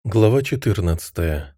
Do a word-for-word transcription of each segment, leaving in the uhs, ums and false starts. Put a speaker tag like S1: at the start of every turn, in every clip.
S1: Глава четырнадцатая.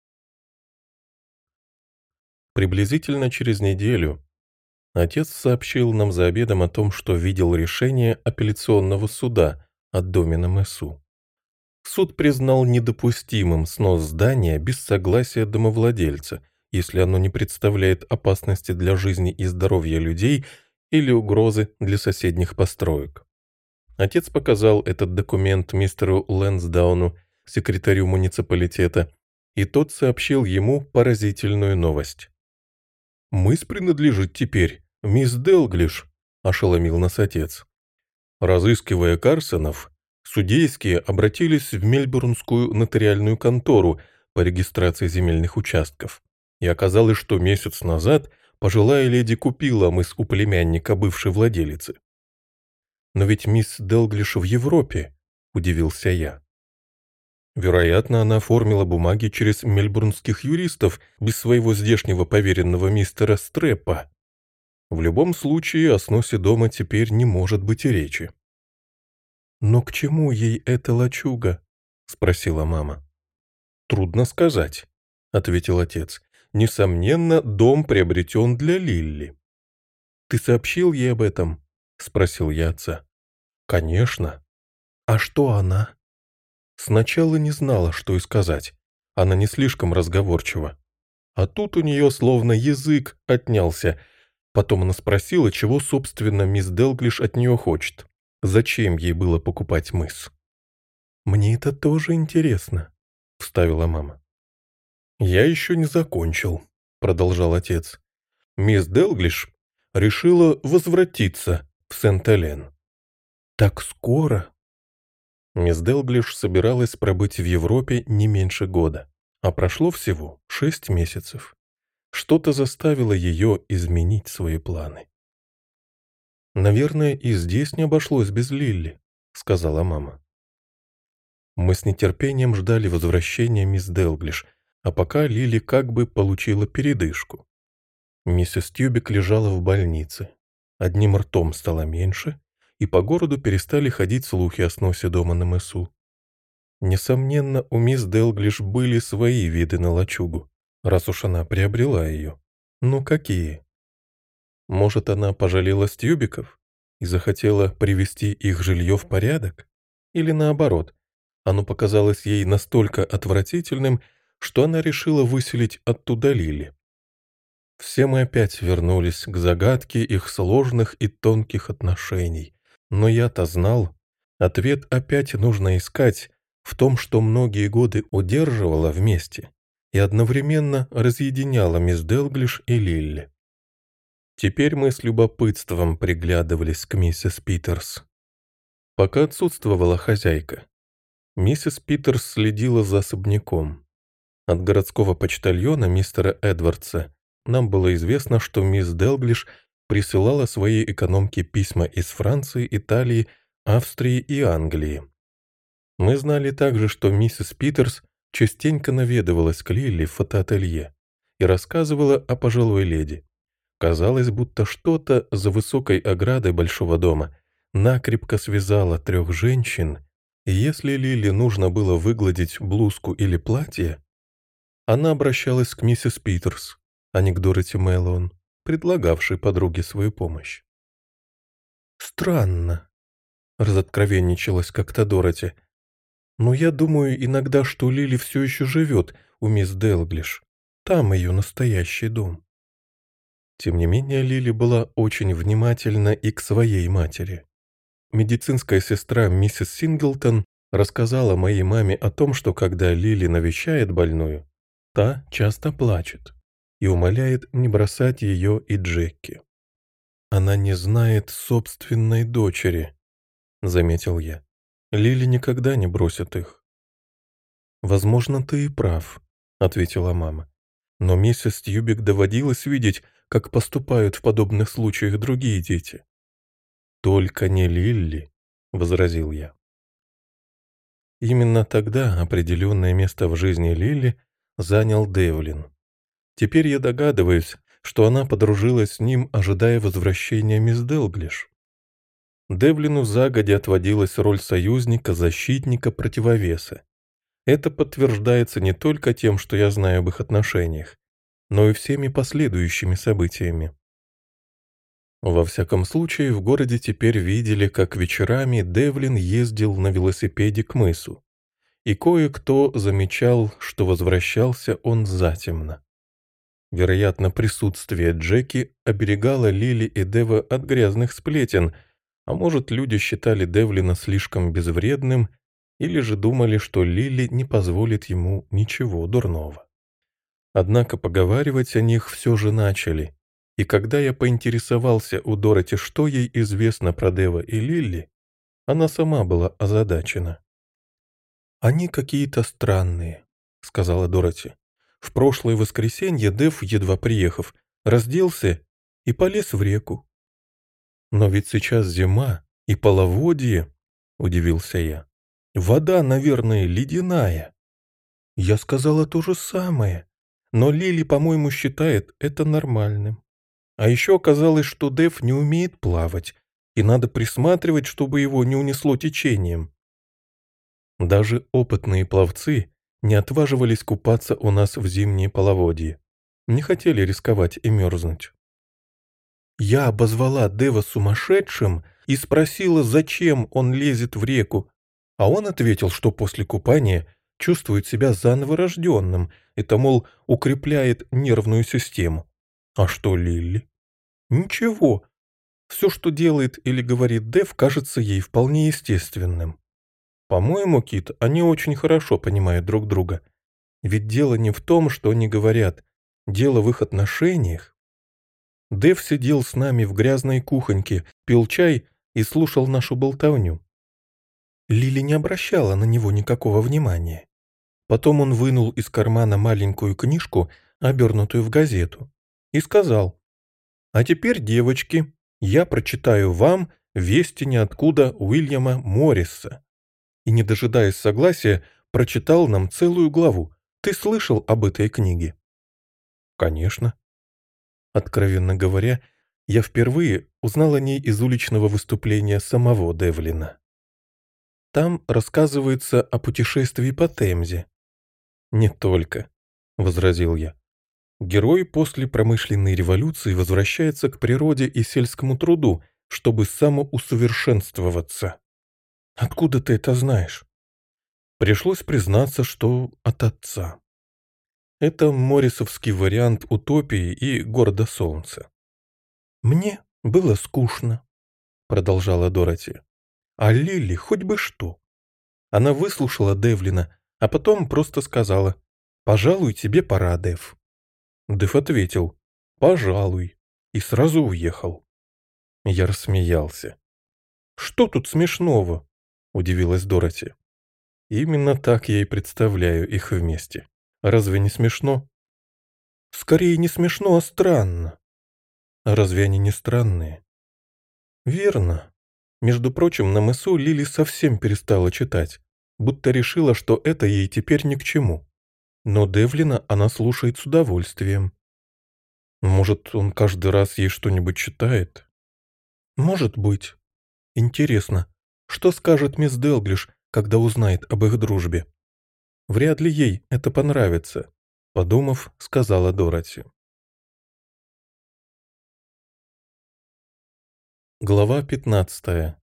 S1: Приблизительно через неделю отец сообщил нам за обедом о том, что видел решение апелляционного суда о доме на мысу. Суд признал недопустимым снос здания без согласия домовладельца, если оно не представляет опасности для жизни и здоровья людей или угрозы для соседних построек. Отец показал этот документ мистеру Лэнсдауну, секретарю муниципалитета, и тот сообщил ему поразительную новость. «Мыс принадлежит теперь мисс Делглиш», — ошеломил нас отец. Разыскивая Карсонов, судейские обратились в Мельбурнскую нотариальную контору по регистрации земельных участков, и оказалось, что месяц назад пожилая леди купила мыс у племянника бывшей владелицы. «Но ведь мисс Делглиш в Европе», — удивился я. Вероятно, она оформила бумаги через мельбурнских юристов без своего здешнего поверенного мистера Стреппа. В любом случае, о сносе дома теперь не может быть и речи. «Но к чему ей эта лачуга?» — спросила мама. «Трудно сказать», — ответил отец. «Несомненно, дом приобретен для Лилли». «Ты сообщил ей об этом?» — спросил я отца. «Конечно». «А что она?» Сначала не знала, что и сказать. Она не слишком разговорчива. А тут у нее словно язык отнялся. Потом она спросила, чего, собственно, мисс Делглиш от нее хочет. Зачем ей было покупать мыс? «Мне это тоже интересно», — вставила мама. «Я еще не закончил», — продолжал отец. «Мисс Делглиш решила возвратиться в Сент-Элен». «Так скоро?» Мисс Делглиш собиралась пробыть в Европе не меньше года, а прошло всего шесть месяцев. Что-то заставило ее изменить свои планы. «Наверное, и здесь не обошлось без Лилли», — сказала мама. Мы с нетерпением ждали возвращения мисс Делглиш, а пока Лили как бы получила передышку. Миссис Тюбик лежала в больнице. Одним ртом стало меньше, и по городу перестали ходить слухи о сносе дома на мысу. Несомненно, у мисс Делглиш были свои виды на лачугу, раз уж она приобрела ее. Ну какие? Может, она пожалела Стюбиков и захотела привести их жилье в порядок? Или наоборот, оно показалось ей настолько отвратительным, что она решила выселить оттуда Лили? Все мы опять вернулись к загадке их сложных и тонких отношений. Но я-то знал, ответ опять нужно искать в том, что многие годы удерживала вместе и одновременно разъединяла мисс Делглиш и Лилли. Теперь мы с любопытством приглядывались к миссис Питерс. Пока отсутствовала хозяйка, миссис Питерс следила за особняком. От городского почтальона мистера Эдвардса нам было известно, что мисс Делглиш присылала своей экономке письма из Франции, Италии, Австрии и Англии. Мы знали также, что миссис Питерс частенько наведывалась к Лилли в фотоателье и рассказывала о пожилой леди. Казалось, будто что-то за высокой оградой большого дома накрепко связало трех женщин, и если Лилли нужно было выгладить блузку или платье, она обращалась к миссис Питерс, а не к Дороти Мэллоун, предлагавшей подруге свою помощь. «Странно», — разоткровенничалась как-то Дороти, «но я думаю иногда, что Лили все еще живет у мисс Делглиш. Там ее настоящий дом». Тем не менее, Лили была очень внимательна и к своей матери. Медицинская сестра миссис Синглтон рассказала моей маме о том, что когда Лили навещает больную, та часто плачет и умоляет не бросать ее и Джекки. «Она не знает собственной дочери», — заметил я. «Лили никогда не бросит их». «Возможно, ты и прав», — ответила мама. «Но миссис Тьюбик доводилось видеть, как поступают в подобных случаях другие дети». «Только не Лилли», — возразил я. Именно тогда определенное место в жизни Лилли занял Девлин. Теперь я догадываюсь, что она подружилась с ним, ожидая возвращения мисс Делглиш. Девлину загодя отводилась роль союзника, защитника, противовеса. Это подтверждается не только тем, что я знаю об их отношениях, но и всеми последующими событиями. Во всяком случае, в городе теперь видели, как вечерами Девлин ездил на велосипеде к мысу, и кое-кто замечал, что возвращался он затемно. Вероятно, присутствие Джеки оберегало Лили и Дева от грязных сплетен, а может, люди считали Девлина слишком безвредным или же думали, что Лили не позволит ему ничего дурного. Однако поговаривать о них все же начали, и когда я поинтересовался у Дороти, что ей известно про Дева и Лили, она сама была озадачена. «Они какие-то странные», — сказала Дороти. «В прошлое воскресенье Дев, едва приехав, разделся и полез в реку». «Но ведь сейчас зима и половодье», — удивился я. «Вода, наверное, ледяная». Я сказала то же самое, но Лили, по-моему, считает это нормальным. А еще оказалось, что Дев не умеет плавать, и надо присматривать, чтобы его не унесло течением. Даже опытные пловцы не отваживались купаться у нас в зимнее половодье. Не хотели рисковать и мерзнуть. Я обозвала Дева сумасшедшим и спросила, зачем он лезет в реку, а он ответил, что после купания чувствует себя заново рожденным, это, мол, укрепляет нервную систему. А что Лили? Ничего. Все, что делает или говорит Дев, кажется ей вполне естественным. По-моему, Кит, они очень хорошо понимают друг друга. Ведь дело не в том, что они говорят, дело в их отношениях. Дев сидел с нами в грязной кухоньке, пил чай и слушал нашу болтовню. Лили не обращала на него никакого внимания. Потом он вынул из кармана маленькую книжку, обернутую в газету, и сказал: «А теперь, девочки, я прочитаю вам вести ниоткуда Уильяма Морриса». И, не дожидаясь согласия, прочитал нам целую главу. Ты слышал об этой книге? Конечно. Откровенно говоря, я впервые узнал о ней из уличного выступления самого Девлина. Там рассказывается о путешествии по Темзе. «Не только», — возразил я. Герой после промышленной революции возвращается к природе и сельскому труду, чтобы самоусовершенствоваться. Откуда ты это знаешь? Пришлось признаться, что от отца. Это моррисовский вариант утопии и города солнца. «Мне было скучно», — продолжала Дороти. «А Лили хоть бы что». Она выслушала Девлина, а потом просто сказала: «Пожалуй, тебе пора, Дев». Дев ответил: «Пожалуй», и сразу уехал. Я рассмеялся. «Что тут смешного?» — удивилась Дороти. «Именно так я и представляю их вместе. Разве не смешно?» «Скорее не смешно, а странно». «А разве они не странные?» «Верно. Между прочим, на мысу Лили совсем перестала читать, будто решила, что это ей теперь ни к чему. Но Девлина она слушает с удовольствием. Может, он каждый раз ей что-нибудь читает?» «Может быть. Интересно, что скажет мисс Делглиш, когда узнает об их дружбе? Вряд ли ей это понравится», — подумав, сказала Дороти. Глава пятнадцатая.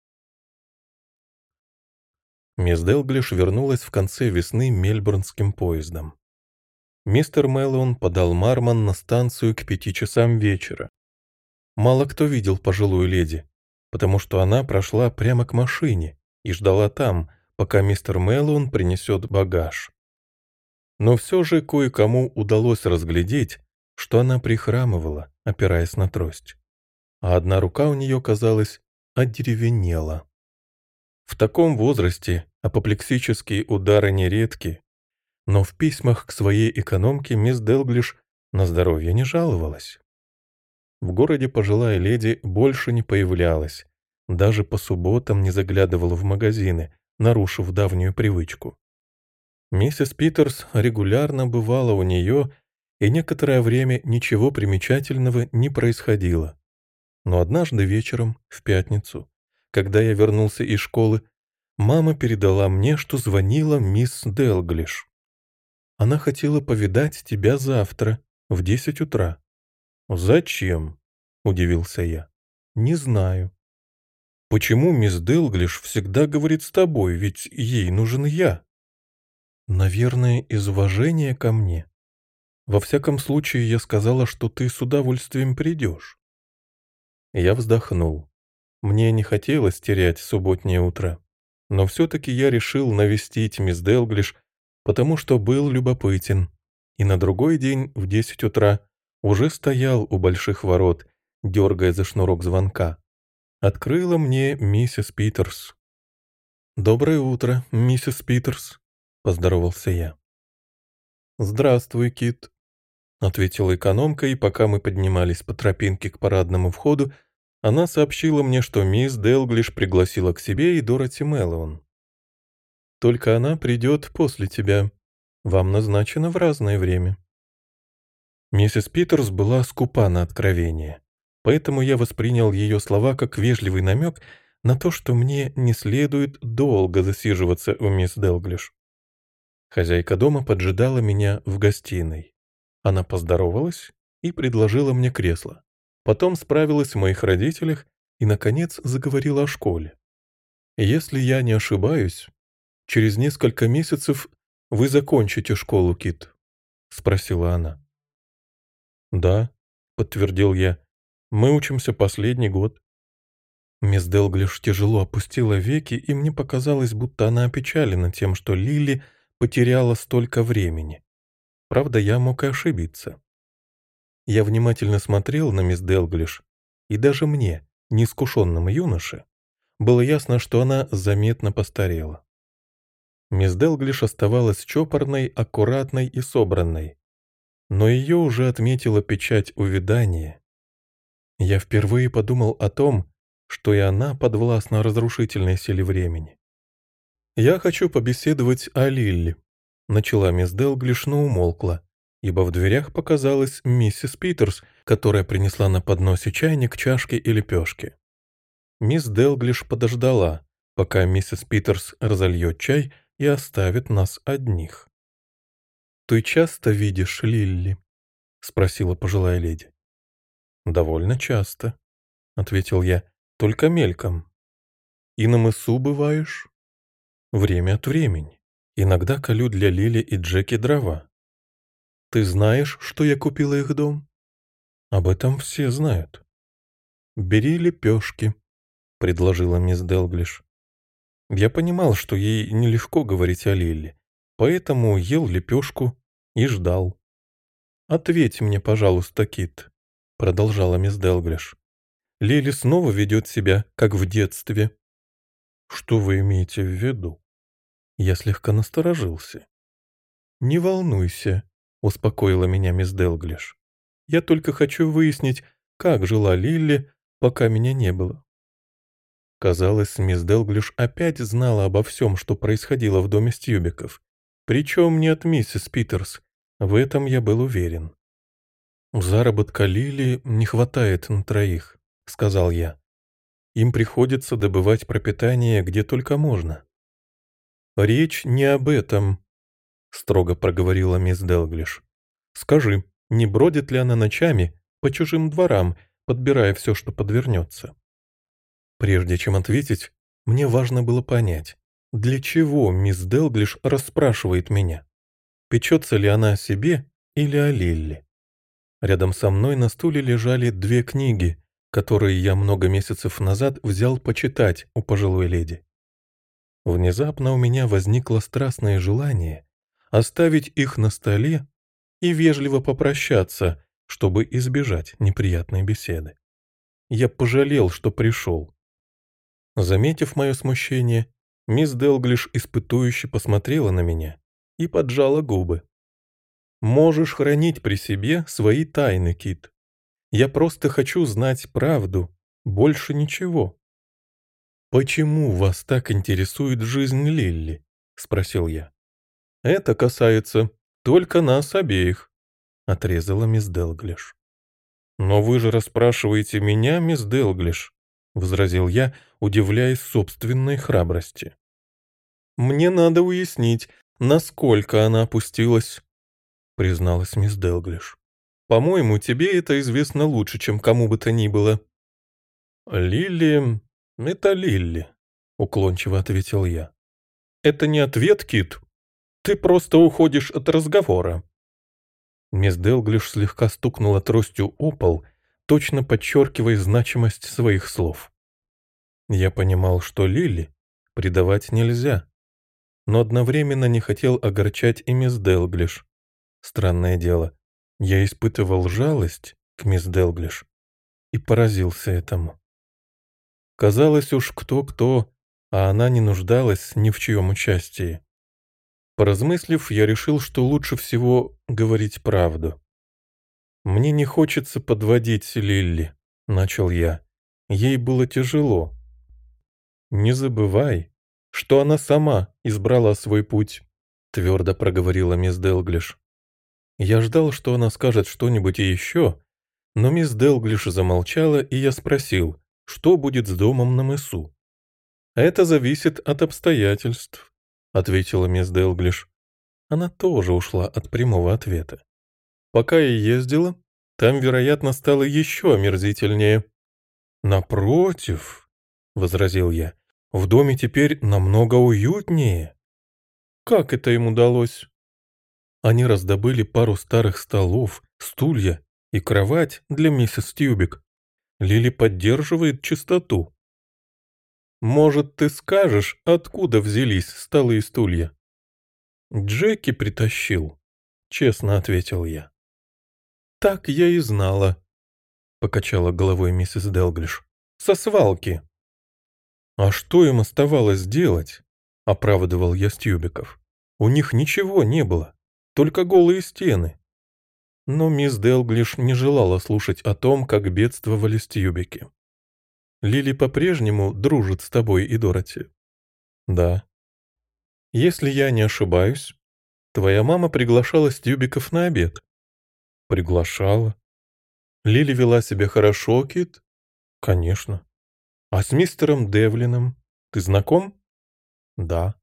S1: Мисс Делглиш вернулась в конце весны мельбурнским поездом. Мистер Мэллоун подал Марман на станцию к пяти часам вечера. Мало кто видел пожилую леди, потому что она прошла прямо к машине и ждала там, пока мистер Мэллоун принесет багаж. Но все же кое-кому удалось разглядеть, что она прихрамывала, опираясь на трость, а одна рука у нее, казалось, одеревенела. В таком возрасте апоплексические удары нередки, но в письмах к своей экономке мисс Делглиш на здоровье не жаловалась. В городе пожилая леди больше не появлялась, даже по субботам не заглядывала в магазины, нарушив давнюю привычку. Миссис Питерс регулярно бывала у нее, и некоторое время ничего примечательного не происходило. Но однажды вечером, в пятницу, когда я вернулся из школы, Мама передала мне, что звонила мисс Делглиш. Она хотела повидать тебя завтра в десять утра. Зачем? Удивился я. Не знаю. Почему мисс Делглиш всегда говорит с тобой, ведь ей нужен я? Наверное, из уважения ко мне. Во всяком случае, я сказала, что ты с удовольствием придешь. Я вздохнул. Мне не хотелось терять субботнее утро. Но все-таки я решил навестить мисс Делглиш, потому что был любопытен. И на другой день в десять утра уже стоял у больших ворот, дергая за шнурок звонка. Открыла мне миссис Питерс. «Доброе утро, миссис Питерс», — поздоровался я. «Здравствуй, Кит», — ответила экономка, и пока мы поднимались по тропинке к парадному входу, она сообщила мне, что мисс Делглиш пригласила к себе и Дороти Мэллоун. «Только она придет после тебя. Вам назначено в разное время». Миссис Питерс была скупа на откровение, поэтому я воспринял ее слова как вежливый намек на то, что мне не следует долго засиживаться у мисс Делглиш. Хозяйка дома поджидала меня в гостиной. Она поздоровалась и предложила мне кресло. Потом справилась о моих родителях и, наконец, заговорила о школе. «Если я не ошибаюсь, через несколько месяцев вы закончите школу, Кит?» — спросила она. «Да», — подтвердил я, — «мы учимся последний год». Мисс Делглиш тяжело опустила веки, и мне показалось, будто она опечалена тем, что Лили потеряла столько времени. Правда, я мог и ошибиться. Я внимательно смотрел на мисс Делглиш, и даже мне, неискушенному юноше, было ясно, что она заметно постарела. Мисс Делглиш оставалась чопорной, аккуратной и собранной, но ее уже отметила печать увядания. Я впервые подумал о том, что и она подвластна разрушительной силе времени. «Я хочу побеседовать о Лилли», — начала мисс Делглиш, но умолкла, ибо в дверях показалась миссис Питерс, которая принесла на подносе чайник, чашки и лепешки. Мисс Делглиш подождала, пока миссис Питерс разольет чай и оставит нас одних. «Ты часто видишь Лилли?» — спросила пожилая леди. «Довольно часто», — ответил я, — «только мельком». «И на мысу бываешь?» «Время от времени. Иногда колю для Лили и Джеки дрова». «Ты знаешь, что я купила их дом?» «Об этом все знают». «Бери лепешки», — предложила мисс Делглиш. Я понимал, что ей нелегко говорить о Лилли, поэтому ел лепешку и ждал. «Ответь мне, пожалуйста, Кит», — продолжала мисс Делглиш. «Лили снова ведет себя, как в детстве». «Что вы имеете в виду?» Я слегка насторожился. «Не волнуйся», — успокоила меня мисс Делглиш. «Я только хочу выяснить, как жила Лилли, пока меня не было». Казалось, мисс Делглиш опять знала обо всем, что происходило в доме Стьюбиков. Причем не от миссис Питерс, в этом я был уверен. «Заработка Лили не хватает на троих», — сказал я. «Им приходится добывать пропитание где только можно». «Речь не об этом», — строго проговорила мисс Делглиш. «Скажи, не бродит ли она ночами по чужим дворам, подбирая все, что подвернется?» Прежде чем ответить, мне важно было понять, для чего мисс Делглиш расспрашивает меня. Печется ли она о себе или о Лилли? Рядом со мной на стуле лежали две книги, которые я много месяцев назад взял почитать у пожилой леди. Внезапно у меня возникло страстное желание оставить их на столе и вежливо попрощаться, чтобы избежать неприятной беседы. Я пожалел, что пришел. Заметив мое смущение, мисс Делглиш испытующе посмотрела на меня и поджала губы. «Можешь хранить при себе свои тайны, Кит. Я просто хочу знать правду, больше ничего». «Почему вас так интересует жизнь Лилли?» — спросил я. «Это касается только нас обеих», — отрезала мисс Делглиш. «Но вы же расспрашиваете меня, мисс Делглиш», — возразил я, удивляясь собственной храбрости. Мне надо уяснить, насколько она опустилась, призналась мисс Делглиш. По-моему, тебе это известно лучше, чем кому бы то ни было. Лилли — это Лилли, уклончиво ответил я. Это не ответ, Кит. Ты просто уходишь от разговора. Мисс Делглиш слегка стукнула тростью о пол, точно подчеркивая значимость своих слов. Я понимал, что Лилли предавать нельзя, но одновременно не хотел огорчать и мисс Делглиш. Странное дело, я испытывал жалость к мисс Делглиш и поразился этому. Казалось уж кто-кто, а она не нуждалась ни в чьем участии. Поразмыслив, я решил, что лучше всего говорить правду. «Мне не хочется подводить Лилли», — начал я. Ей было тяжело. «Не забывай, что она сама избрала свой путь», — твердо проговорила мисс Делглиш. Я ждал, что она скажет что-нибудь еще, но мисс Делглиш замолчала, и я спросил, что будет с домом на мысу. «Это зависит от обстоятельств», — ответила мисс Делглиш. Она тоже ушла от прямого ответа. «Пока я ездила, там, вероятно, стало еще омерзительнее». «Напротив», — возразил я, — «в доме теперь намного уютнее». «Как это им удалось?» Они раздобыли пару старых столов, стулья и кровать для миссис Тьюбик. Лили поддерживает чистоту. «Может, ты скажешь, откуда взялись столы и стулья?» «Джеки притащил», — честно ответил я. «Так я и знала», — покачала головой миссис Делглиш. «Со свалки». «А что им оставалось делать?» — оправдывал я Стьюбиков. «У них ничего не было, только голые стены». Но мисс Делглиш не желала слушать о том, как бедствовали Стьюбики. «Лили по-прежнему дружит с тобой и Дороти?» «Да». «Если я не ошибаюсь, твоя мама приглашала Стьюбиков на обед?» «Приглашала». «Лили вела себя хорошо, Кит?» «Конечно». «А с мистером Девлином ты знаком?» «Да».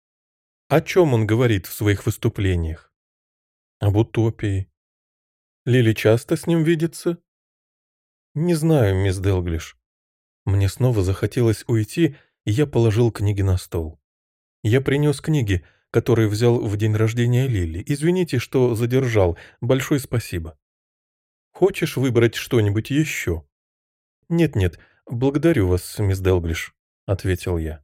S1: «О чем он говорит в своих выступлениях?» «Об утопии». «Лили часто с ним видится?» «Не знаю, мисс Делглиш». Мне снова захотелось уйти, и я положил книги на стол. «Я принес книги, которые взял в день рождения Лили. Извините, что задержал. Большое спасибо». «Хочешь выбрать что-нибудь еще?» «Нет-нет, благодарю вас, мисс Делглиш», — ответил я.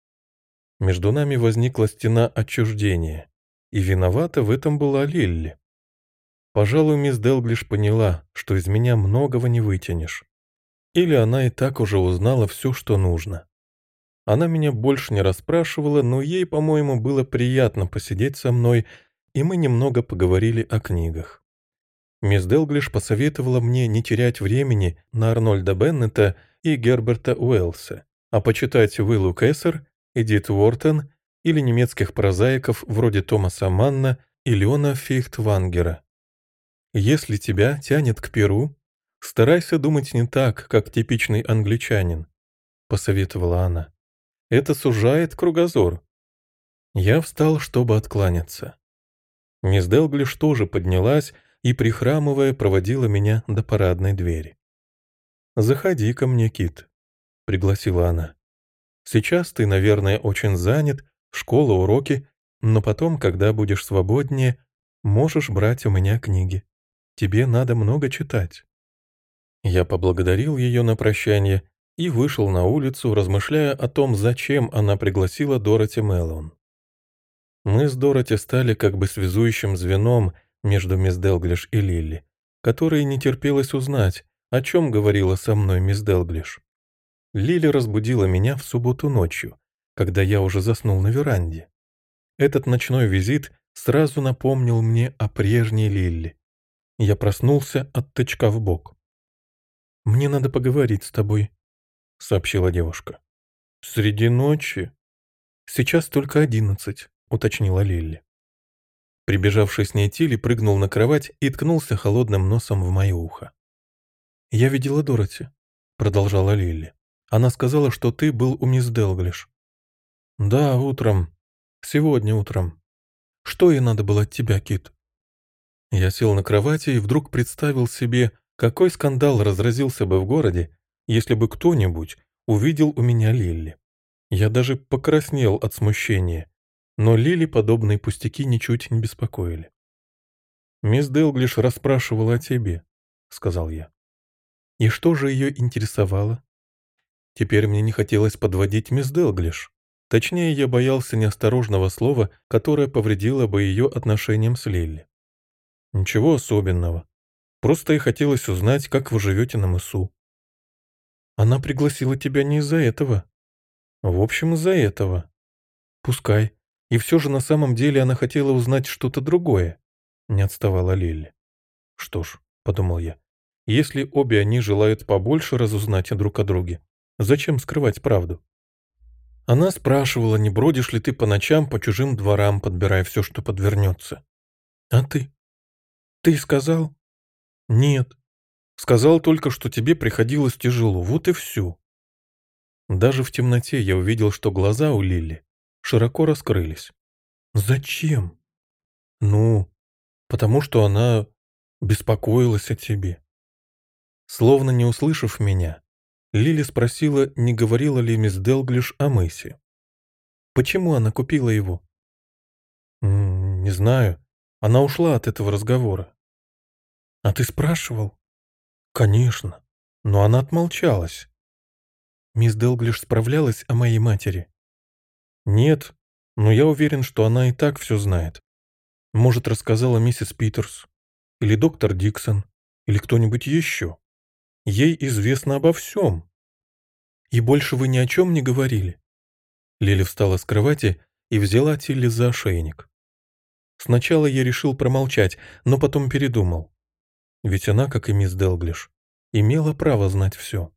S1: Между нами возникла стена отчуждения, и виновата в этом была Лилли. Пожалуй, мисс Делглиш поняла, что из меня многого не вытянешь. Или она и так уже узнала все, что нужно. Она меня больше не расспрашивала, но ей, по-моему, было приятно посидеть со мной, и мы немного поговорили о книгах. Мисс Делглиш посоветовала мне не терять времени на Арнольда Беннета и Герберта Уэллса, а почитать Уиллу Кэссер, Эдит Уортон или немецких прозаиков вроде Томаса Манна и Леона Фейхтвангера. «Если тебя тянет к перу, старайся думать не так, как типичный англичанин», — посоветовала она. «Это сужает кругозор». Я встал, чтобы откланяться. Мисс Делглиш тоже поднялась и, прихрамывая, проводила меня до парадной двери. «Заходи ко мне, Кит», — пригласила она. «Сейчас ты, наверное, очень занят, школа, уроки, но потом, когда будешь свободнее, можешь брать у меня книги. Тебе надо много читать». Я поблагодарил ее на прощание и вышел на улицу, размышляя о том, зачем она пригласила Дороти Мэллоун. Мы с Дороти стали как бы связующим звеном между мисс Делглиш и Лилли, которой не терпелось узнать, о чем говорила со мной мисс Делглиш. Лилли разбудила меня в субботу ночью, когда я уже заснул на веранде. Этот ночной визит сразу напомнил мне о прежней Лилли. Я проснулся от тычка в бок. «Мне надо поговорить с тобой», — сообщила девушка. «Среди ночи?» «Сейчас только одиннадцать», — уточнила Лилли. Прибежавший с ней Тилли прыгнул на кровать и ткнулся холодным носом в мое ухо. «Я видела Дороти», — продолжала Лилли. «Она сказала, что ты был у мисс Делглиш». «Да, утром. Сегодня утром. Что ей надо было от тебя, Кит? Я сел на кровати и вдруг представил себе, какой скандал разразился бы в городе, если бы кто-нибудь увидел у меня Лилли. Я даже покраснел от смущения, но Лили подобные пустяки ничуть не беспокоили. «Мисс Делглиш расспрашивала о тебе», — сказал я. «И что же ее интересовало?» Теперь мне не хотелось подводить мисс Делглиш. Точнее, я боялся неосторожного слова, которое повредило бы ее отношениям с Лилли. «Ничего особенного. Просто ей хотелось узнать, как вы живете на мысу». «Она пригласила тебя не из-за этого». «В общем, из-за этого». «Пускай. И все же на самом деле она хотела узнать что-то другое», — не отставала Лилли. «Что ж», — подумал я, — «если обе они желают побольше разузнать друг о друге, зачем скрывать правду?» Она спрашивала, не бродишь ли ты по ночам по чужим дворам, подбирая все, что подвернется. «А ты? Ты сказал?» «Нет. Сказал только, что тебе приходилось тяжело, вот и все». Даже в темноте я увидел, что глаза у Лили широко раскрылись. «Зачем?» «Ну, потому что она беспокоилась о тебе». Словно не услышав меня, Лили спросила, не говорила ли мисс Делглиш о мысе. «Почему она купила его?» «М, «Не знаю. Она ушла от этого разговора». «А ты спрашивал?» «Конечно. Но она отмолчалась». «Мисс Делглиш справлялась о моей матери?» «Нет, но я уверен, что она и так все знает. Может, рассказала миссис Питерс, или доктор Диксон, или кто-нибудь еще. Ей известно обо всем». «И больше вы ни о чем не говорили?» Лили встала с кровати и взяла Тилли за ошейник. Сначала я решил промолчать, но потом передумал. Ведь она, как и мисс Делглиш, имела право знать все.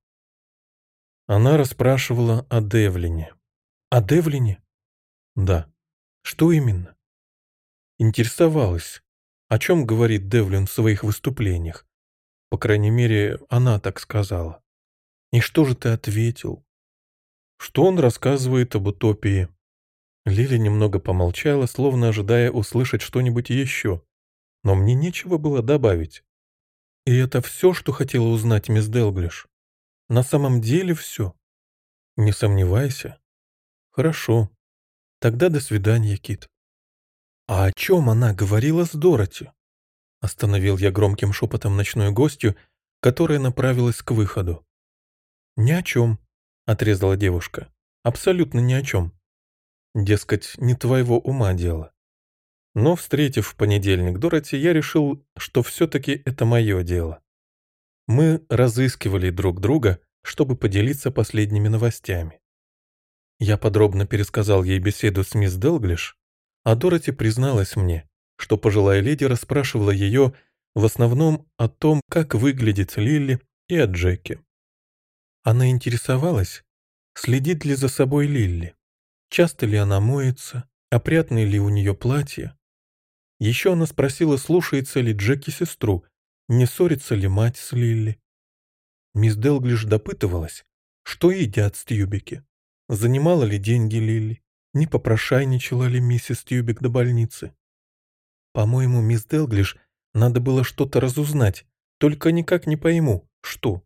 S1: Она расспрашивала о Девлине. «О Девлине?» «Да». «Что именно?» Интересовалась, о чем говорит Девлин в своих выступлениях. По крайней мере, она так сказала. «И что же ты ответил?» «Что он рассказывает об утопии?» Лили немного помолчала, словно ожидая услышать что-нибудь еще, но мне нечего было добавить. «И это все, что хотела узнать мисс Делглиш? На самом деле все?» «Не сомневайся». «Хорошо. Тогда до свидания, Кит». «А о чем она говорила с Дороти?» Остановил я громким шепотом ночную гостью, которая направилась к выходу. «Ни о чем», — отрезала девушка. «Абсолютно ни о чем. Дескать, не твоего ума дело». Но, встретив в понедельник Дороти, я решил, что все-таки это мое дело. Мы разыскивали друг друга, чтобы поделиться последними новостями. Я подробно пересказал ей беседу с мисс Делглиш, а Дороти призналась мне, что пожилая леди расспрашивала ее в основном о том, как выглядит Лилли, и о Джеке. Она интересовалась, следит ли за собой Лилли, часто ли она моется, опрятное ли у нее платье. Еще она спросила, слушается ли Джеки сестру, не ссорится ли мать с Лилли. Мисс Делглиш допытывалась, что едят Стьюбики, занимала ли деньги Лилли, не попрошайничала ли миссис Стьюбик до больницы. По-моему, мисс Делглиш надо было что-то разузнать, только никак не пойму, что.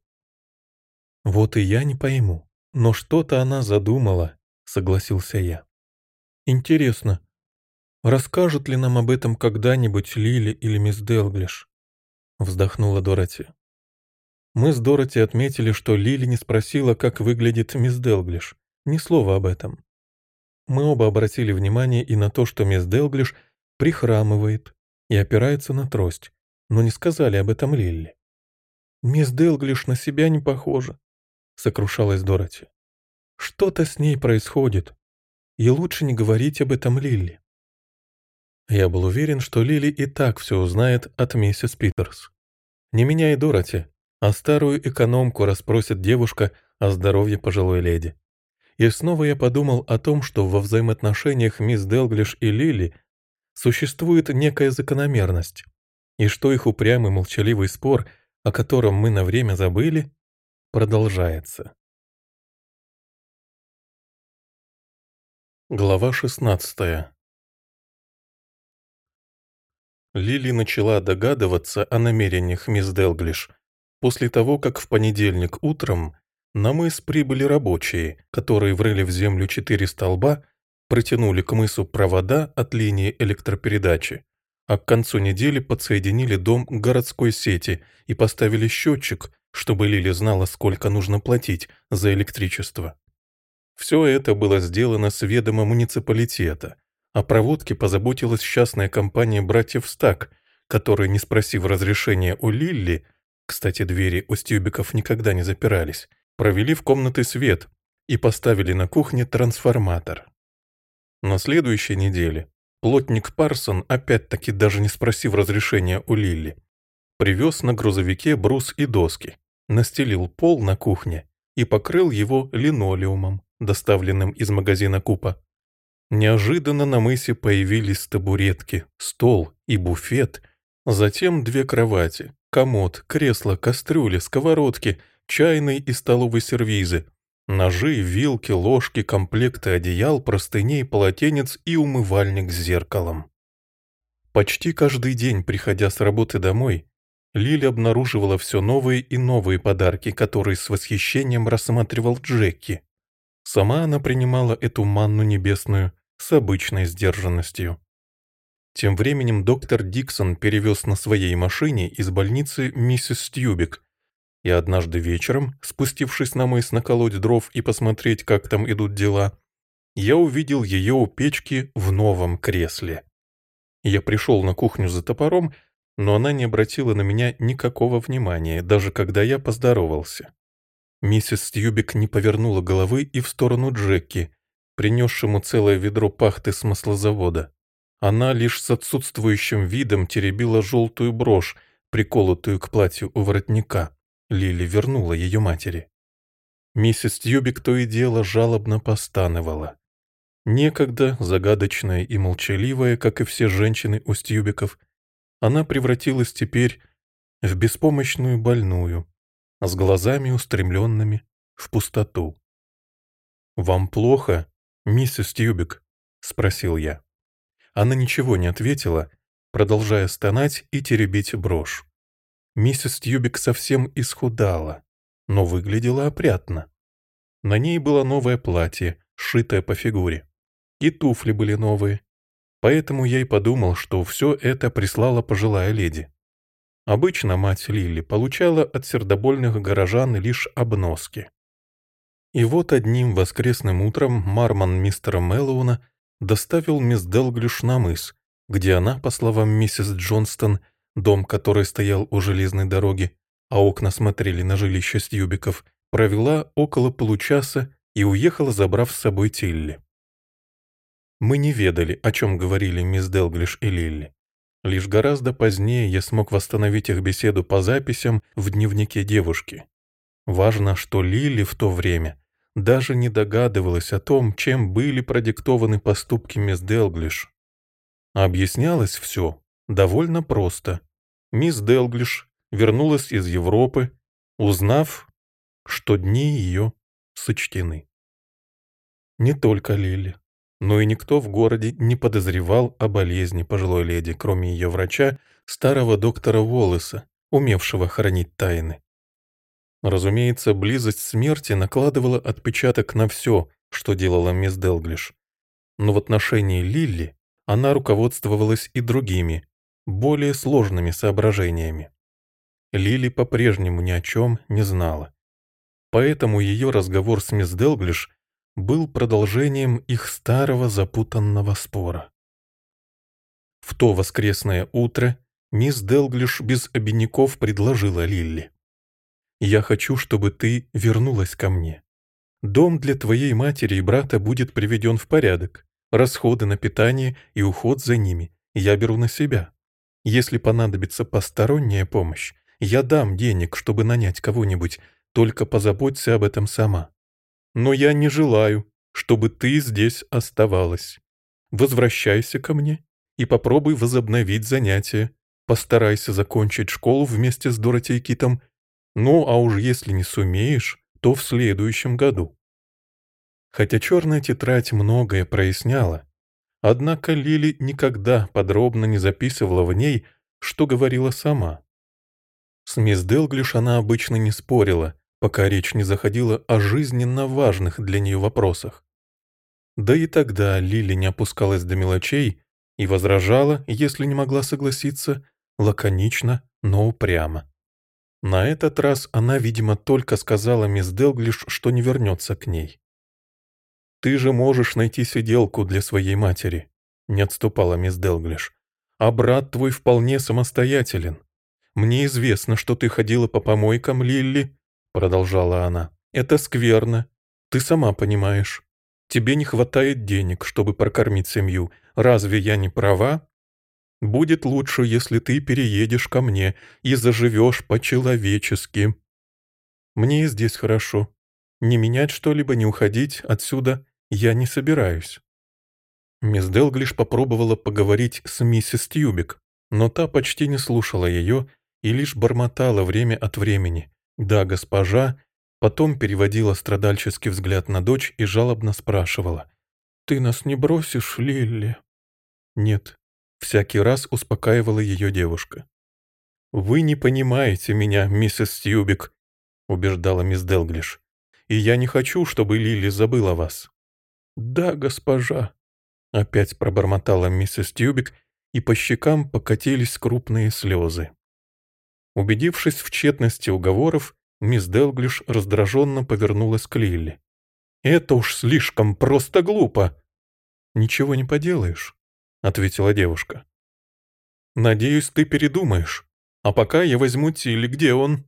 S1: Вот и я не пойму, но что-то она задумала, согласился я. Интересно, расскажет ли нам об этом когда-нибудь Лили или мисс Делглиш? Вздохнула Дороти. Мы с Дороти отметили, что Лили не спросила, как выглядит мисс Делглиш. Ни слова об этом. Мы оба обратили внимание и на то, что мисс Делглиш прихрамывает и опирается на трость, но не сказали об этом Лилли. «Мисс Делглиш на себя не похожа», — сокрушалась Дороти. «Что-то с ней происходит, и лучше не говорить об этом Лилли». Я был уверен, что Лили и так все узнает от миссис Питерс. Не меня и Дороти, а старую экономку расспросит девушка о здоровье пожилой леди. И снова я подумал о том, что во взаимоотношениях мисс Делглиш и Лили существует некая закономерность, и что их упрямый молчаливый спор, о котором мы на время забыли, продолжается. Глава шестнадцатая. Лили начала догадываться о намерениях мисс Делглиш после того, как в понедельник утром на мыс прибыли рабочие, которые врыли в землю четыре столба, протянули к мысу провода от линии электропередачи, а к концу недели подсоединили дом к городской сети и поставили счетчик, чтобы Лили знала, сколько нужно платить за электричество. Все это было сделано с ведома муниципалитета. О проводке позаботилась частная компания братьев Стак, которые, не спросив разрешения у Лилли, кстати, двери у Стюбиков никогда не запирались, провели в комнаты свет и поставили на кухне трансформатор. На следующей неделе плотник Парсон, опять-таки даже не спросив разрешения у Лилли, привез на грузовике брус и доски, настелил пол на кухне и покрыл его линолеумом, доставленным из магазина Купа. Неожиданно на мысе появились табуретки, стол и буфет, затем две кровати, комод, кресло, кастрюли, сковородки, чайный и столовый сервизы, ножи, вилки, ложки, комплекты одеял, простыней, полотенец и умывальник с зеркалом. Почти каждый день, приходя с работы домой, Лили обнаруживала все новые и новые подарки, которые с восхищением рассматривал Джеки. Сама она принимала эту манну небесную с обычной сдержанностью. Тем временем доктор Диксон перевез на своей машине из больницы миссис Стьюбик, и однажды вечером, спустившись на мыс наколоть дров и посмотреть, как там идут дела, я увидел ее у печки в новом кресле. Я пришел на кухню за топором, но она не обратила на меня никакого внимания, даже когда я поздоровался. Миссис Стьюбик не повернула головы и в сторону Джеки, принесшему целое ведро пахты с маслозавода. Она лишь с отсутствующим видом теребила желтую брошь, приколотую к платью у воротника. Лили вернула ее матери. Миссис Стьюбик то и дело жалобно постановала. Некогда загадочная и молчаливая, как и все женщины у Стьюбиков, она превратилась теперь в беспомощную больную, с глазами устремленными в пустоту. «Вам плохо, миссис Тьюбик?» — спросил я. Она ничего не ответила, продолжая стонать и теребить брошь. Миссис Тьюбик совсем исхудала, но выглядела опрятно. На ней было новое платье, сшитое по фигуре. И туфли были новые. Поэтому я и подумал, что все это прислала пожилая леди. Обычно мать Лили получала от сердобольных горожан лишь обноски. И вот одним воскресным утром марман мистера Мэллоуна доставил мисс Делглиш на мыс, где она, по словам миссис Джонстон, дом которой стоял у железной дороги, а окна смотрели на жилище Стьюбиков, провела около получаса и уехала, забрав с собой Тилли. Мы не ведали, о чем говорили мисс Делглиш и Лилли. Лишь гораздо позднее я смог восстановить их беседу по записям в дневнике девушки. Важно, что Лили в то время даже не догадывалась о том, чем были продиктованы поступки мисс Делглиш. Объяснялось все довольно просто. Мисс Делглиш вернулась из Европы, узнав, что дни ее сочтены. Не только Лили, но и никто в городе не подозревал о болезни пожилой леди, кроме ее врача, старого доктора Уоллеса, умевшего хранить тайны. Разумеется, близость смерти накладывала отпечаток на все, что делала мисс Делглиш. Но в отношении Лилли она руководствовалась и другими, более сложными соображениями. Лили по-прежнему ни о чем не знала. Поэтому ее разговор с мисс Делглиш был продолжением их старого запутанного спора. В то воскресное утро мисс Делглиш без обиняков предложила Лилли: «Я хочу, чтобы ты вернулась ко мне. Дом для твоей матери и брата будет приведен в порядок. Расходы на питание и уход за ними я беру на себя. Если понадобится посторонняя помощь, я дам денег, чтобы нанять кого-нибудь, только позаботься об этом сама. Но я не желаю, чтобы ты здесь оставалась. Возвращайся ко мне и попробуй возобновить занятия. Постарайся закончить школу вместе с Дороти Китом. Ну, а уж если не сумеешь, то в следующем году». Хотя черная тетрадь многое проясняла, однако Лили никогда подробно не записывала в ней, что говорила сама. С мисс Делглиш она обычно не спорила, пока речь не заходила о жизненно важных для нее вопросах. Да и тогда Лили не опускалась до мелочей и возражала, если не могла согласиться, лаконично, но упрямо. На этот раз она, видимо, только сказала мисс Делглиш, что не вернется к ней. «Ты же можешь найти сиделку для своей матери», — не отступала мисс Делглиш. «А брат твой вполне самостоятелен. Мне известно, что ты ходила по помойкам, Лилли», — продолжала она. «Это скверно. Ты сама понимаешь. Тебе не хватает денег, чтобы прокормить семью. Разве я не права? Будет лучше, если ты переедешь ко мне и заживешь по-человечески. Мне и здесь хорошо. Не менять что-либо, не уходить отсюда я не собираюсь». Мисс Делглиш попробовала поговорить с миссис Тьюбик, но та почти не слушала ее и лишь бормотала время от времени. «Да, госпожа», потом переводила страдальческий взгляд на дочь и жалобно спрашивала. «Ты нас не бросишь, Лилли?» «Нет», — всякий раз успокаивала ее девушка. «Вы не понимаете меня, миссис Тьюбик», — убеждала мисс Делглиш. «И я не хочу, чтобы Лилли забыла вас». «Да, госпожа», — опять пробормотала миссис Тьюбик, и по щекам покатились крупные слезы. Убедившись в тщетности уговоров, мисс Делглиш раздраженно повернулась к Лилли. «Это уж слишком просто глупо!» «Ничего не поделаешь», — ответила девушка. «Надеюсь, ты передумаешь. А пока я возьму Тилли. Где он?»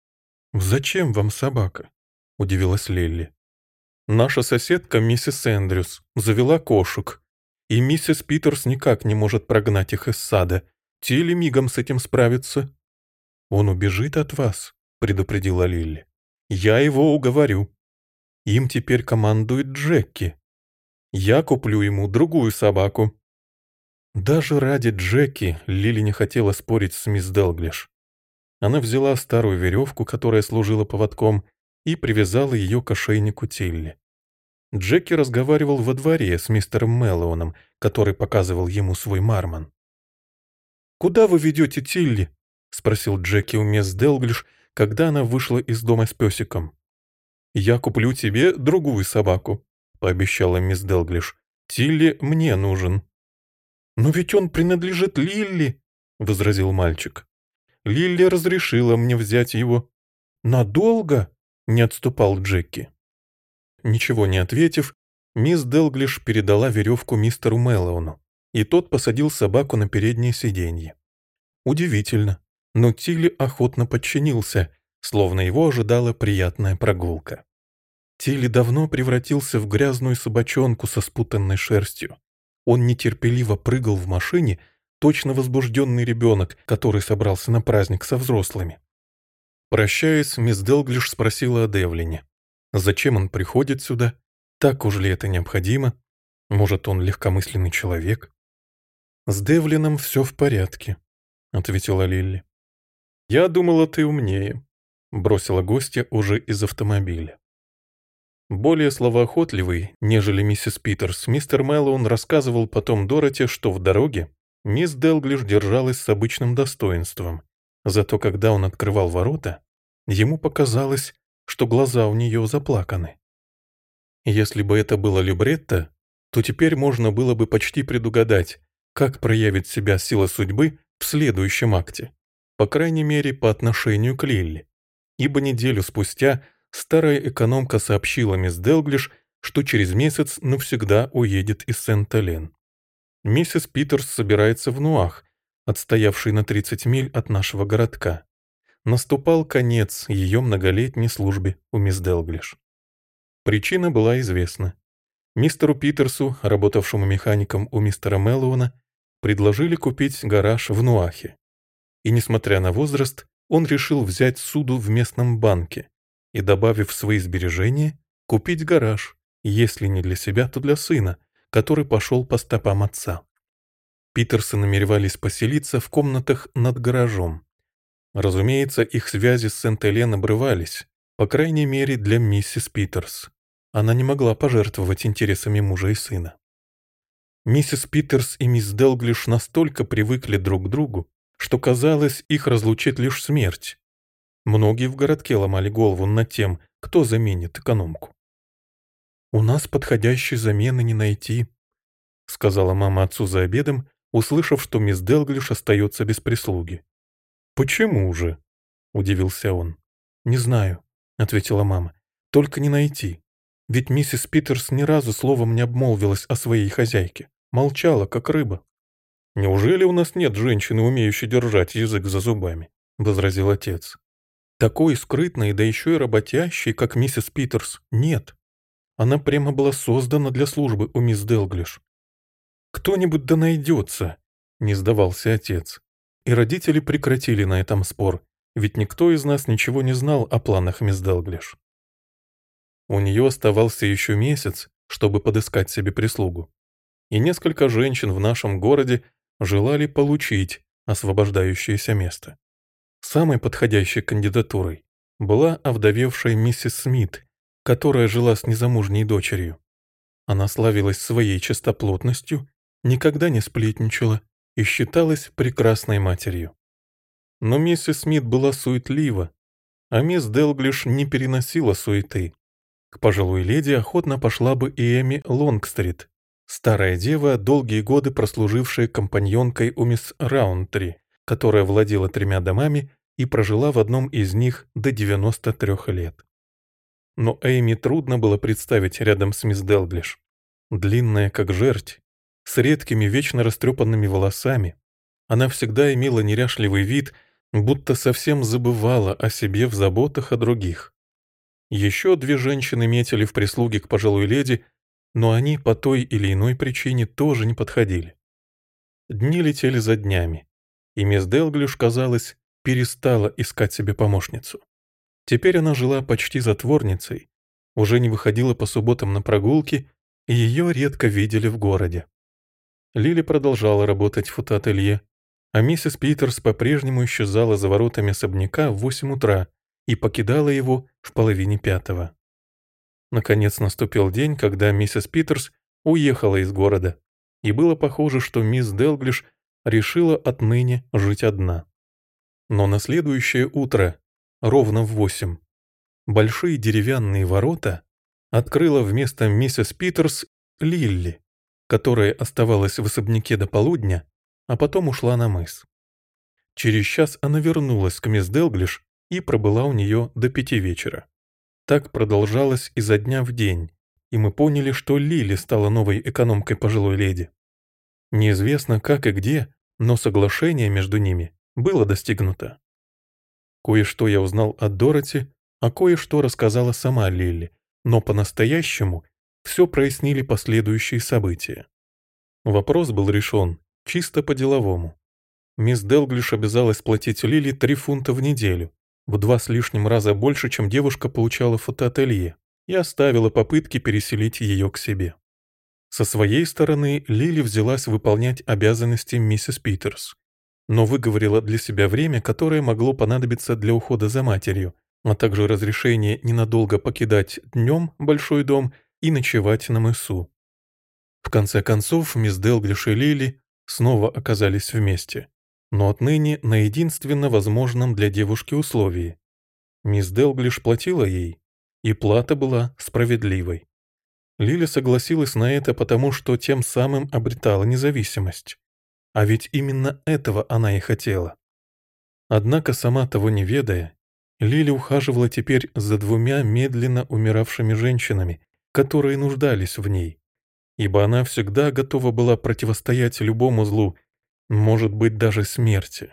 S1: «Зачем вам собака?» — удивилась Лилли. «Наша соседка, миссис Эндрюс, завела кошек, и миссис Питерс никак не может прогнать их из сада. Тилли мигом с этим справится». «Он убежит от вас», — предупредила Лилли. «Я его уговорю. Им теперь командует Джеки. Я куплю ему другую собаку». Даже ради Джеки Лили не хотела спорить с мисс Делглиш. Она взяла старую веревку, которая служила поводком, и привязала ее к ошейнику Тилли. Джеки разговаривал во дворе с мистером Мэллоуном, который показывал ему свой марман. «Куда вы ведете Тилли?» — спросил Джеки у мисс Делглиш, когда она вышла из дома с песиком. «Я куплю тебе другую собаку», — пообещала мисс Делглиш. «Тилли мне нужен». «Но ведь он принадлежит Лилли», — возразил мальчик. «Лилли разрешила мне взять его». «Надолго?» — не отступал Джеки. Ничего не ответив, мисс Делглиш передала веревку мистеру Мэллоуну, и тот посадил собаку на переднее сиденье. Удивительно, но Тилли охотно подчинился, словно его ожидала приятная прогулка. Тилли давно превратился в грязную собачонку со спутанной шерстью. Он нетерпеливо прыгал в машине, точно возбужденный ребенок, который собрался на праздник со взрослыми. Прощаясь, мисс Делглиш спросила о Девлине. Зачем он приходит сюда? Так уж ли это необходимо? Может, он легкомысленный человек? «С Девлином все в порядке», — ответила Лилли. «Я думала, ты умнее», — бросила гостья уже из автомобиля. Более словоохотливый, нежели миссис Питерс, мистер Мэллоун рассказывал потом Дороти, что в дороге мисс Делглиш держалась с обычным достоинством, зато когда он открывал ворота, ему показалось, что глаза у нее заплаканы. Если бы это было либретто, то теперь можно было бы почти предугадать, как проявит себя сила судьбы в следующем акте, по крайней мере, по отношению к Лилли, ибо неделю спустя старая экономка сообщила мисс Делглиш, что через месяц навсегда уедет из Сент-Элен. Миссис Питерс собирается в Нуах, отстоявший на тридцать миль от нашего городка. Наступал конец ее многолетней службе у мисс Делглиш. Причина была известна. Мистеру Питерсу, работавшему механиком у мистера Мэллоуна, предложили купить гараж в Нуахе. И, несмотря на возраст, он решил взять суду в местном банке и, добавив свои сбережения, купить гараж, если не для себя, то для сына, который пошел по стопам отца. Питерсы намеревались поселиться в комнатах над гаражом. Разумеется, их связи с Сент-Элен обрывались, по крайней мере для миссис Питерс. Она не могла пожертвовать интересами мужа и сына. Миссис Питерс и мисс Делглиш настолько привыкли друг к другу, что, казалось, их разлучит лишь смерть. Многие в городке ломали голову над тем, кто заменит экономку. «У нас подходящей замены не найти», — сказала мама отцу за обедом, услышав, что мисс Делглиш остается без прислуги. «Почему же?» — удивился он. «Не знаю», — ответила мама. «Только не найти. Ведь миссис Питерс ни разу словом не обмолвилась о своей хозяйке. Молчала, как рыба». «Неужели у нас нет женщины, умеющей держать язык за зубами?» — возразил отец. «Такой скрытной, да еще и работящей, как миссис Питерс, нет. Она прямо была создана для службы у мисс Делглиш». «Кто-нибудь да найдется», — не сдавался отец. И родители прекратили на этом спор, ведь никто из нас ничего не знал о планах мисс Делглиш. У нее оставался еще месяц, чтобы подыскать себе прислугу. И несколько женщин в нашем городе желали получить освобождающееся место. Самой подходящей кандидатурой была овдовевшая миссис Смит, которая жила с незамужней дочерью. Она славилась своей чистоплотностью, никогда не сплетничала и считалась прекрасной матерью. Но миссис Смит была суетлива, а мисс Делглиш не переносила суеты. К пожилой леди охотно пошла бы и Эми Лонгстрит, старая дева, долгие годы прослужившая компаньонкой у мисс Раунтри, которая владела тремя домами и прожила в одном из них до девяноста трёх лет. Но Эми трудно было представить рядом с мисс Делглиш. Длинная, как жерть, с редкими вечно растрепанными волосами, она всегда имела неряшливый вид, будто совсем забывала о себе в заботах о других. Еще две женщины метили в прислуге к пожилой леди, но они по той или иной причине тоже не подходили. Дни летели за днями, и мисс Делглиш, казалось, перестала искать себе помощницу. Теперь она жила почти затворницей, уже не выходила по субботам на прогулки, и ее редко видели в городе. Лили продолжала работать в фотоателье, а миссис Питерс по-прежнему исчезала за воротами особняка в восемь утра и покидала его в половине пятого. Наконец наступил день, когда миссис Питерс уехала из города, и было похоже, что мисс Делглиш решила отныне жить одна. Но на следующее утро, ровно в восемь, большие деревянные ворота открыла вместо миссис Питерс Лилли, которая оставалась в особняке до полудня, а потом ушла на мыс. Через час она вернулась к мисс Делглиш и пробыла у нее до пяти вечера. Так продолжалось изо дня в день, и мы поняли, что Лили стала новой экономкой пожилой леди. Неизвестно как и где, но соглашение между ними было достигнуто. Кое-что я узнал от Дороти, а кое-что рассказала сама Лили, но по-настоящему все прояснили последующие события. Вопрос был решен чисто по-деловому. Мисс Делглиш обязалась платить Лили три фунта в неделю, в два с лишним раза больше, чем девушка получала в фотоателье, и оставила попытки переселить ее к себе. Со своей стороны Лили взялась выполнять обязанности миссис Питерс, но выговорила для себя время, которое могло понадобиться для ухода за матерью, а также разрешение ненадолго покидать днем большой дом и ночевать на мысу. В конце концов, мисс Делглиш и Лили снова оказались вместе, но отныне на единственно возможном для девушки условии. Мисс Делглиш платила ей, и плата была справедливой. Лили согласилась на это, потому что тем самым обретала независимость. А ведь именно этого она и хотела. Однако, сама того не ведая, Лили ухаживала теперь за двумя медленно умиравшими женщинами, которые нуждались в ней, ибо она всегда готова была противостоять любому злу, может быть, даже смерти.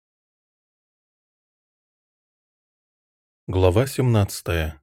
S1: Глава семнадцатая.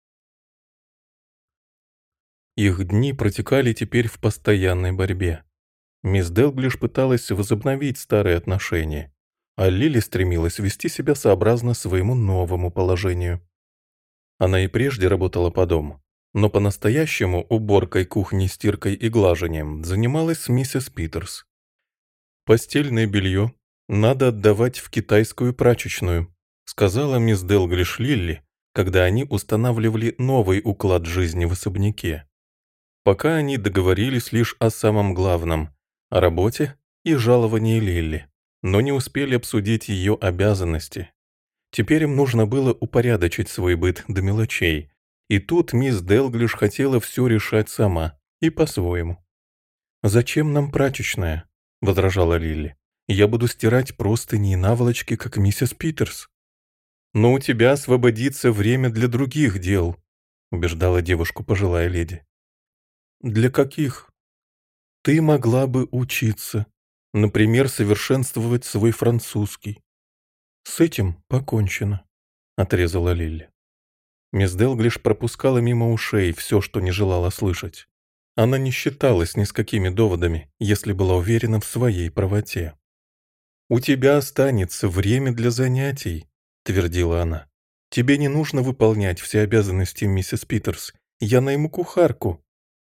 S1: Их дни протекали теперь в постоянной борьбе. Мисс Делглиш пыталась возобновить старые отношения, а Лили стремилась вести себя сообразно своему новому положению. Она и прежде работала по дому, но по-настоящему уборкой кухни, стиркой и глажением занималась миссис Питерс. «Постельное белье надо отдавать в китайскую прачечную», сказала мисс Делглиш Лилли, когда они устанавливали новый уклад жизни в особняке. Пока они договорились лишь о самом главном – о работе и жаловании Лилли, но не успели обсудить ее обязанности. Теперь им нужно было упорядочить свой быт до мелочей, и тут мисс Делглиш хотела все решать сама и по-своему. «Зачем нам прачечная?» – возражала Лилли. «Я буду стирать простыни и наволочки, как миссис Питерс». «Но у тебя освободится время для других дел», – убеждала девушку пожилая леди. «Для каких?» «Ты могла бы учиться, например, совершенствовать свой французский». «С этим покончено», — отрезала Лилли. Мисс Делглиш пропускала мимо ушей все, что не желала слышать. Она не считалась ни с какими доводами, если была уверена в своей правоте. «У тебя останется время для занятий», — твердила она. «Тебе не нужно выполнять все обязанности миссис Питерс. Я найму кухарку».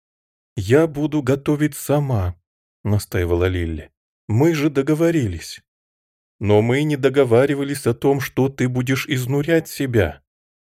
S1: «Я буду готовить сама», — настаивала Лилли. «Мы же договорились». «Но мы не договаривались о том, что ты будешь изнурять себя».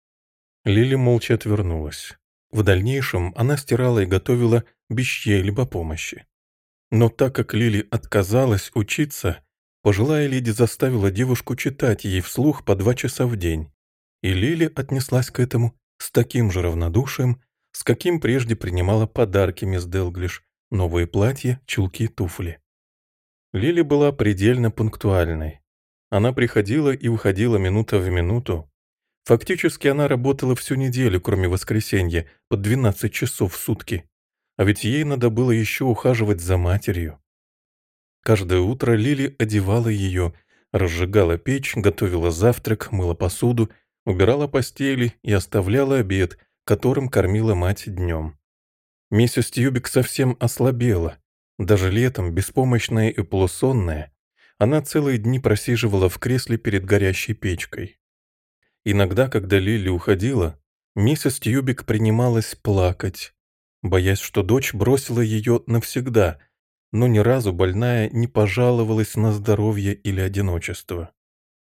S1: Лили молча отвернулась. В дальнейшем она стирала и готовила без чьей-либо помощи. Но так как Лили отказалась учиться, пожилая леди заставила девушку читать ей вслух по два часа в день, и Лили отнеслась к этому с таким же равнодушием, с каким прежде принимала подарки мисс Делглиш, новые платья, чулки и туфли. Лили была предельно пунктуальной. Она приходила и уходила минута в минуту. Фактически она работала всю неделю, кроме воскресенья, по двенадцать часов в сутки. А ведь ей надо было еще ухаживать за матерью. Каждое утро Лили одевала ее, разжигала печь, готовила завтрак, мыла посуду, убирала постели и оставляла обед, которым кормила мать днем. Миссис Тьюбик совсем ослабела. Даже летом, беспомощная и полусонная, она целые дни просиживала в кресле перед горящей печкой. Иногда, когда Лили уходила, миссис Тьюбик принималась плакать, боясь, что дочь бросила ее навсегда, но ни разу больная не пожаловалась на здоровье или одиночество.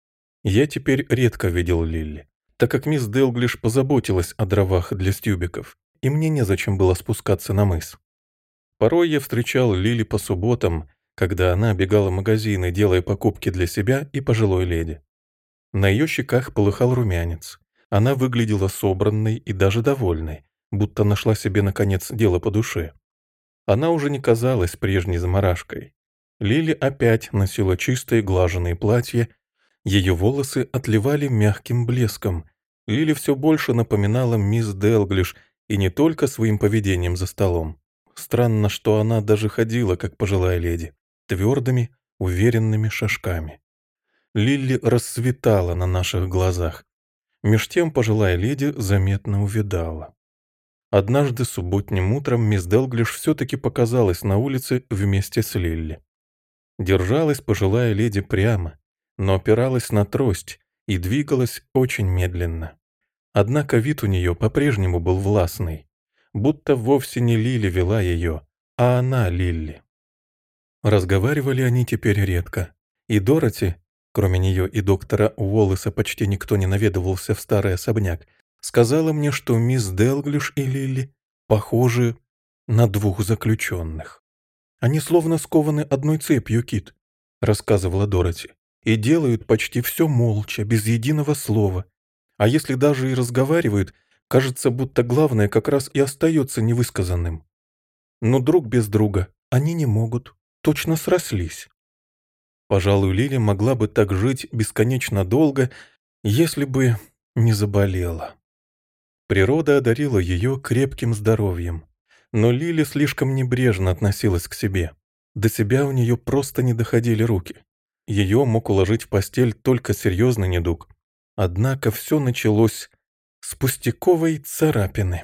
S1: Я теперь редко видел Лилли, так как мисс Делглиш позаботилась о дровах для стюбиков, и мне незачем было спускаться на мыс. Порой я встречал Лили по субботам, когда она бегала в магазины, делая покупки для себя и пожилой леди. На ее щеках полыхал румянец. Она выглядела собранной и даже довольной, будто нашла себе, наконец, дело по душе. Она уже не казалась прежней заморашкой. Лили опять носила чистые глаженые платья, ее волосы отливали мягким блеском. Лили все больше напоминала мисс Делглиш, и не только своим поведением за столом. Странно, что она даже ходила, как пожилая леди, твердыми, уверенными шажками. Лилли расцветала на наших глазах. Меж тем пожилая леди заметно увядала. Однажды субботним утром мисс Делглиш все-таки показалась на улице вместе с Лилли. Держалась пожилая леди прямо, но опиралась на трость и двигалась очень медленно. Однако вид у нее по-прежнему был властный, будто вовсе не Лилли вела ее, а она Лилли. Разговаривали они теперь редко, и Дороти, кроме нее и доктора Уоллеса почти никто не наведывался в старый особняк, сказала мне, что мисс Делглиш и Лилли похожи на двух заключенных. «Они словно скованы одной цепью, Кит», — рассказывала Дороти, «и делают почти все молча, без единого слова. А если даже и разговаривают, кажется, будто главное как раз и остается невысказанным. Но друг без друга они не могут, точно срослись». Пожалуй, Лили могла бы так жить бесконечно долго, если бы не заболела. Природа одарила ее крепким здоровьем, но Лили слишком небрежно относилась к себе. До себя у нее просто не доходили руки. Ее мог уложить в постель только серьезный недуг. Однако все началось с пустяковой царапины.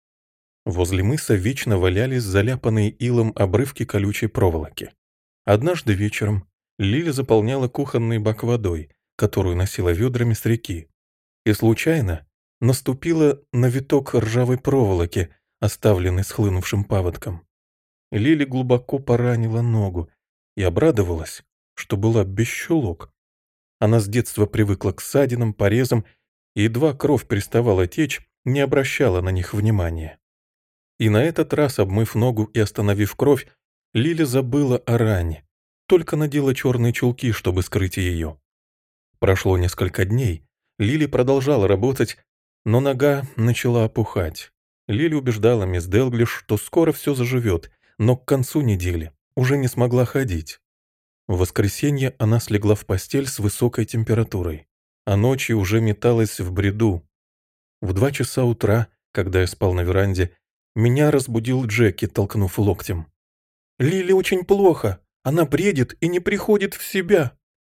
S1: Возле мыса вечно валялись заляпанные илом обрывки колючей проволоки. Однажды вечером Лили заполняла кухонный бак водой, которую носила ведрами с реки, и случайно наступила на виток ржавой проволоки, оставленный схлынувшим паводком. Лили глубоко поранила ногу и обрадовалась, что была без чулок. Она с детства привыкла к ссадинам, порезам едва кровь переставала течь, не обращала на них внимания. И на этот раз, обмыв ногу и остановив кровь, Лили забыла о ране, только надела черные чулки, чтобы скрыть ее. Прошло несколько дней, Лили продолжала работать, но нога начала опухать. Лили убеждала мисс Делглиш, что скоро все заживет, но к концу недели уже не смогла ходить. В воскресенье она слегла в постель с высокой температурой, а ночью уже металась в бреду. В два часа утра, когда я спал на веранде, меня разбудил Джеки, толкнув локтем. «Лили очень плохо, она бредит и не приходит в себя».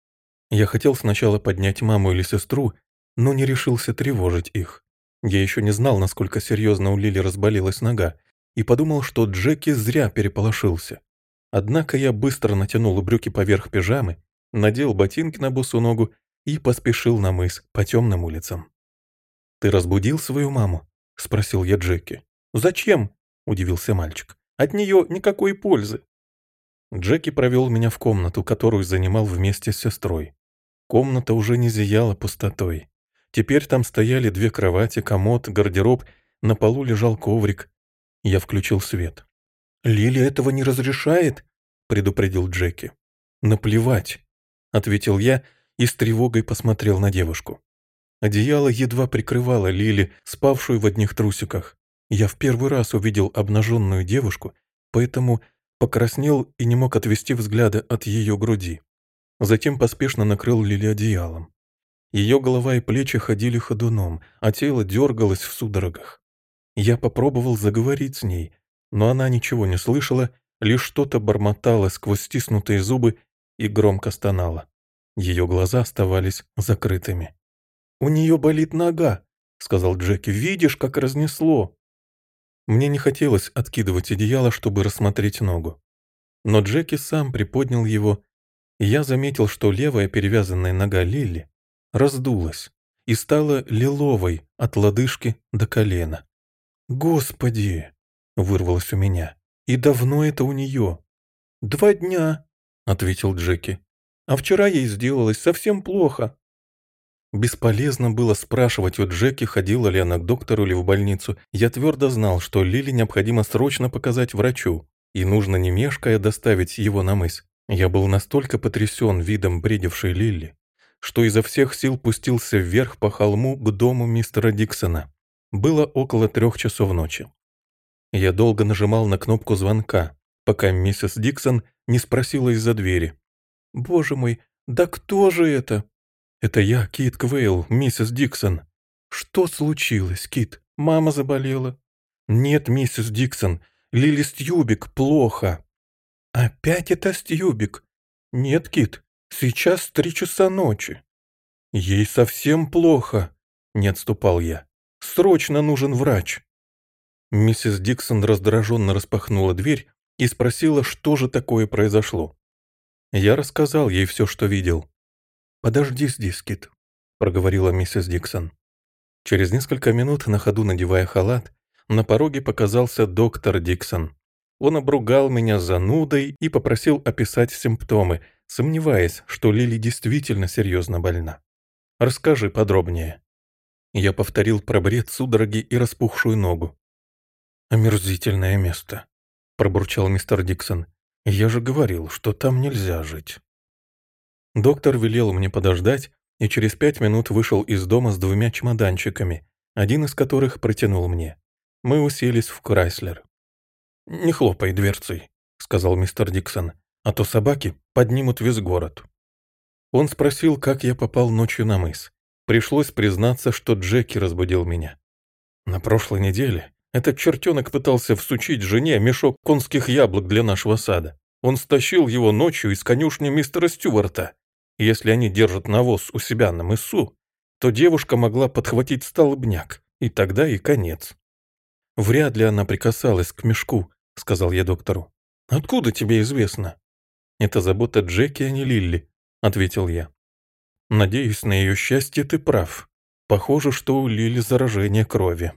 S1: Я хотел сначала поднять маму или сестру, но не решился тревожить их. Я еще не знал, насколько серьезно у Лили разболелась нога, и подумал, что Джеки зря переполошился. Однако я быстро натянул брюки поверх пижамы, надел ботинки на босу ногу и поспешил на мыс по темным улицам. «Ты разбудил свою маму?» — спросил я Джеки. «Зачем?» — удивился мальчик. «От нее никакой пользы». Джеки провел меня в комнату, которую занимал вместе с сестрой. Комната уже не зияла пустотой. Теперь там стояли две кровати, комод, гардероб, на полу лежал коврик. Я включил свет. «Лили этого не разрешает?» — предупредил Джеки. «Наплевать», — ответил я и с тревогой посмотрел на девушку. Одеяло едва прикрывало Лили, спавшую в одних трусиках. Я в первый раз увидел обнаженную девушку, поэтому покраснел и не мог отвести взгляда от ее груди. Затем поспешно накрыл Лили одеялом. Ее голова и плечи ходили ходуном, а тело дергалось в судорогах. Я попробовал заговорить с ней, но она ничего не слышала, лишь что-то бормотала сквозь стиснутые зубы и громко стонала. Ее глаза оставались закрытыми. «У нее болит нога», — сказал Джеки. «Видишь, как разнесло». Мне не хотелось откидывать одеяло, чтобы рассмотреть ногу. Но Джеки сам приподнял его, и я заметил, что левая перевязанная нога Лили раздулась и стала лиловой от лодыжки до колена. «Господи!» — вырвалось у меня. «И давно это у нее?» «Два дня», — ответил Джеки. «А вчера ей сделалось совсем плохо». Бесполезно было спрашивать у Джеки, ходила ли она к доктору или в больницу. Я твердо знал, что Лили необходимо срочно показать врачу, и нужно не мешкая доставить его на мыс. Я был настолько потрясен видом бредившей Лили, что изо всех сил пустился вверх по холму к дому мистера Диксона. Было около трех часов ночи. Я долго нажимал на кнопку звонка, пока миссис Диксон не спросила из-за двери. «Боже мой, да кто же это?» «Это я, Кит Квейл, миссис Диксон». «Что случилось, Кит? Мама заболела?» «Нет, миссис Диксон, Лили Стьюбик плохо». «Опять это Стьюбик?» «Нет, Кит, сейчас три часа ночи». «Ей совсем плохо», — не отступал я. «Срочно нужен врач». Миссис Диксон раздраженно распахнула дверь и спросила, что же такое произошло. Я рассказал ей все, что видел. «Подожди здесь, Кит», — проговорила миссис Диксон. Через несколько минут, на ходу надевая халат, на пороге показался доктор Диксон. Он обругал меня занудой и попросил описать симптомы, сомневаясь, что Лили действительно серьезно больна. «Расскажи подробнее». Я повторил про бред, судороги и распухшую ногу. «Омерзительное место», — пробурчал мистер Диксон. «Я же говорил, что там нельзя жить». Доктор велел мне подождать, и через пять минут вышел из дома с двумя чемоданчиками, один из которых протянул мне. Мы уселись в Крайслер. «Не хлопай дверцей», — сказал мистер Диксон, «а то собаки поднимут весь город». Он спросил, как я попал ночью на мыс. Пришлось признаться, что Джеки разбудил меня. На прошлой неделе этот чертенок пытался всучить жене мешок конских яблок для нашего сада. Он стащил его ночью из конюшни мистера Стюарта. Если они держат навоз у себя на мысу, то девушка могла подхватить столбняк, и тогда и конец. «Вряд ли она прикасалась к мешку», — сказал я доктору. «Откуда тебе известно?» «Это забота Джеки, а не Лилли», — ответил я. «Надеюсь, на ее счастье ты прав. Похоже, что у Лили заражение крови».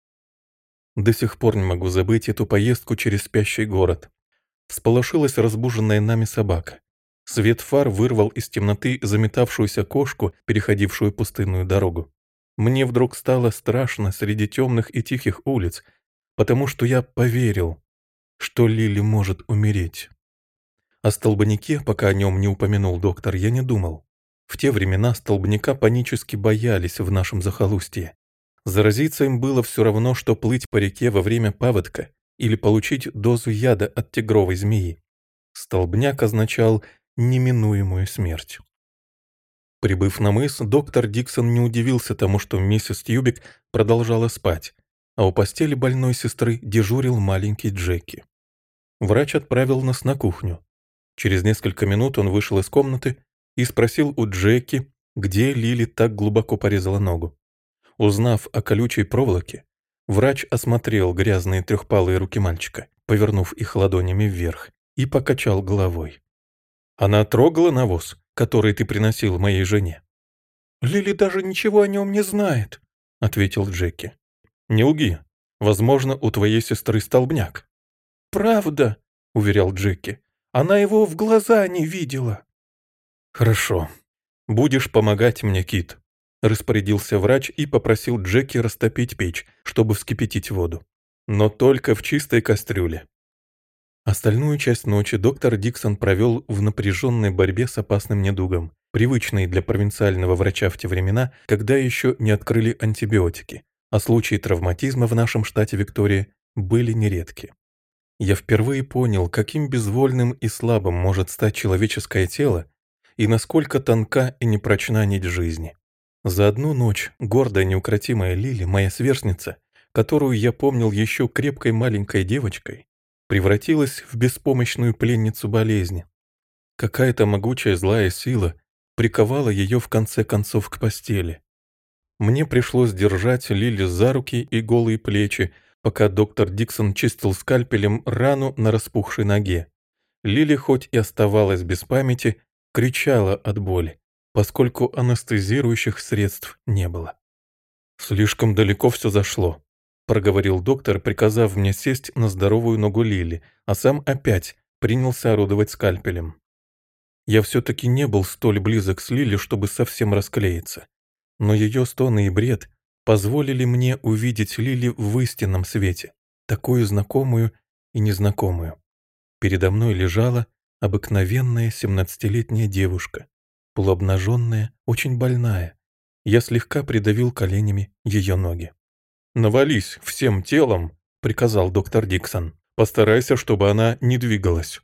S1: До сих пор не могу забыть эту поездку через спящий город. Всполошилась разбуженная нами собака. Свет фар вырвал из темноты заметавшуюся кошку, переходившую пустынную дорогу. Мне вдруг стало страшно среди темных и тихих улиц, потому что я поверил, что Лили может умереть. О столбняке, пока о нем не упомянул доктор, я не думал. В те времена столбняка панически боялись в нашем захолустье. Заразиться им было все равно, что плыть по реке во время паводка или получить дозу яда от тигровой змеи. Столбняк означал неминуемую смерть. Прибыв на мыс, доктор Диксон не удивился тому, что миссис Тьюбик продолжала спать, а у постели больной сестры дежурил маленький Джеки. Врач отправил нас на кухню. Через несколько минут он вышел из комнаты и спросил у Джеки, где Лили так глубоко порезала ногу. Узнав о колючей проволоке, врач осмотрел грязные трехпалые руки мальчика, повернув их ладонями вверх, и покачал головой. «Она трогала навоз, который ты приносил моей жене?» «Лили даже ничего о нем не знает», — ответил Джеки. «Не лги. Возможно, у твоей сестры столбняк». «Правда», — уверял Джеки. «Она его в глаза не видела». «Хорошо. Будешь помогать мне, Кит», — распорядился врач и попросил Джеки растопить печь, чтобы вскипятить воду. «Но только в чистой кастрюле». Остальную часть ночи доктор Диксон провел в напряженной борьбе с опасным недугом, привычной для провинциального врача в те времена, когда еще не открыли антибиотики, а случаи травматизма в нашем штате Виктория были нередки. Я впервые понял, каким безвольным и слабым может стать человеческое тело и насколько тонка и непрочна нить жизни. За одну ночь гордая неукротимая Лили, моя сверстница, которую я помнил еще крепкой маленькой девочкой, превратилась в беспомощную пленницу болезни. Какая-то могучая злая сила приковала ее в конце концов к постели. Мне пришлось держать Лили за руки и голые плечи, пока доктор Диксон чистил скальпелем рану на распухшей ноге. Лили, хоть и оставалась без памяти, кричала от боли, поскольку анестезирующих средств не было. «Слишком далеко все зашло», — проговорил доктор, приказав мне сесть на здоровую ногу Лили, а сам опять принялся орудовать скальпелем. Я все-таки не был столь близок с Лили, чтобы совсем расклеиться, но ее стоны и бред позволили мне увидеть Лили в истинном свете, такую знакомую и незнакомую. Передо мной лежала обыкновенная семнадцатилетняя девушка, полуобнаженная, очень больная. Я слегка придавил коленями ее ноги. «Навались всем телом», — приказал доктор Диксон. «Постарайся, чтобы она не двигалась».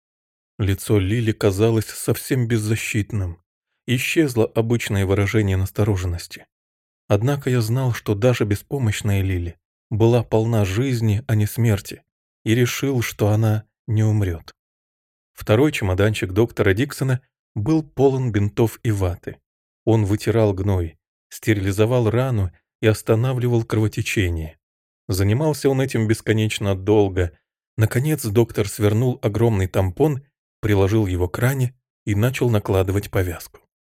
S1: Лицо Лили казалось совсем беззащитным. Исчезло обычное выражение настороженности. Однако я знал, что даже беспомощная Лили была полна жизни, а не смерти, и решил, что она не умрет. Второй чемоданчик доктора Диксона был полон бинтов и ваты. Он вытирал гной, стерилизовал рану и останавливал кровотечение. Занимался он этим бесконечно долго. Наконец доктор свернул огромный тампон, приложил его к ране и начал накладывать повязку.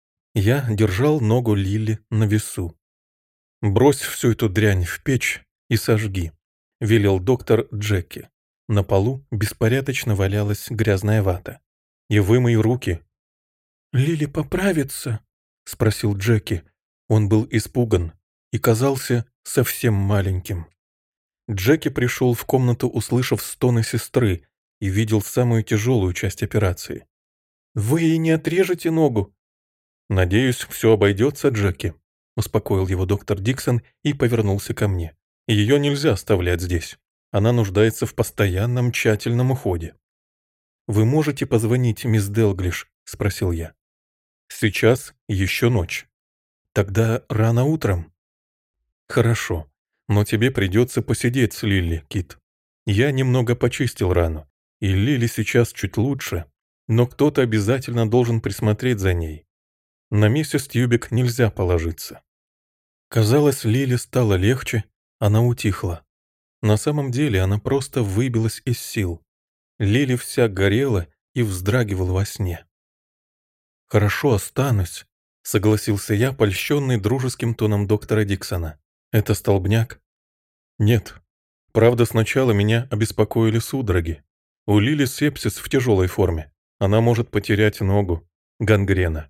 S1: Я держал ногу Лили на весу. «Брось всю эту дрянь в печь и сожги», — велел доктор Джеки. На полу беспорядочно валялась грязная вата. «И вымой руки». «Лили поправится?» — спросил Джеки. Он был испуган и казался совсем маленьким. Джеки пришел в комнату, услышав стоны сестры, и видел самую тяжелую часть операции. «Вы ей не отрежете ногу?» «Надеюсь, все обойдется, Джеки», — успокоил его доктор Диксон и повернулся ко мне. «Ее нельзя оставлять здесь. Она нуждается в постоянном тщательном уходе». «Вы можете позвонить мисс Делглиш?» — спросил я. «Сейчас еще ночь». «Тогда рано утром?» «Хорошо, но тебе придется посидеть с Лили, Кит. Я немного почистил рану, и Лили сейчас чуть лучше, но кто-то обязательно должен присмотреть за ней. На миссис Тьюбик нельзя положиться». Казалось, Лили стало легче, она утихла. На самом деле она просто выбилась из сил. Лили вся горела и вздрагивала во сне. «Хорошо, останусь», — согласился я, польщенный дружеским тоном доктора Диксона. «Это столбняк?» «Нет. Правда, сначала меня обеспокоили судороги. У Лили сепсис в тяжелой форме. Она может потерять ногу. Гангрена.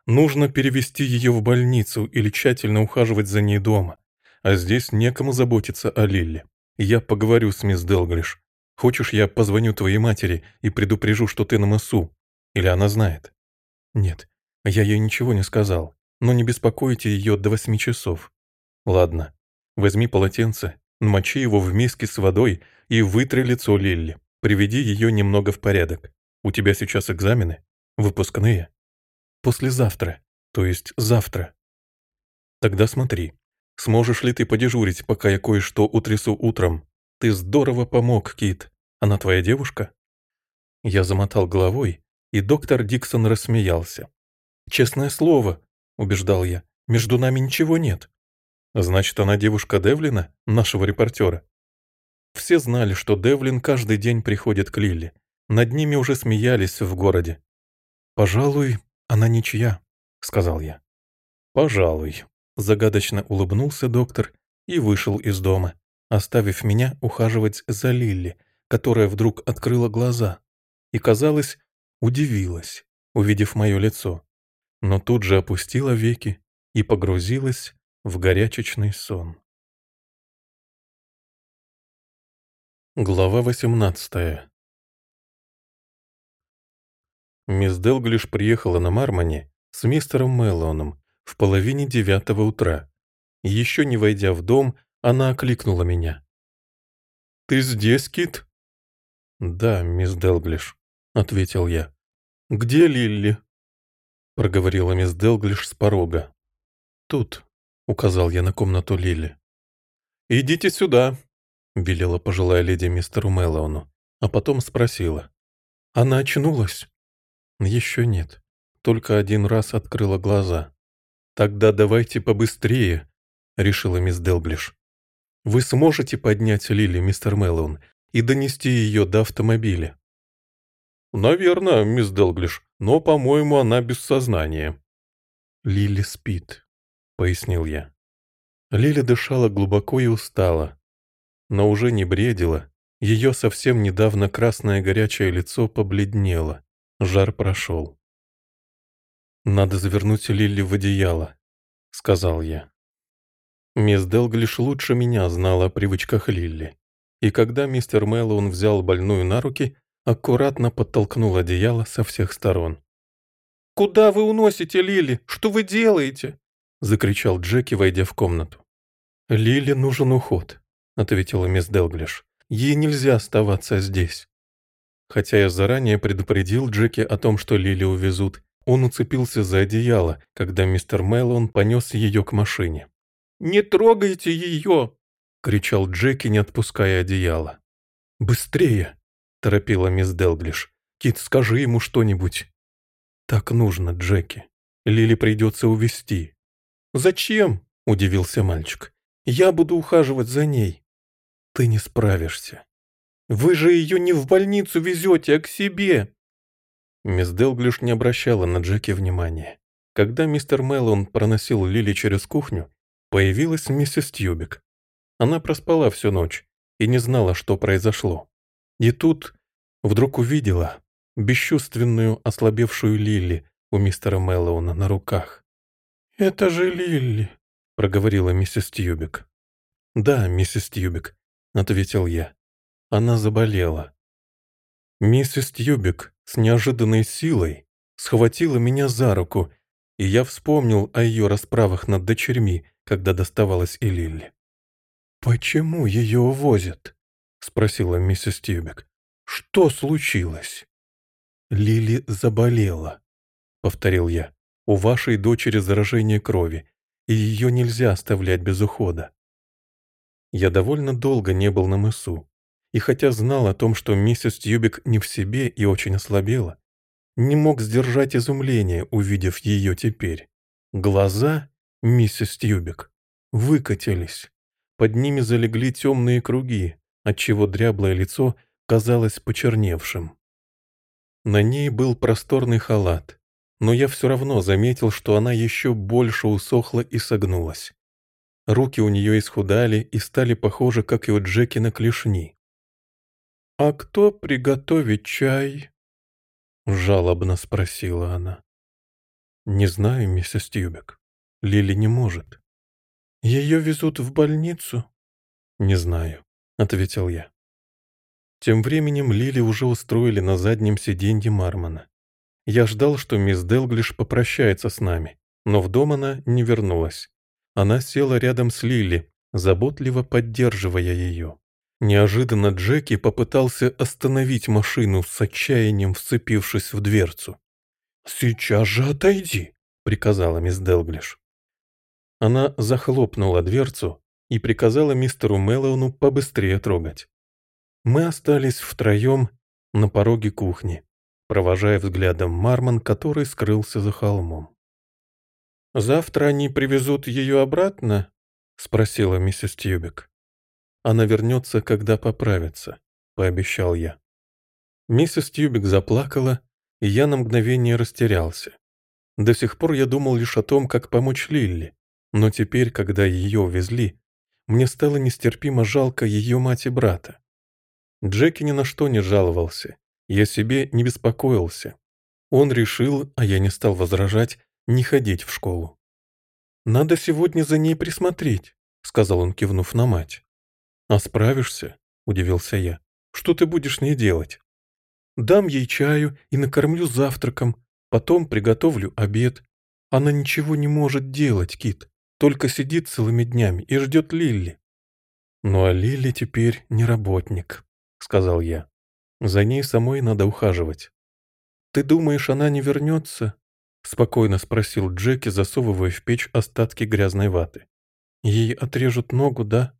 S1: Нужно перевести ее в больницу или тщательно ухаживать за ней дома. А здесь некому заботиться о Лилле. Я поговорю с мисс Делглиш. Хочешь, я позвоню твоей матери и предупрежу, что ты на мысу? Или она знает? Нет, я ей ничего не сказал. Но не беспокойте ее до восьми часов. Ладно, возьми полотенце, намочи его в миске с водой и вытри лицо Лилли. Приведи ее немного в порядок. У тебя сейчас экзамены? Выпускные? Послезавтра, то есть завтра. Тогда смотри, сможешь ли ты подежурить, пока я кое-что утрясу утром? Ты здорово помог, Кит. Она твоя девушка? Я замотал головой, и доктор Диксон рассмеялся. «Честное слово», — убеждал я, — «между нами ничего нет». Значит, она девушка Девлина, нашего репортера? Все знали, что Девлин каждый день приходит к Лилли. Над ними уже смеялись в городе. «Пожалуй, она ничья», — сказал я. «Пожалуй», — загадочно улыбнулся доктор и вышел из дома, оставив меня ухаживать за Лилли, которая вдруг открыла глаза и, казалось, удивилась, увидев мое лицо, но тут же опустила веки и погрузилась в горячечный сон. Глава восемнадцатая. Мисс Делглиш приехала на Мармоне с мистером Мэллоуном в половине девятого утра. Еще не войдя в дом, она окликнула меня. «Ты здесь, Кит?» «Да, мисс Делглиш», — ответил я. «Где Лилли?» — проговорила мисс Делглиш с порога. «Тут», — указал я на комнату Лилли. «Идите сюда», — велела пожилая леди мистеру Мэллоуну, а потом спросила. «Она очнулась?» «Еще нет. Только один раз открыла глаза». «Тогда давайте побыстрее», — решила мисс Делглиш. «Вы сможете поднять Лилли, мистер Мэллоун, и донести ее до автомобиля?» «Наверно, мисс Делглиш, но, по-моему, она без сознания». «Лилли спит», — пояснил я. Лилли дышала глубоко и устала, но уже не бредила. Ее совсем недавно красное горячее лицо побледнело. Жар прошел. «Надо завернуть Лилли в одеяло», — сказал я. Мисс Делглиш лучше меня знала о привычках Лилли, и когда мистер Мэллоун взял больную на руки, аккуратно подтолкнул одеяло со всех сторон. «Куда вы уносите Лилли? Что вы делаете?» — закричал Джеки, войдя в комнату. «Лилли нужен уход», — ответила мисс Делглиш. «Ей нельзя оставаться здесь». Хотя я заранее предупредил Джеки о том, что Лилли увезут, он уцепился за одеяло, когда мистер Мэллоун понес ее к машине. «Не трогайте ее!» — кричал Джеки, не отпуская одеяло. «Быстрее!» — торопила мисс Делглиш. «Кит, скажи ему что-нибудь». «Так нужно, Джеки. Лили придется увезти». «Зачем?» — удивился мальчик. «Я буду ухаживать за ней». «Ты не справишься». «Вы же ее не в больницу везете, а к себе!» Мисс Делглиш не обращала на Джеки внимания. Когда мистер Мэллоун проносил Лили через кухню, появилась миссис Тьюбик. Она проспала всю ночь и не знала, что произошло. И тут вдруг увидела бесчувственную, ослабевшую Лилли у мистера Мэллоуна на руках. «Это же Лилли», — проговорила миссис Тьюбик. «Да, миссис Тьюбик», — ответил я. Она заболела. Миссис Тьюбик с неожиданной силой схватила меня за руку, и я вспомнил о ее расправах над дочерьми, когда доставалась и Лилли. «Почему ее увозят?» — спросила миссис Тьюбик. «Что случилось?» «Лили заболела», — повторил я. «У вашей дочери заражение крови, и ее нельзя оставлять без ухода». Я довольно долго не был на мысу, и хотя знал о том, что миссис Тьюбик не в себе и очень ослабела, не мог сдержать изумление, увидев ее теперь. Глаза миссис Тьюбик выкатились, под ними залегли темные круги, отчего дряблое лицо казалось почерневшим. На ней был просторный халат, но я все равно заметил, что она еще больше усохла и согнулась. Руки у нее исхудали и стали похожи, как и у Джеки, на клешни. «А кто приготовит чай?» — жалобно спросила она. «Не знаю, миссис Тьюбек. Лили не может». «Ее везут в больницу?» «Не знаю», — ответил я. Тем временем Лили уже устроили на заднем сиденье Мармона. Я ждал, что мисс Делглиш попрощается с нами, но в дом она не вернулась. Она села рядом с Лили, заботливо поддерживая ее. Неожиданно Джеки попытался остановить машину с отчаянием, вцепившись в дверцу. «Сейчас же отойди», — приказала мисс Делглиш. Она захлопнула дверцу и приказала мистеру Мэллоуну побыстрее трогать. Мы остались втроем на пороге кухни, провожая взглядом Мармон, который скрылся за холмом. «Завтра они привезут ее обратно?» — спросила миссис Тьюбек. «Она вернется, когда поправится», — пообещал я. Миссис Тьюбек заплакала, и я на мгновение растерялся. До сих пор я думал лишь о том, как помочь Лилли, но теперь, когда ее увезли, мне стало нестерпимо жалко ее мать и брата. Джеки ни на что не жаловался, я себе не беспокоился. Он решил, а я не стал возражать, не ходить в школу. «Надо сегодня за ней присмотреть», — сказал он, кивнув на мать. «А справишься?» — удивился я. «Что ты будешь с ней делать?» «Дам ей чаю и накормлю завтраком, потом приготовлю обед. Она ничего не может делать, Кит, только сидит целыми днями и ждет Лилли». «Ну а Лилли теперь не работник», — сказал я. «За ней самой надо ухаживать». «Ты думаешь, она не вернется?» — спокойно спросил Джеки, засовывая в печь остатки грязной ваты. «Ей отрежут ногу, да?»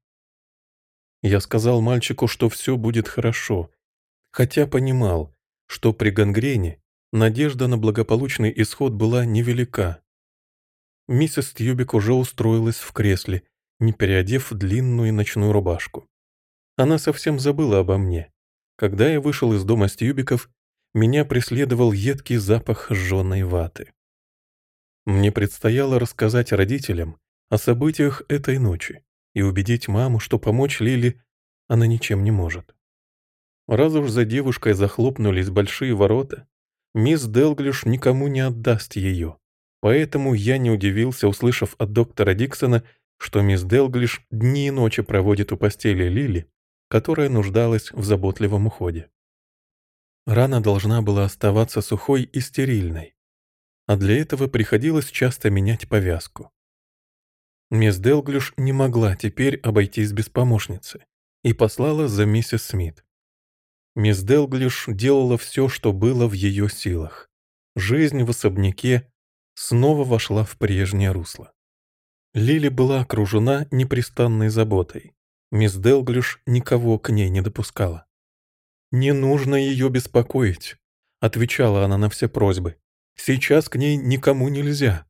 S1: Я сказал мальчику, что все будет хорошо, хотя понимал, что при гангрене надежда на благополучный исход была невелика. Миссис Тьюбек уже устроилась в кресле, не переодев длинную ночную рубашку. Она совсем забыла обо мне. Когда я вышел из дома Стьюбиков, меня преследовал едкий запах сжженной ваты. Мне предстояло рассказать родителям о событиях этой ночи и убедить маму, что помочь Лили она ничем не может. Раз уж за девушкой захлопнулись большие ворота, мисс Делглиш никому не отдаст ее, поэтому я не удивился, услышав от доктора Диксона, что мисс Делглиш дни и ночи проводит у постели Лили, которая нуждалась в заботливом уходе. Рана должна была оставаться сухой и стерильной, а для этого приходилось часто менять повязку. Мисс Делглиш не могла теперь обойтись без помощницы и послала за миссис Смит. Мисс Делглиш делала все, что было в ее силах. Жизнь в особняке снова вошла в прежнее русло. Лили была окружена непрестанной заботой. Мисс Делглиш никого к ней не допускала. «Не нужно ее беспокоить», — отвечала она на все просьбы. «Сейчас к ней никому нельзя».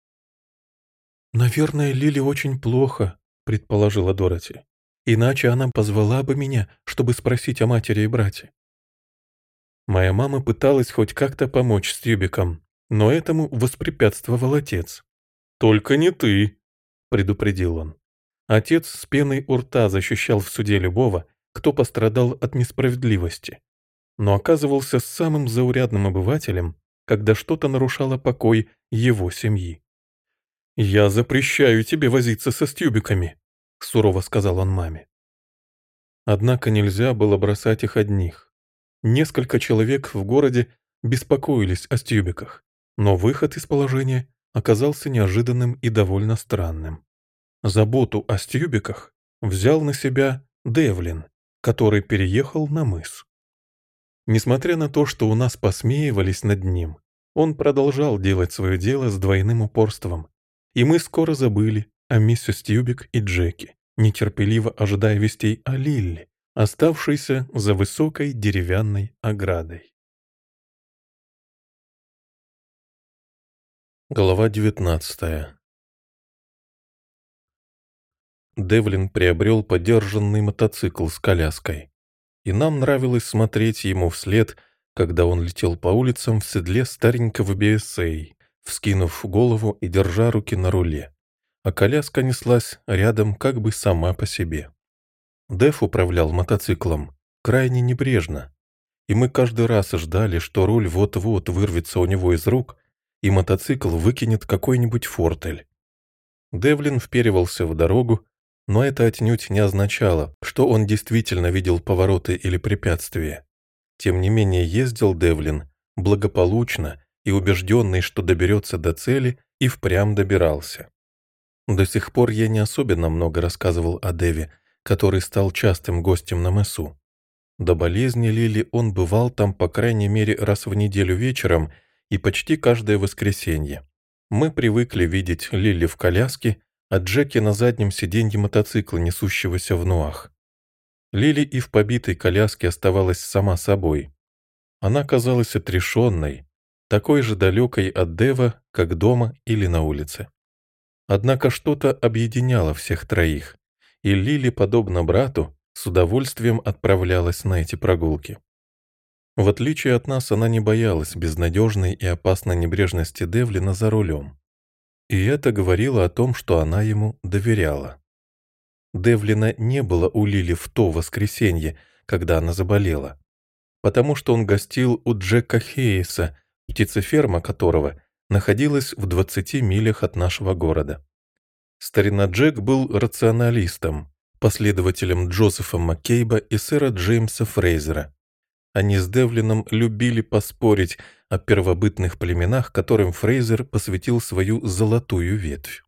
S1: «Наверное, Лили очень плохо», — предположила Дороти. «Иначе она позвала бы меня, чтобы спросить о матери и брате». Моя мама пыталась хоть как-то помочь Стьюбикам, но этому воспрепятствовал отец. «Только не ты», — предупредил он. Отец с пеной у рта защищал в суде любого, кто пострадал от несправедливости, но оказывался самым заурядным обывателем, когда что-то нарушало покой его семьи. «Я запрещаю тебе возиться со Стьюбиками», — сурово сказал он маме. Однако нельзя было бросать их одних. Несколько человек в городе беспокоились о Стьюбиках, но выход из положения оказался неожиданным и довольно странным. Заботу о Стьюбиках взял на себя Девлин, который переехал на мыс. Несмотря на то, что у нас посмеивались над ним, он продолжал делать свое дело с двойным упорством, и мы скоро забыли о миссис Тьюбек и Джеки, нетерпеливо ожидая вестей о Лилли, оставшейся за высокой деревянной оградой. Глава девятнадцатая. Девлин приобрел подержанный мотоцикл с коляской, и нам нравилось смотреть ему вслед, когда он летел по улицам в седле старенького би эс эй, вскинув голову и держа руки на руле, а коляска неслась рядом как бы сама по себе. Дэв управлял мотоциклом крайне небрежно, и мы каждый раз ждали, что руль вот-вот вырвется у него из рук, и мотоцикл выкинет какой-нибудь фортель. Девлин вперивался в дорогу, но это отнюдь не означало, что он действительно видел повороты или препятствия. Тем не менее ездил Девлин благополучно и убежденный, что доберется до цели, и впрямь добирался. До сих пор я не особенно много рассказывал о Деве, который стал частым гостем на мысу. До болезни Лили он бывал там по крайней мере раз в неделю вечером и почти каждое воскресенье. Мы привыкли видеть Лили в коляске, а Джеки на заднем сиденье мотоцикла, несущегося в нуах. Лили и в побитой коляске оставалась сама собой. Она казалась отрешенной, такой же далекой от Дева, как дома или на улице. Однако что-то объединяло всех троих, и Лили, подобно брату, с удовольствием отправлялась на эти прогулки. В отличие от нас, она не боялась безнадежной и опасной небрежности Девлина за рулем. И это говорило о том, что она ему доверяла. Девлина не было у Лили в то воскресенье, когда она заболела, потому что он гостил у Джека Хейса, птицеферма которого находилась в двадцати милях от нашего города. Старина Джек был рационалистом, последователем Джозефа Маккейба и сэра Джеймса Фрейзера. Они с Девлином любили поспорить о первобытных племенах, которым Фрейзер посвятил свою золотую ветвь.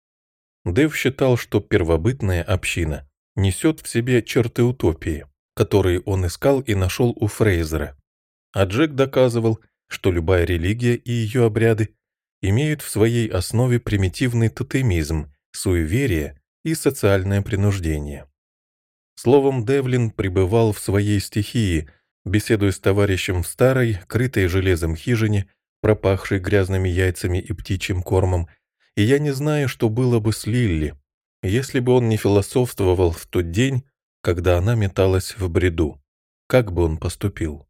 S1: Дев считал, что первобытная община несет в себе черты утопии, которые он искал и нашел у Фрейзера. А Джек доказывал, что любая религия и ее обряды имеют в своей основе примитивный тотемизм, суеверие и социальное принуждение. Словом, Девлин пребывал в своей стихии, беседуя с товарищем в старой, крытой железом хижине, пропахшей грязными яйцами и птичьим кормом, и я не знаю, что было бы с Лилли, если бы он не философствовал в тот день, когда она металась в бреду. Как бы он поступил?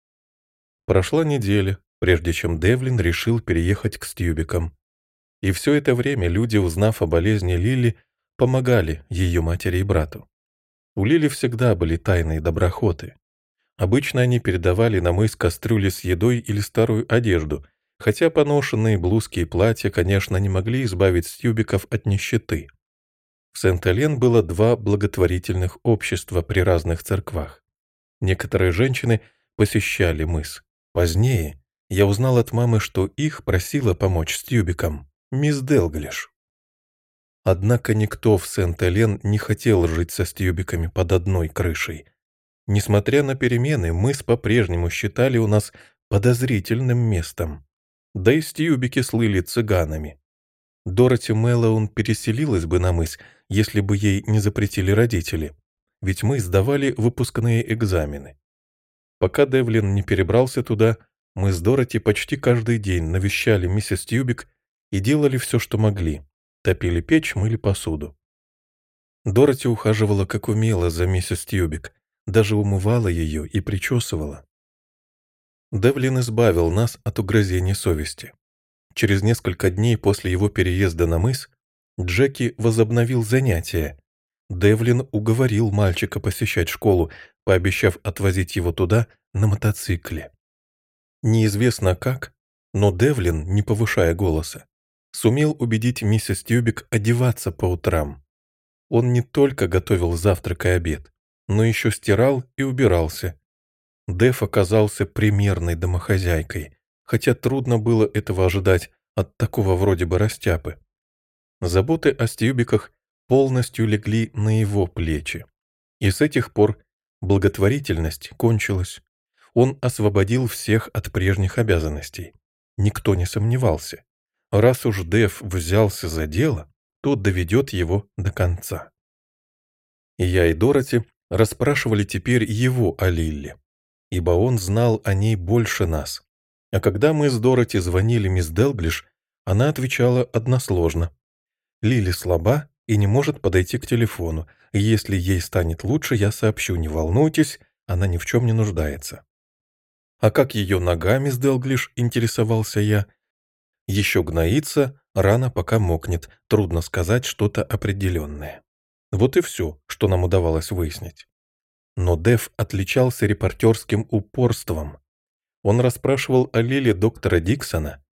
S1: Прошла неделя, прежде чем Девлин решил переехать к Стьюбикам. И все это время люди, узнав о болезни Лили, помогали ее матери и брату. У Лили всегда были тайные доброхоты. Обычно они передавали на мыс кастрюли с едой или старую одежду, хотя поношенные блузки и платья, конечно, не могли избавить Стьюбиков от нищеты. В Сент-Элен было два благотворительных общества при разных церквах. Некоторые женщины посещали мыс. Позднее я узнал от мамы, что их просила помочь Стьюбикам мисс Делглиш. Однако никто в Сент-Элен не хотел жить со Стьюбиками под одной крышей. Несмотря на перемены, мыс по-прежнему считали у нас подозрительным местом. Да и Стьюбики слыли цыганами. Дороти Мэллоун переселилась бы на мыс, если бы ей не запретили родители, ведь мы сдавали выпускные экзамены. Пока Девлин не перебрался туда, мы с Дороти почти каждый день навещали миссис Тьюбик и делали все, что могли. Топили печь, мыли посуду. Дороти ухаживала как умела за миссис Тьюбик, даже умывала ее и причесывала. Девлин избавил нас от угрызений совести. Через несколько дней после его переезда на мыс Джеки возобновил занятия. Девлин уговорил мальчика посещать школу, пообещав отвозить его туда на мотоцикле. Неизвестно как, но Девлин, не повышая голоса, сумел убедить миссис Тьюбик одеваться по утрам. Он не только готовил завтрак и обед, но еще стирал и убирался. Дев оказался примерной домохозяйкой, хотя трудно было этого ожидать от такого вроде бы растяпы. Заботы о Стьюбиках полностью легли на его плечи. И с этих пор благотворительность кончилась. Он освободил всех от прежних обязанностей. Никто не сомневался. Раз уж Дев взялся за дело, то доведет его до конца. И я, и Дороти расспрашивали теперь его о Лилле, ибо он знал о ней больше нас. А когда мы с Дороти звонили мисс Делглиш, она отвечала односложно. Лили слаба и не может подойти к телефону, и если ей станет лучше, я сообщу, не волнуйтесь, она ни в чем не нуждается. А как ее нога, мисс Делглиш, интересовался я? Еще гноится, рана пока мокнет, трудно сказать что-то определенное. Вот и все, что нам удавалось выяснить. Но Дев отличался репортерским упорством. Он расспрашивал о Лиле доктора Диксона,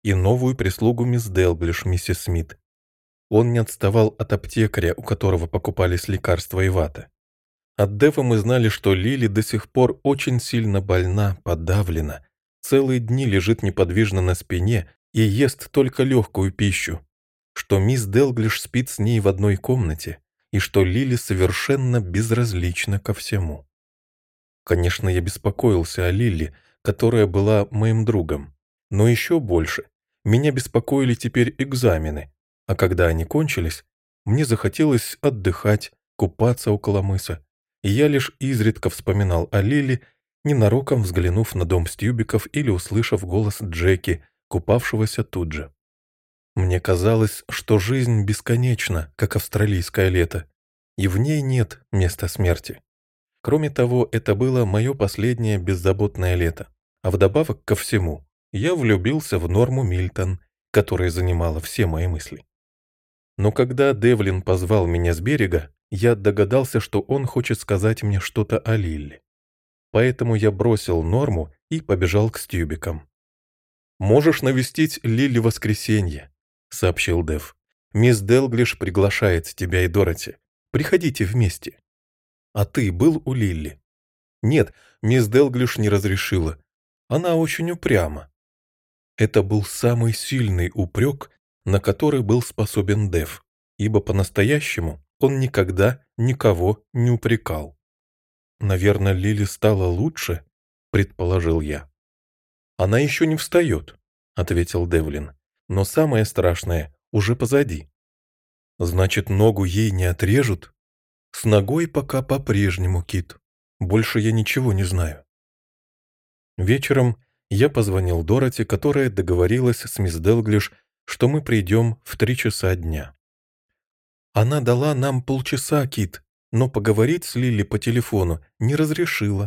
S1: и новую прислугу мисс Делглиш, миссис Смит. Он не отставал от аптекаря, у которого покупались лекарства и вата. От Дева мы знали, что Лили до сих пор очень сильно больна, подавлена, целые дни лежит неподвижно на спине и ест только легкую пищу, что мисс Делглиш спит с ней в одной комнате и что Лили совершенно безразлична ко всему. Конечно, я беспокоился о Лили, которая была моим другом, но еще больше меня беспокоили теперь экзамены, а когда они кончились, мне захотелось отдыхать, купаться около мыса, и я лишь изредка вспоминал о Лили, ненароком взглянув на дом Стьюбиков или услышав голос Джеки, купавшегося тут же. Мне казалось, что жизнь бесконечна, как австралийское лето, и в ней нет места смерти. Кроме того, это было мое последнее беззаботное лето, а вдобавок ко всему, я влюбился в Норму Мильтон, которая занимала все мои мысли. Но когда Девлин позвал меня с берега, я догадался, что он хочет сказать мне что-то о Лилли. Поэтому я бросил Норму и побежал к Стьюбикам. «Можешь навестить Лилли в воскресенье», — сообщил Дев. «Мисс Делглиш приглашает тебя и Дороти. Приходите вместе». «А ты был у Лилли?» «Нет, мисс Делглиш не разрешила. Она очень упряма». Это был самый сильный упрек, на который был способен Дев, ибо по-настоящему он никогда никого не упрекал. «Наверное, Лили стала лучше», — предположил я. «Она еще не встает», — ответил Девлин, «но самое страшное уже позади». «Значит, ногу ей не отрежут?» «С ногой пока по-прежнему, Кит. Больше я ничего не знаю». Вечером я позвонил Дороти, которая договорилась с мисс Делглиш, что мы придем в три часа дня. «Она дала нам полчаса, Кит, но поговорить с Лилли по телефону не разрешила».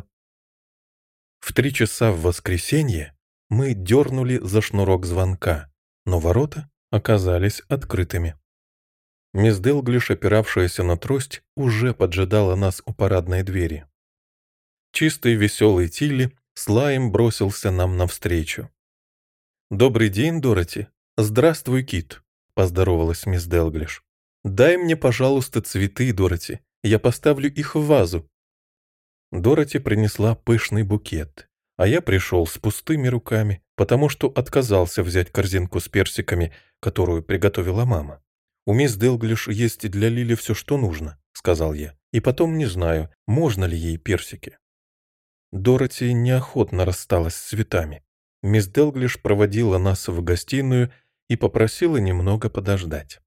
S1: В три часа в воскресенье мы дернули за шнурок звонка, но ворота оказались открытыми. Мисс Делглиш, опиравшаяся на трость, уже поджидала нас у парадной двери. Чистый веселый Тилли с лаем бросился нам навстречу. «Добрый день, Дороти. Здравствуй, Кит», — поздоровалась мисс Делглиш. «Дай мне, пожалуйста, цветы, Дороти. Я поставлю их в вазу». Дороти принесла пышный букет, а я пришел с пустыми руками, потому что отказался взять корзинку с персиками, которую приготовила мама. «У мисс Делглиш есть для Лили все, что нужно», — сказал я, «и потом не знаю, можно ли ей персики». Дороти неохотно рассталась с цветами. Мисс Делглиш проводила нас в гостиную и попросила немного подождать.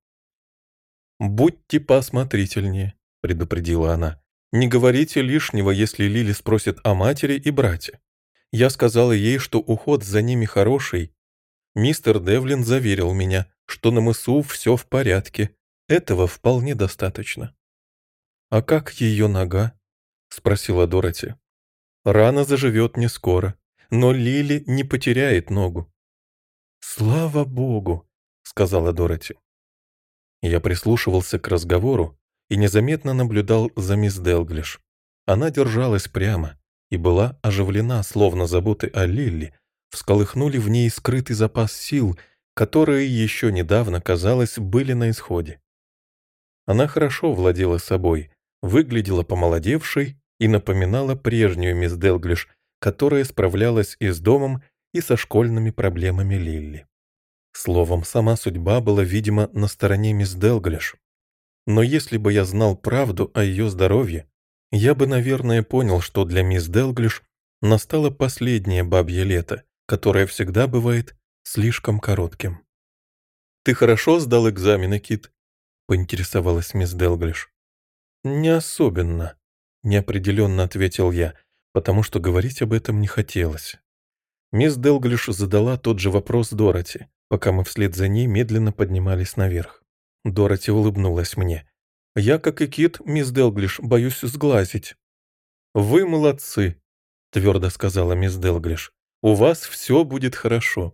S1: «Будьте поосмотрительнее», — предупредила она. «Не говорите лишнего, если Лили спросит о матери и брате. Я сказала ей, что уход за ними хороший. Мистер Девлин заверил меня, что на мысу все в порядке. Этого вполне достаточно». «А как ее нога?» — спросила Дороти. «Рана заживет не скоро, но Лили не потеряет ногу». «Слава Богу», — сказала Дороти. Я прислушивался к разговору и незаметно наблюдал за мисс Делглиш. Она держалась прямо и была оживлена, словно заботы о Лилли всколыхнули в ней скрытый запас сил, которые еще недавно, казалось, были на исходе. Она хорошо владела собой, выглядела помолодевшей и напоминала прежнюю мисс Делглиш, которая справлялась и с домом, и со школьными проблемами Лилли. Словом, сама судьба была, видимо, на стороне мисс Делглиш. Но если бы я знал правду о ее здоровье, я бы, наверное, понял, что для мисс Делглиш настало последнее бабье лето, которое всегда бывает слишком коротким. «Ты хорошо сдал экзамены, Кит?» — поинтересовалась мисс Делглиш. «Не особенно», — неопределенно ответил я, потому что говорить об этом не хотелось. Мисс Делглиш задала тот же вопрос Дороти, пока мы вслед за ней медленно поднимались наверх. Дороти улыбнулась мне. «Я, как и Кит, мисс Делглиш, боюсь сглазить». «Вы молодцы», — твердо сказала мисс Делглиш. «У вас все будет хорошо».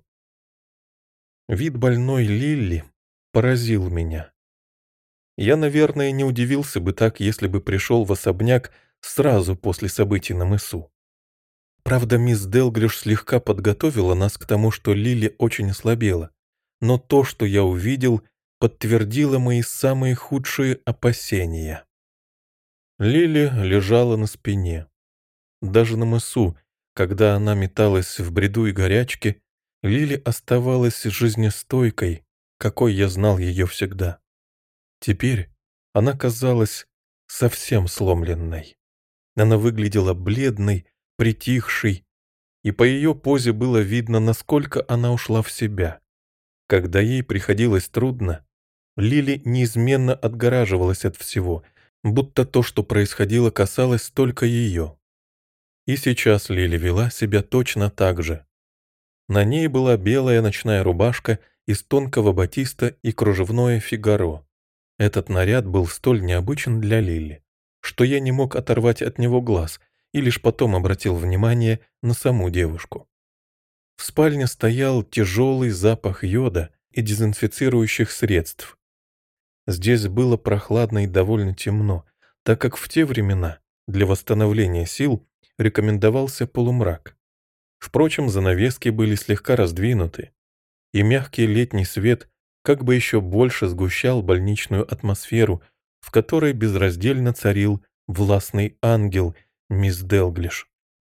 S1: Вид больной Лилли поразил меня. Я, наверное, не удивился бы так, если бы пришел в особняк сразу после событий на мысу. Правда, мисс Делглиш слегка подготовила нас к тому, что Лили очень ослабела, но то, что я увидел, подтвердило мои самые худшие опасения. Лили лежала на спине. Даже на мысу, когда она металась в бреду и горячке, Лили оставалась жизнестойкой, какой я знал ее всегда. Теперь она казалась совсем сломленной. Она выглядела бледной, притихшей, и по ее позе было видно, насколько она ушла в себя. Когда ей приходилось трудно, Лили неизменно отгораживалась от всего, будто то, что происходило, касалось только ее. И сейчас Лили вела себя точно так же. На ней была белая ночная рубашка из тонкого батиста и кружевное фигаро. Этот наряд был столь необычен для Лили, что я не мог оторвать от него глаз и лишь потом обратил внимание на саму девушку. В спальне стоял тяжелый запах йода и дезинфицирующих средств. Здесь было прохладно и довольно темно, так как в те времена для восстановления сил рекомендовался полумрак. Впрочем, занавески были слегка раздвинуты, и мягкий летний свет как бы еще больше сгущал больничную атмосферу, в которой безраздельно царил властный ангел мисс Делглиш.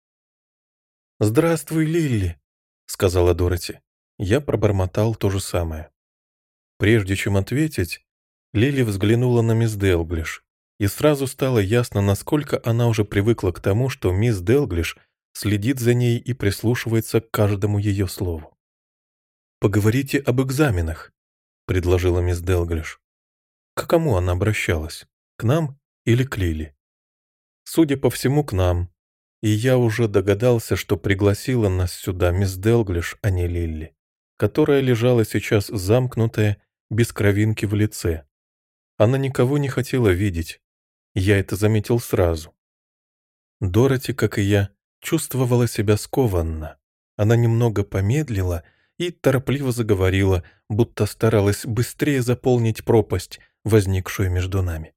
S1: «Здравствуй, Лилли», — сказала Дороти. Я пробормотал то же самое. Прежде чем ответить, Лили взглянула на мисс Делглиш, и сразу стало ясно, насколько она уже привыкла к тому, что мисс Делглиш следит за ней и прислушивается к каждому ее слову. «Поговорите об экзаменах», — предложила мисс Делглиш. К кому она обращалась? К нам или к Лили? Судя по всему, к нам. И я уже догадался, что пригласила нас сюда мисс Делглиш, а не Лилли, которая лежала сейчас замкнутая, без кровинки в лице. Она никого не хотела видеть. Я это заметил сразу. Дороти, как и я, чувствовала себя скованно. Она немного помедлила и торопливо заговорила, будто старалась быстрее заполнить пропасть, возникшую между нами.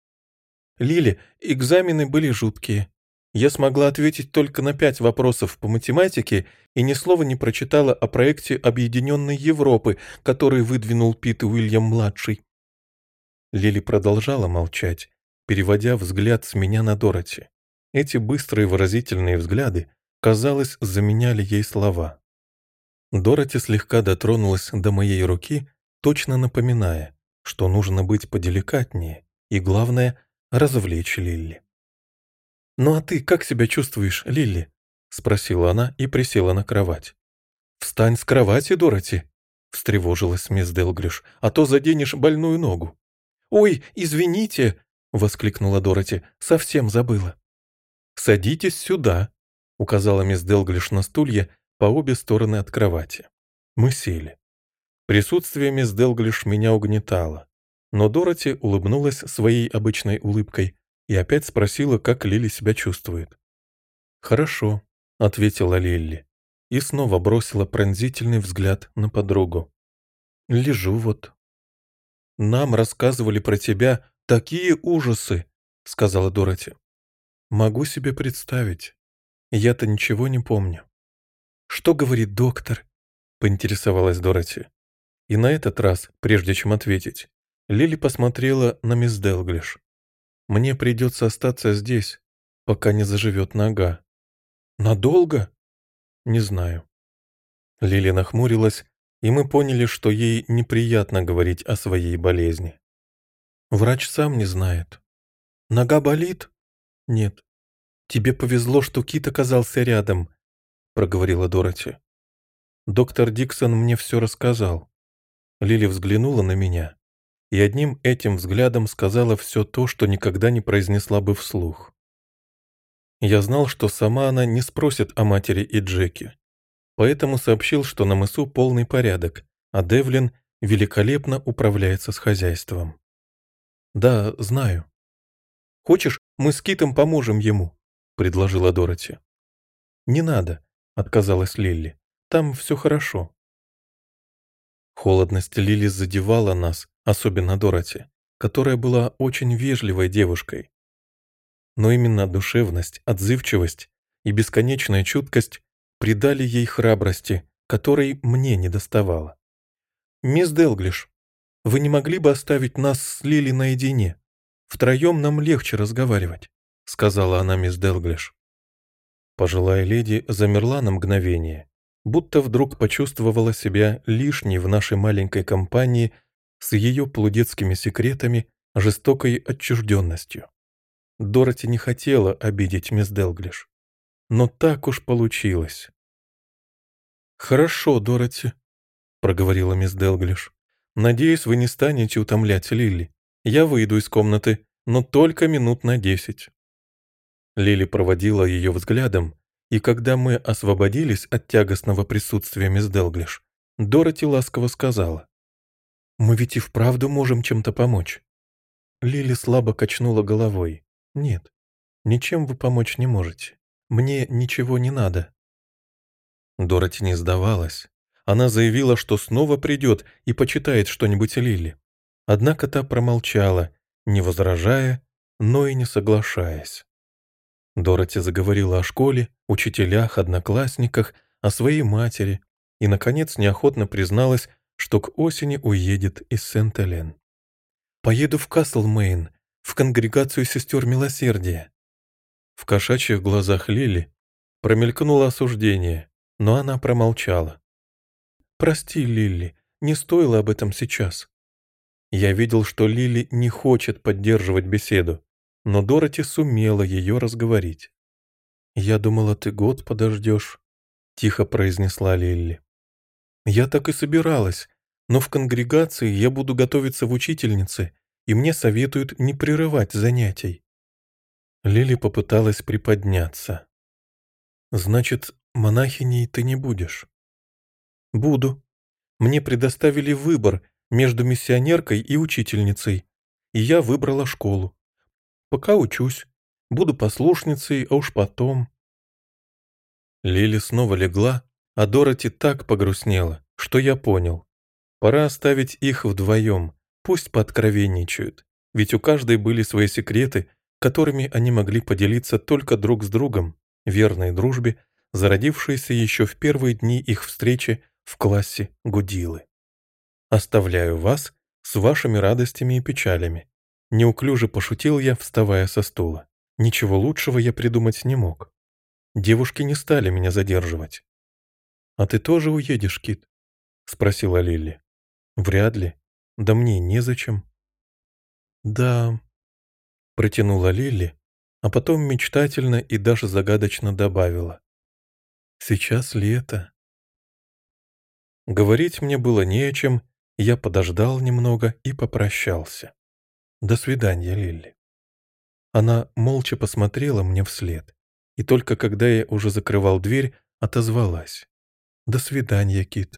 S1: «Лили, экзамены были жуткие. Я смогла ответить только на пять вопросов по математике и ни слова не прочитала о проекте Объединенной Европы, который выдвинул Пит Уильям-младший». Лили продолжала молчать, переводя взгляд с меня на Дороти. Эти быстрые выразительные взгляды, казалось, заменяли ей слова. Дороти слегка дотронулась до моей руки, точно напоминая, что нужно быть поделикатнее и, главное, развлечь Лилли. «Ну а ты как себя чувствуешь, Лилли?» — спросила она и присела на кровать. «Встань с кровати, Дороти!» — встревожилась мисс Делглиш, «а то заденешь больную ногу». «Ой, извините!» — воскликнула Дороти, «совсем забыла». «Садитесь сюда», — указала мисс Делглиш на стулья по обе стороны от кровати. Мы сели. Присутствие мисс Делглиш меня угнетало, но Дороти улыбнулась своей обычной улыбкой и опять спросила, как Лили себя чувствует. «Хорошо», — ответила Лилли и снова бросила пронзительный взгляд на подругу. «Лежу вот». «Нам рассказывали про тебя такие ужасы», — сказала Дороти. «Могу себе представить. Я-то ничего не помню». «Что говорит доктор?» — поинтересовалась Дороти. И на этот раз, прежде чем ответить, Лили посмотрела на мисс Делглиш. «Мне придется остаться здесь, пока не заживет нога». «Надолго?» «Не знаю». Лили нахмурилась, и мы поняли, что ей неприятно говорить о своей болезни. «Врач сам не знает». «Нога болит?» «Нет». «Тебе повезло, что Кит оказался рядом», — проговорила Дороти. «Доктор Диксон мне все рассказал». Лили взглянула на меня и одним этим взглядом сказала все то, что никогда не произнесла бы вслух. Я знал, что сама она не спросит о матери и Джеки, поэтому сообщил, что на мысу полный порядок, а Девлин великолепно управляется с хозяйством. «Да, знаю». «Хочешь, мы с Китом поможем ему?» — предложила Дороти. «Не надо», — отказалась Лилли. «Там все хорошо». Холодность Лили задевала нас, особенно Дороти, которая была очень вежливой девушкой. Но именно душевность, отзывчивость и бесконечная чуткость придали ей храбрости, которой мне недоставало. «Мисс Делглиш, вы не могли бы оставить нас с Лили наедине? Втроем нам легче разговаривать», — сказала она мисс Делглиш. Пожилая леди замерла на мгновение, будто вдруг почувствовала себя лишней в нашей маленькой компании с ее полудетскими секретами, жестокой отчужденностью. Дороти не хотела обидеть мисс Делглиш, но так уж получилось. «Хорошо, Дороти», — проговорила мисс Делглиш. «Надеюсь, вы не станете утомлять Лили. Я выйду из комнаты, но только минут на десять». Лили проводила ее взглядом, и когда мы освободились от тягостного присутствия мисс Делглиш, Дороти ласково сказала: «Мы ведь и вправду можем чем-то помочь». Лили слабо качнула головой. «Нет, ничем вы помочь не можете. Мне ничего не надо». Дороти не сдавалась. Она заявила, что снова придет и почитает что-нибудь Лили. Однако та промолчала, не возражая, но и не соглашаясь. Дороти заговорила о школе, учителях, одноклассниках, о своей матери и, наконец, неохотно призналась, что к осени уедет из Сент-Элен. «Поеду в Касл-Мейн, в конгрегацию сестер милосердия». В кошачьих глазах Лили промелькнуло осуждение, но она промолчала. «Прости, Лилли, не стоило об этом сейчас». Я видел, что Лили не хочет поддерживать беседу, но Дороти сумела ее разговорить. «Я думала, ты год подождешь», — тихо произнесла Лилли. «Я так и собиралась, но в конгрегации я буду готовиться в учительнице, и мне советуют не прерывать занятий». Лили попыталась приподняться. «Значит, монахиней ты не будешь?» «Буду. Мне предоставили выбор между миссионеркой и учительницей, и я выбрала школу. Пока учусь, буду послушницей, а уж потом...» Лили снова легла, а Дороти так погрустнела, что я понял. Пора оставить их вдвоем, пусть пооткровенничают, ведь у каждой были свои секреты, которыми они могли поделиться только друг с другом, верной дружбе, зародившейся еще в первые дни их встречи в классе Гудилы. «Оставляю вас с вашими радостями и печалями», — неуклюже пошутил я, вставая со стула. Ничего лучшего я придумать не мог. Девушки не стали меня задерживать. «А ты тоже уедешь, Кит?» — спросила Лилли. «Вряд ли. Да мне незачем». «Да», — протянула Лилли, а потом мечтательно и даже загадочно добавила. «Сейчас лето». Говорить мне было не о чем, я подождал немного и попрощался. «До свидания, Лилли». Она молча посмотрела мне вслед, и только когда я уже закрывал дверь, отозвалась. «До свидания, Кит».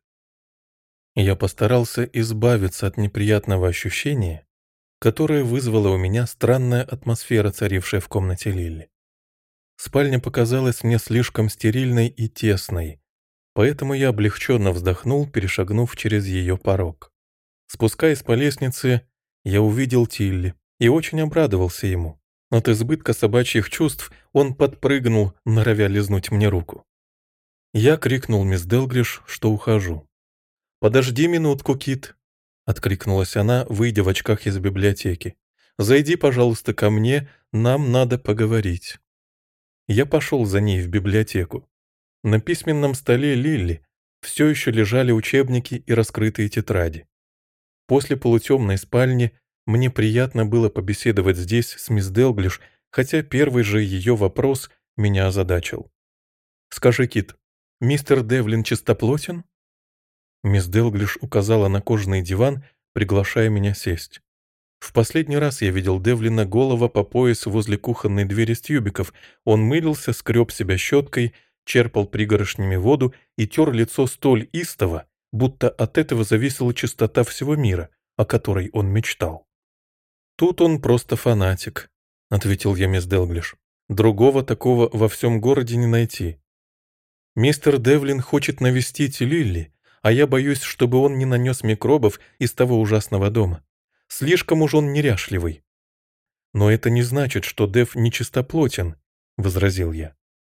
S1: Я постарался избавиться от неприятного ощущения, которое вызвала у меня странная атмосфера, царившая в комнате Лилли. Спальня показалась мне слишком стерильной и тесной, поэтому я облегченно вздохнул, перешагнув через ее порог. Спускаясь по лестнице, я увидел Тилли и очень обрадовался ему. От избытка собачьих чувств он подпрыгнул, норовя лизнуть мне руку. Я крикнул мисс Делглиш, что ухожу. «Подожди минутку, Кит», — откликнулась она, выйдя в очках из библиотеки. «Зайди, пожалуйста, ко мне, нам надо поговорить». Я пошел за ней в библиотеку. На письменном столе Лилли все еще лежали учебники и раскрытые тетради. После полутемной спальни мне приятно было побеседовать здесь с мисс Делглиш, хотя первый же ее вопрос меня озадачил. «Скажи, Кит, мистер Девлин чистоплотен?» Мисс Делглиш указала на кожаный диван, приглашая меня сесть. В последний раз я видел Девлина голого по пояс возле кухонной двери с тюбиков. Он мылился, скреб себя щеткой, черпал пригоршнями воду и тер лицо столь истово, будто от этого зависела чистота всего мира, о которой он мечтал. «Тут он просто фанатик», — ответил я мисс Делглиш. «Другого такого во всем городе не найти. Мистер Девлин хочет навестить Лилли, а я боюсь, чтобы он не нанес микробов из того ужасного дома. Слишком уж он неряшливый». «Но это не значит, что Дев нечистоплотен», — возразил я.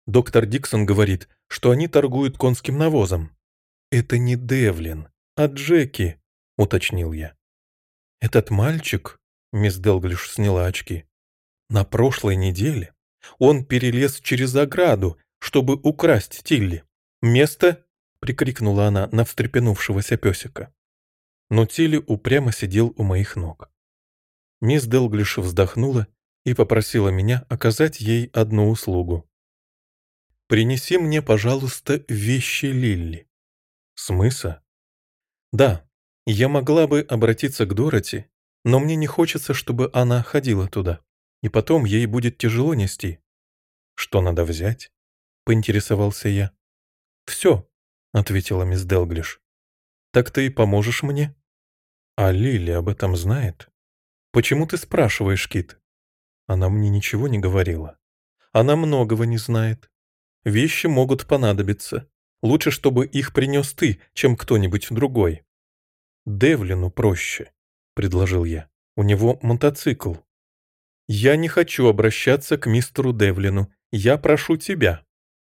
S1: Доктор Диксон говорит, что они торгуют конским навозом. Это не Девлин, а Джеки, уточнил я. Этот мальчик, мисс Делглиш сняла очки, на прошлой неделе он перелез через ограду, чтобы украсть Тилли. «Место!» — прикрикнула она на встрепенувшегося песика. Но Тилли упрямо сидел у моих ног. Мисс Делглиш вздохнула и попросила меня оказать ей одну услугу. «Принеси мне, пожалуйста, вещи Лилли». «Смысл?» «Да, я могла бы обратиться к Дороти, но мне не хочется, чтобы она ходила туда, и потом ей будет тяжело нести». «Что надо взять?» — поинтересовался я. «Все», — ответила мисс Делглиш. «Так ты поможешь мне?» «А Лили об этом знает?» «Почему ты спрашиваешь, Кит?» Она мне ничего не говорила. Она многого не знает. Вещи могут понадобиться. Лучше, чтобы их принес ты, чем кто-нибудь другой. «Девлину проще», — предложил я. «У него мотоцикл». «Я не хочу обращаться к мистеру Девлину. Я прошу тебя».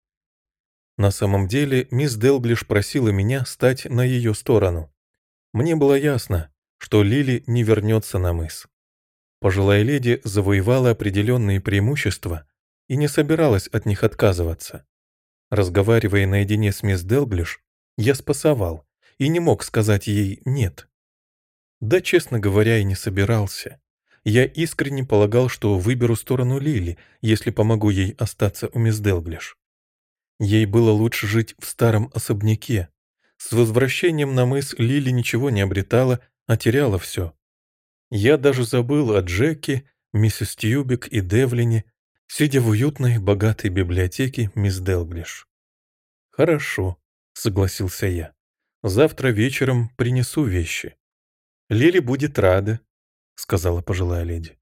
S1: На самом деле, мисс Делглиш просила меня стать на ее сторону. Мне было ясно, что Лили не вернется на мыс. Пожилая леди завоевала определенные преимущества и не собиралась от них отказываться. Разговаривая наедине с мисс Делглиш, я спасовал и не мог сказать ей «нет». Да, честно говоря, и не собирался. Я искренне полагал, что выберу сторону Лили, если помогу ей остаться у мисс Делглиш. Ей было лучше жить в старом особняке. С возвращением на мыс Лили ничего не обретала, а теряла все. Я даже забыл о Джеке, миссис Тьюбик и Девлине, сидя в уютной, богатой библиотеке мисс Делглиш. «Хорошо», — согласился я. «Завтра вечером принесу вещи». «Лили будет рада», — сказала пожилая леди.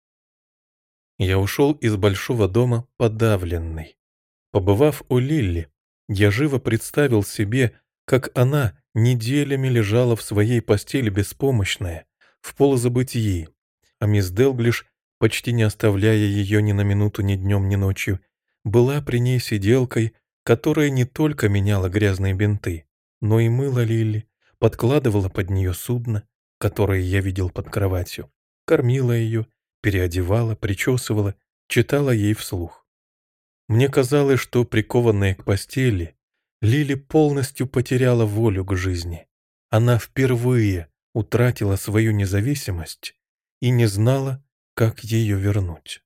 S1: Я ушел из большого дома подавленный. Побывав у Лилли, я живо представил себе, как она неделями лежала в своей постели беспомощная, в полузабытии, а мисс Делглиш, почти не оставляя ее ни на минуту ни днем, ни ночью, была при ней сиделкой, которая не только меняла грязные бинты, но и мыла Лилли, подкладывала под нее судно, которое я видел под кроватью, кормила ее, переодевала, причесывала, читала ей вслух. Мне казалось, что, прикованная к постели, Лили полностью потеряла волю к жизни. Она впервые утратила свою независимость и не знала, как ее вернуть.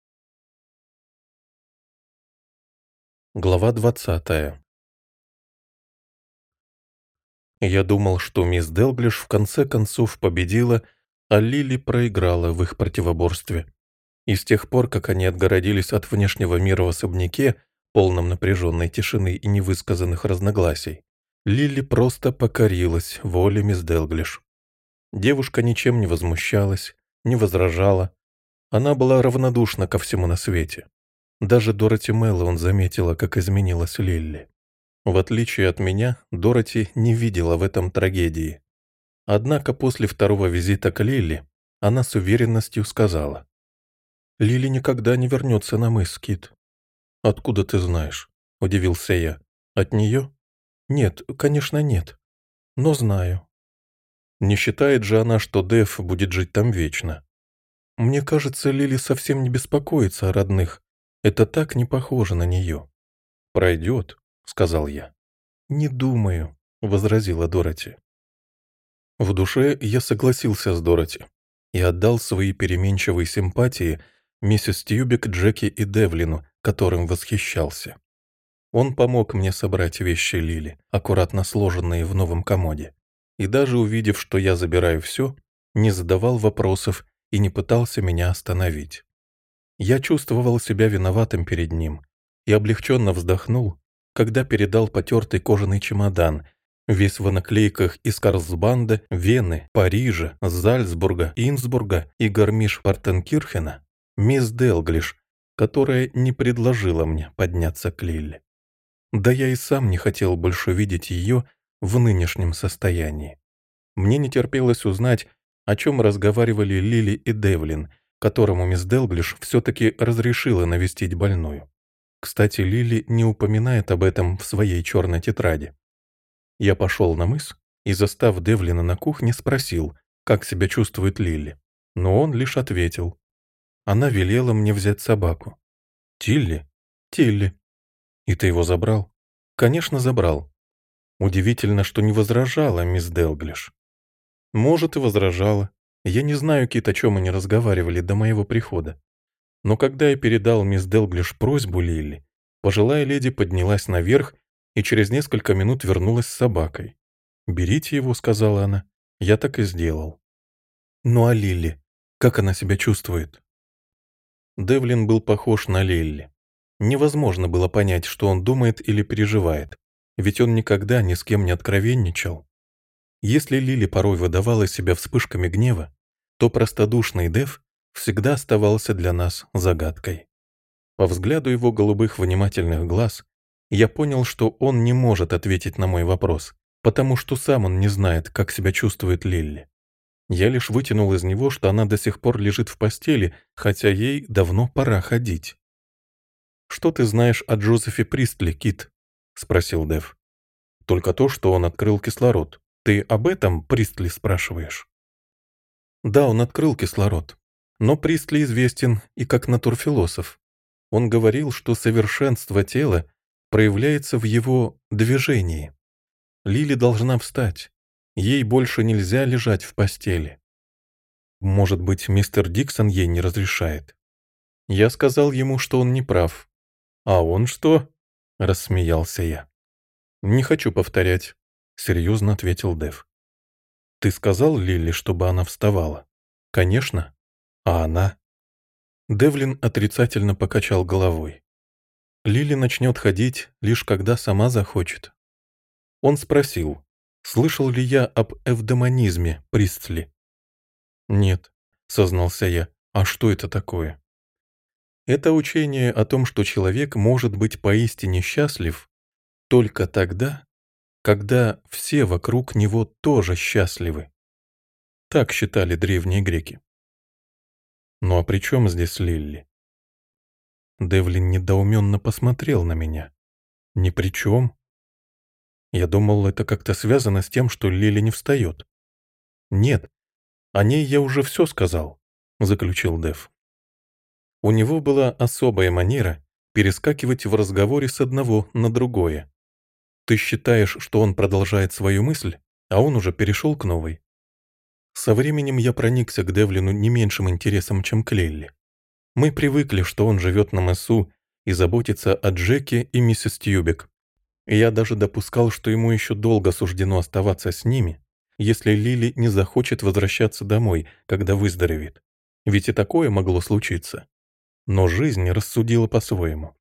S1: Глава двадцатая. Я думал, что мисс Делглиш в конце концов победила, а Лили проиграла в их противоборстве. И с тех пор, как они отгородились от внешнего мира в особняке, полном напряженной тишины и невысказанных разногласий, Лили просто покорилась воле мисс Делглиш. Девушка ничем не возмущалась, не возражала. Она была равнодушна ко всему на свете. Даже Дороти Мэллоун заметила, как изменилась Лилли. В отличие от меня, Дороти не видела в этом трагедии. Однако после второго визита к Лилли она с уверенностью сказала: «Лили никогда не вернется на мыс, Кит». «Откуда ты знаешь?» – удивился я. «От нее?» «Нет, конечно, нет. Но знаю». «Не считает же она, что Дэв будет жить там вечно?» «Мне кажется, Лили совсем не беспокоится о родных. Это так не похоже на нее». «Пройдет», — сказал я. «Не думаю», — возразила Дороти. В душе я согласился с Дороти и отдал свои переменчивые симпатии миссис Тьюбик, Джеки и Девлину, которым восхищался. Он помог мне собрать вещи Лили, аккуратно сложенные в новом комоде, и даже увидев, что я забираю все, не задавал вопросов и не пытался меня остановить. Я чувствовал себя виноватым перед ним и облегченно вздохнул, когда передал потертый кожаный чемодан, весь в наклейках из Карлсбада, Вены, Парижа, Зальцбурга, Инсбурга и Гармиш-Партенкирхена, мисс Делглиш, которая не предложила мне подняться к Лилле. Да я и сам не хотел больше видеть ее в нынешнем состоянии. Мне не терпелось узнать, о чем разговаривали Лили и Девлин, которому мисс Делглиш все-таки разрешила навестить больную. Кстати, Лили не упоминает об этом в своей черной тетради. Я пошел на мыс и, застав Девлина на кухне, спросил, как себя чувствует Лили. Но он лишь ответил. Она велела мне взять собаку. Тилли? Тилли. И ты его забрал? Конечно, забрал. Удивительно, что не возражала мисс Делглиш. Может, и возражала. Я не знаю, Кит, о чем они разговаривали до моего прихода. Но когда я передал мисс Делглиш просьбу Лили, пожилая леди поднялась наверх и через несколько минут вернулась с собакой. «Берите его», — сказала она. Я так и сделал. Ну а Лили? Как она себя чувствует? Девлин был похож на Лилли. Невозможно было понять, что он думает или переживает, ведь он никогда ни с кем не откровенничал. Если Лили порой выдавала себя вспышками гнева, то простодушный Дев всегда оставался для нас загадкой. По взгляду его голубых внимательных глаз я понял, что он не может ответить на мой вопрос, потому что сам он не знает, как себя чувствует Лилли. Я лишь вытянул из него, что она до сих пор лежит в постели, хотя ей давно пора ходить. «Что ты знаешь о Джозефе Пристли, Кит?» — спросил Дев. «Только то, что он открыл кислород. Ты об этом Пристли спрашиваешь?» «Да, он открыл кислород. Но Пристли известен и как натурфилософ. Он говорил, что совершенство тела проявляется в его движении. Лили должна встать. Ей больше нельзя лежать в постели. Может быть, мистер Диксон ей не разрешает?» Я сказал ему, что он не прав. «А он что?» — рассмеялся я. «Не хочу повторять», — серьезно ответил Дев. «Ты сказал Лили, чтобы она вставала?» «Конечно. А она?» Девлин отрицательно покачал головой. «Лили начнет ходить, лишь когда сама захочет». Он спросил, слышал ли я об эвдемонизме Пристли. «Нет», — сознался я, — «а что это такое?» «Это учение о том, что человек может быть поистине счастлив только тогда, когда все вокруг него тоже счастливы». Так считали древние греки. «Ну а при чем здесь Лилли?» Девлин недоуменно посмотрел на меня. «Ни при чем?» Я думал, это как-то связано с тем, что Лили не встает. «Нет, о ней я уже все сказал», — заключил Дев. У него была особая манера перескакивать в разговоре с одного на другое. Ты считаешь, что он продолжает свою мысль, а он уже перешел к новой. Со временем я проникся к Девлину не меньшим интересом, чем к Лилли. Мы привыкли, что он живет на мысу и заботится о Джеке и миссис Тьюбик. И я даже допускал, что ему еще долго суждено оставаться с ними, если Лили не захочет возвращаться домой, когда выздоровеет. Ведь и такое могло случиться. Но жизнь рассудила по-своему.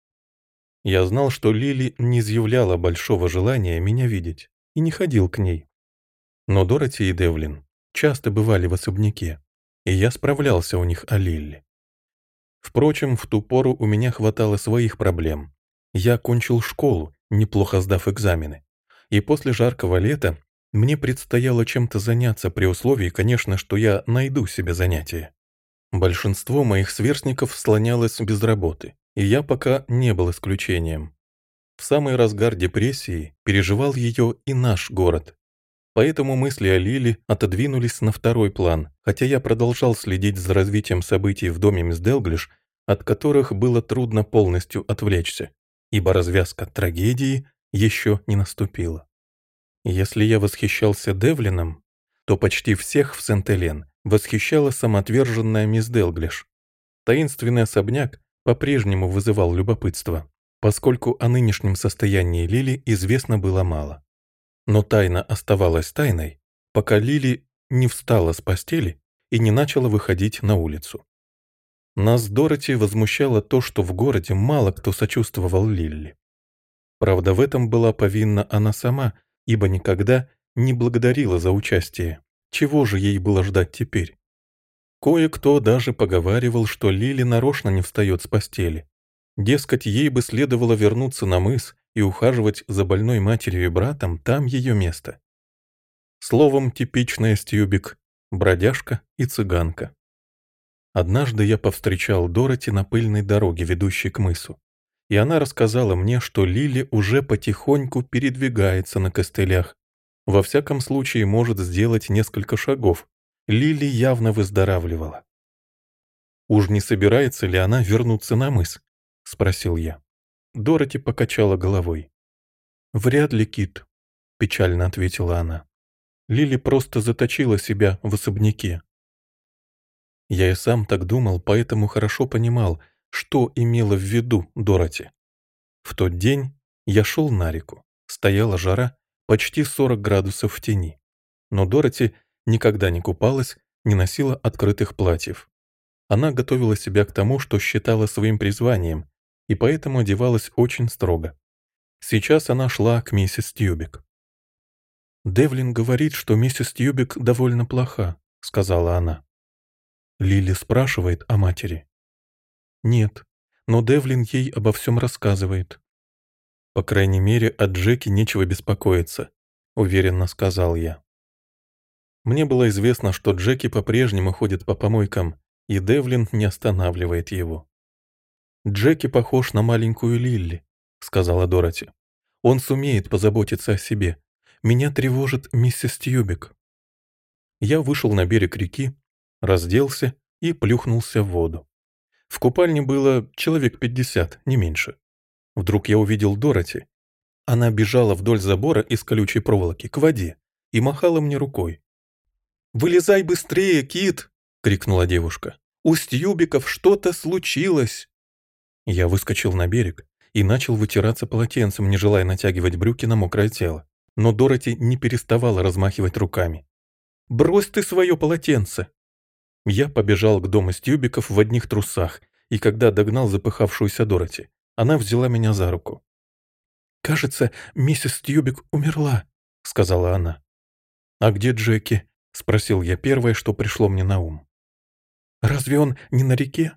S1: Я знал, что Лили не изъявляла большого желания меня видеть и не ходил к ней. Но Дороти и Девлин часто бывали в особняке, и я справлялся у них о Лилли. Впрочем, в ту пору у меня хватало своих проблем. Я окончил школу, неплохо сдав экзамены, и после жаркого лета мне предстояло чем-то заняться при условии, конечно, что я найду себе занятие. Большинство моих сверстников слонялось без работы, и я пока не был исключением. В самый разгар депрессии переживал ее и наш город. Поэтому мысли о Лили отодвинулись на второй план, хотя я продолжал следить за развитием событий в доме мисс Делглиш, от которых было трудно полностью отвлечься, ибо развязка трагедии еще не наступила. Если я восхищался Девлином, то почти всех в Сент-Элен восхищала самоотверженная мисс Делглиш. Таинственный особняк по-прежнему вызывал любопытство, поскольку о нынешнем состоянии Лили известно было мало. Но тайна оставалась тайной, пока Лили не встала с постели и не начала выходить на улицу. Нас с Дороти возмущало то, что в городе мало кто сочувствовал Лилли. Правда, в этом была повинна она сама, ибо никогда не благодарила за участие. Чего же ей было ждать теперь? Кое-кто даже поговаривал, что Лили нарочно не встает с постели. Дескать, ей бы следовало вернуться на мыс и ухаживать за больной матерью и братом, там ее место. Словом, типичная Стьюбик, бродяжка и цыганка. Однажды я повстречал Дороти на пыльной дороге, ведущей к мысу, и она рассказала мне, что Лили уже потихоньку передвигается на костылях. Во всяком случае, может сделать несколько шагов. Лили явно выздоравливала. «Уж не собирается ли она вернуться на мыс?» — спросил я. Дороти покачала головой. «Вряд ли, Кит», — печально ответила она. «Лили просто заточила себя в особняке». Я и сам так думал, поэтому хорошо понимал, что имела в виду Дороти. В тот день я шел на реку. Стояла жара, почти сорок градусов в тени. Но Дороти никогда не купалась, не носила открытых платьев. Она готовила себя к тому, что считала своим призванием, и поэтому одевалась очень строго. Сейчас она шла к миссис Тьюбик. «Девлин говорит, что миссис Тьюбик довольно плоха», — сказала она. Лили спрашивает о матери. «Нет, но Девлин ей обо всем рассказывает». «По крайней мере, от Джеки нечего беспокоиться», — уверенно сказал я. Мне было известно, что Джеки по-прежнему ходит по помойкам, и Девлин не останавливает его. «Джеки похож на маленькую Лилли», — сказала Дороти. «Он сумеет позаботиться о себе. Меня тревожит миссис Тьюбик». Я вышел на берег реки, разделся и плюхнулся в воду. В купальне было человек пятьдесят, не меньше. Вдруг я увидел Дороти. Она бежала вдоль забора из колючей проволоки к воде и махала мне рукой. «Вылезай быстрее, Кит!» — крикнула девушка. «У Стьюбиков что-то случилось!» Я выскочил на берег и начал вытираться полотенцем, не желая натягивать брюки на мокрое тело. Но Дороти не переставала размахивать руками. «Брось ты свое полотенце!» Я побежал к дому Стьюбиков в одних трусах, и когда догнал запыхавшуюся Дороти, она взяла меня за руку. «Кажется, миссис Стьюбик умерла», — сказала она. «А где Джеки?» — спросил я первое, что пришло мне на ум. «Разве он не на реке?»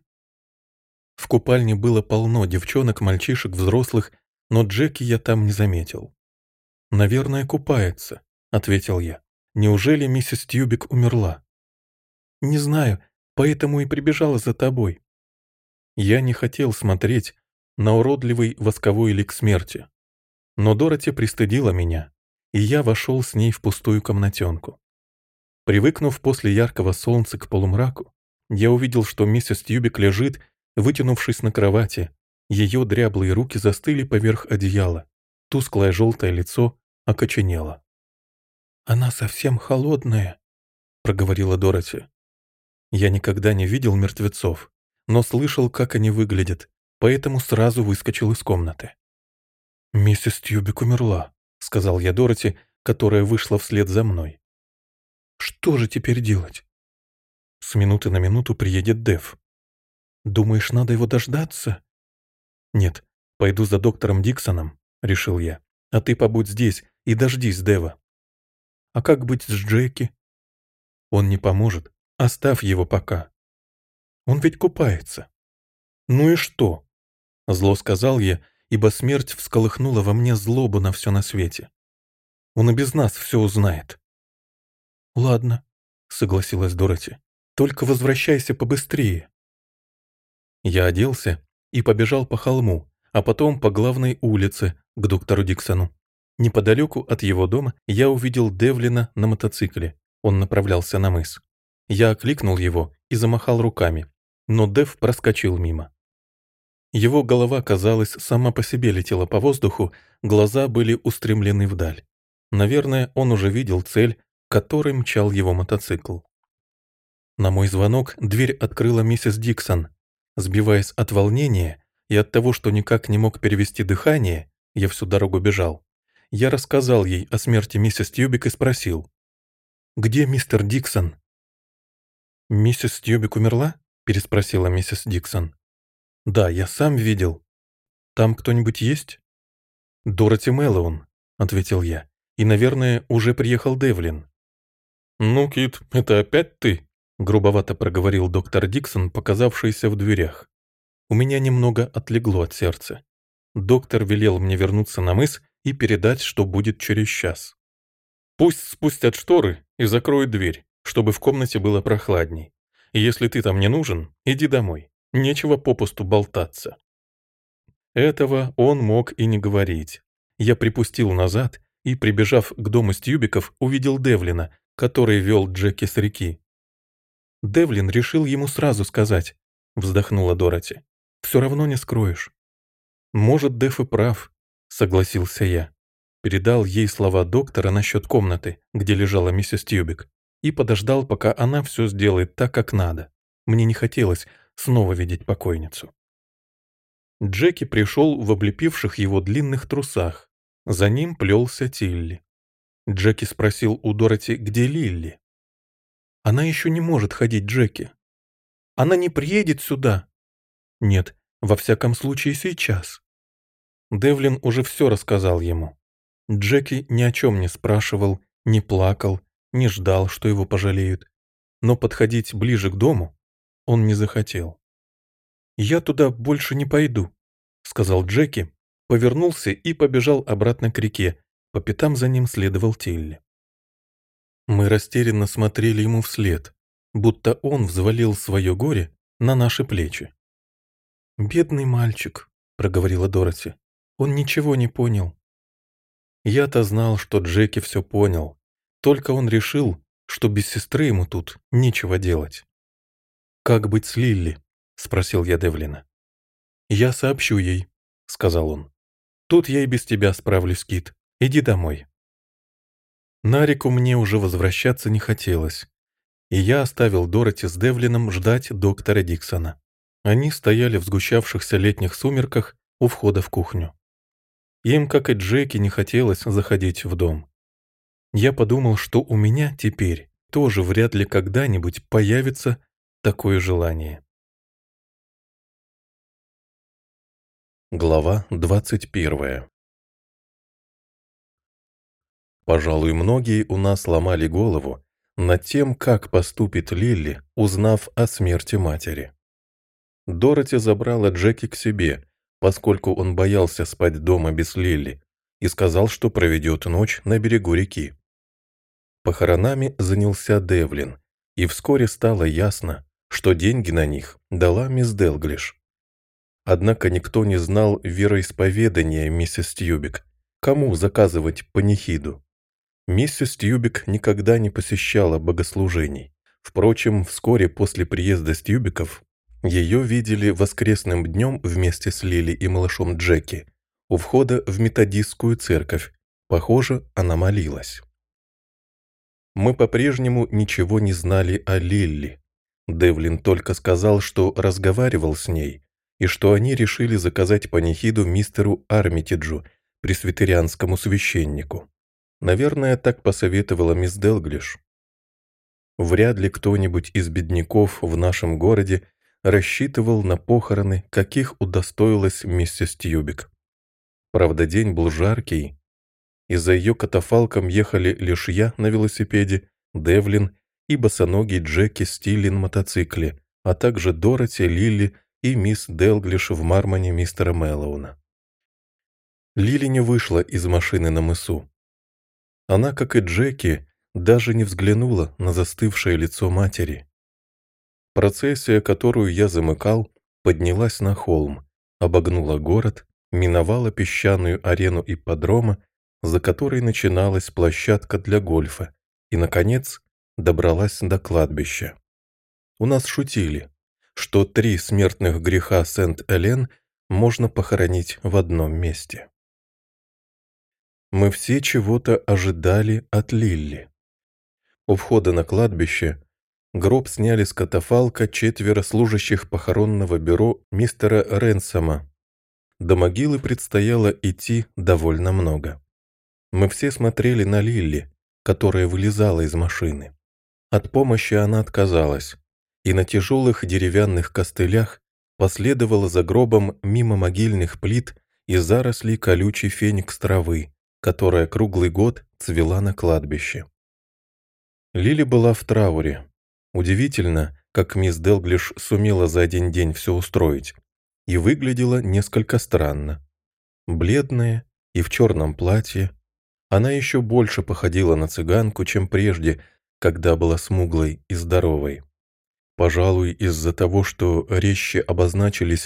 S1: В купальне было полно девчонок, мальчишек, взрослых, но Джеки я там не заметил. «Наверное, купается», — ответил я. «Неужели миссис Тьюбик умерла?» «Не знаю, поэтому и прибежала за тобой». Я не хотел смотреть на уродливый восковой лик смерти. Но Дороти пристыдила меня, и я вошел с ней в пустую комнатенку. Привыкнув после яркого солнца к полумраку, я увидел, что миссис Тьюбик лежит, вытянувшись на кровати. Ее дряблые руки застыли поверх одеяла. Тусклое желтое лицо окоченело. «Она совсем холодная», — проговорила Дороти. Я никогда не видел мертвецов, но слышал, как они выглядят, поэтому сразу выскочил из комнаты. «Миссис Тьюбик умерла», — сказал я Дороти, которая вышла вслед за мной. «Что же теперь делать?» «С минуты на минуту приедет Дэв». «Думаешь, надо его дождаться?» «Нет, пойду за доктором Диксоном», — решил я. «А ты побудь здесь и дождись Дэва». «А как быть с Джеки?» «Он не поможет. Оставь его пока. Он ведь купается». «Ну и что?» — зло сказал я, ибо смерть всколыхнула во мне злобу на все на свете. «Он и без нас все узнает». «Ладно», — согласилась Дороти. «Только возвращайся побыстрее». Я оделся и побежал по холму, а потом по главной улице к доктору Диксону. Неподалеку от его дома я увидел Девлина на мотоцикле. Он направлялся на мыс. Я окликнул его и замахал руками, но Дев проскочил мимо. Его голова, казалось, сама по себе летела по воздуху, глаза были устремлены вдаль. Наверное, он уже видел цель, к которой мчал его мотоцикл. На мой звонок дверь открыла миссис Диксон. Сбиваясь от волнения и от того, что никак не мог перевести дыхание, я всю дорогу бежал. Я рассказал ей о смерти миссис Тьюбик и спросил: «Где мистер Диксон?» «Миссис Тьюбик умерла?» — переспросила миссис Диксон. «Да, я сам видел. Там кто-нибудь есть?» «Дороти Мэллоун», — ответил я. «И, наверное, уже приехал Девлин». «Ну, Кит, это опять ты?» — грубовато проговорил доктор Диксон, показавшийся в дверях. У меня немного отлегло от сердца. Доктор велел мне вернуться на мыс и передать, что будет через час. «Пусть спустят шторы и закроют дверь, чтобы в комнате было прохладней. И если ты там не нужен, иди домой. Нечего попусту болтаться». Этого он мог и не говорить. Я припустил назад и, прибежав к дому Стьюбиков, увидел Девлина, который вел Джеки с реки. «Девлин решил ему сразу сказать», — вздохнула Дороти. «Все равно не скроешь». «Может, Деф и прав», — согласился я. Передал ей слова доктора насчет комнаты, где лежала миссис Тьюбик, и подождал, пока она все сделает так, как надо. Мне не хотелось снова видеть покойницу. Джеки пришел в облепивших его длинных трусах. За ним плелся Тилли. Джеки спросил у Дороти, где Лилли. «Она еще не может ходить, Джеки. Она не приедет сюда». «Нет, во всяком случае сейчас». Девлин уже все рассказал ему. Джеки ни о чем не спрашивал, не плакал, не ждал, что его пожалеют. Но подходить ближе к дому он не захотел. «Я туда больше не пойду», — сказал Джеки, повернулся и побежал обратно к реке. По пятам за ним следовал Тилли. Мы растерянно смотрели ему вслед, будто он взвалил свое горе на наши плечи. «Бедный мальчик», — проговорила Дороти, — «он ничего не понял». Я-то знал, что Джеки все понял, только он решил, что без сестры ему тут нечего делать. «Как быть с Лилли?» — спросил я Девлина. «Я сообщу ей», — сказал он. «Тут я и без тебя справлюсь, Кит. Иди домой». На реку мне уже возвращаться не хотелось, и я оставил Дороти с Девлином ждать доктора Диксона. Они стояли в сгущавшихся летних сумерках у входа в кухню. Им, как и Джеки, не хотелось заходить в дом. Я подумал, что у меня теперь тоже вряд ли когда-нибудь появится такое желание. Глава двадцать первая. Пожалуй, многие у нас ломали голову над тем, как поступит Лилли, узнав о смерти матери. Дороти забрала Джеки к себе, поскольку он боялся спать дома без Лилли, и сказал, что проведет ночь на берегу реки. Похоронами занялся Девлин, и вскоре стало ясно, что деньги на них дала мисс Делглиш. Однако никто не знал вероисповедания миссис Тьюбик, кому заказывать панихиду. Миссис Тьюбик никогда не посещала богослужений. Впрочем, вскоре после приезда Тьюбиков ее видели воскресным днем вместе с Лили и малышом Джеки у входа в методистскую церковь. Похоже, она молилась. Мы по-прежнему ничего не знали о Лилли. Девлин только сказал, что разговаривал с ней, и что они решили заказать панихиду мистеру Армитиджу, пресвитерианскому священнику. Наверное, так посоветовала мисс Делглиш. Вряд ли кто-нибудь из бедняков в нашем городе рассчитывал на похороны, каких удостоилась миссис Тьюбик. Правда, день был жаркий, и за ее катафалком ехали лишь я на велосипеде, Девлин и босоногий Джеки Стилли на мотоцикле, а также Дороти, Лилли и мисс Делглиш в мармоне мистера Мэллоуна. Лили не вышла из машины на мысу. Она, как и Джеки, даже не взглянула на застывшее лицо матери. Процессия, которую я замыкал, поднялась на холм, обогнула город, миновала песчаную арену ипподрома, за которой начиналась площадка для гольфа, и, наконец, добралась до кладбища. У нас шутили, что три смертных греха Сент-Элен можно похоронить в одном месте. Мы все чего-то ожидали от Лилли. У входа на кладбище гроб сняли с катафалка четверо служащих похоронного бюро мистера Ренсома. До могилы предстояло идти довольно много. Мы все смотрели на Лилли, которая вылезала из машины. От помощи она отказалась, и на тяжелых деревянных костылях последовала за гробом мимо могильных плит и зарослей колючей феникс травы, которая круглый год цвела на кладбище. Лили была в трауре. Удивительно, как мисс Делглиш сумела за один день все устроить, и выглядела несколько странно. Бледная и в черном платье, она еще больше походила на цыганку, чем прежде, когда была смуглой и здоровой. Пожалуй, из-за того, что резче обозначились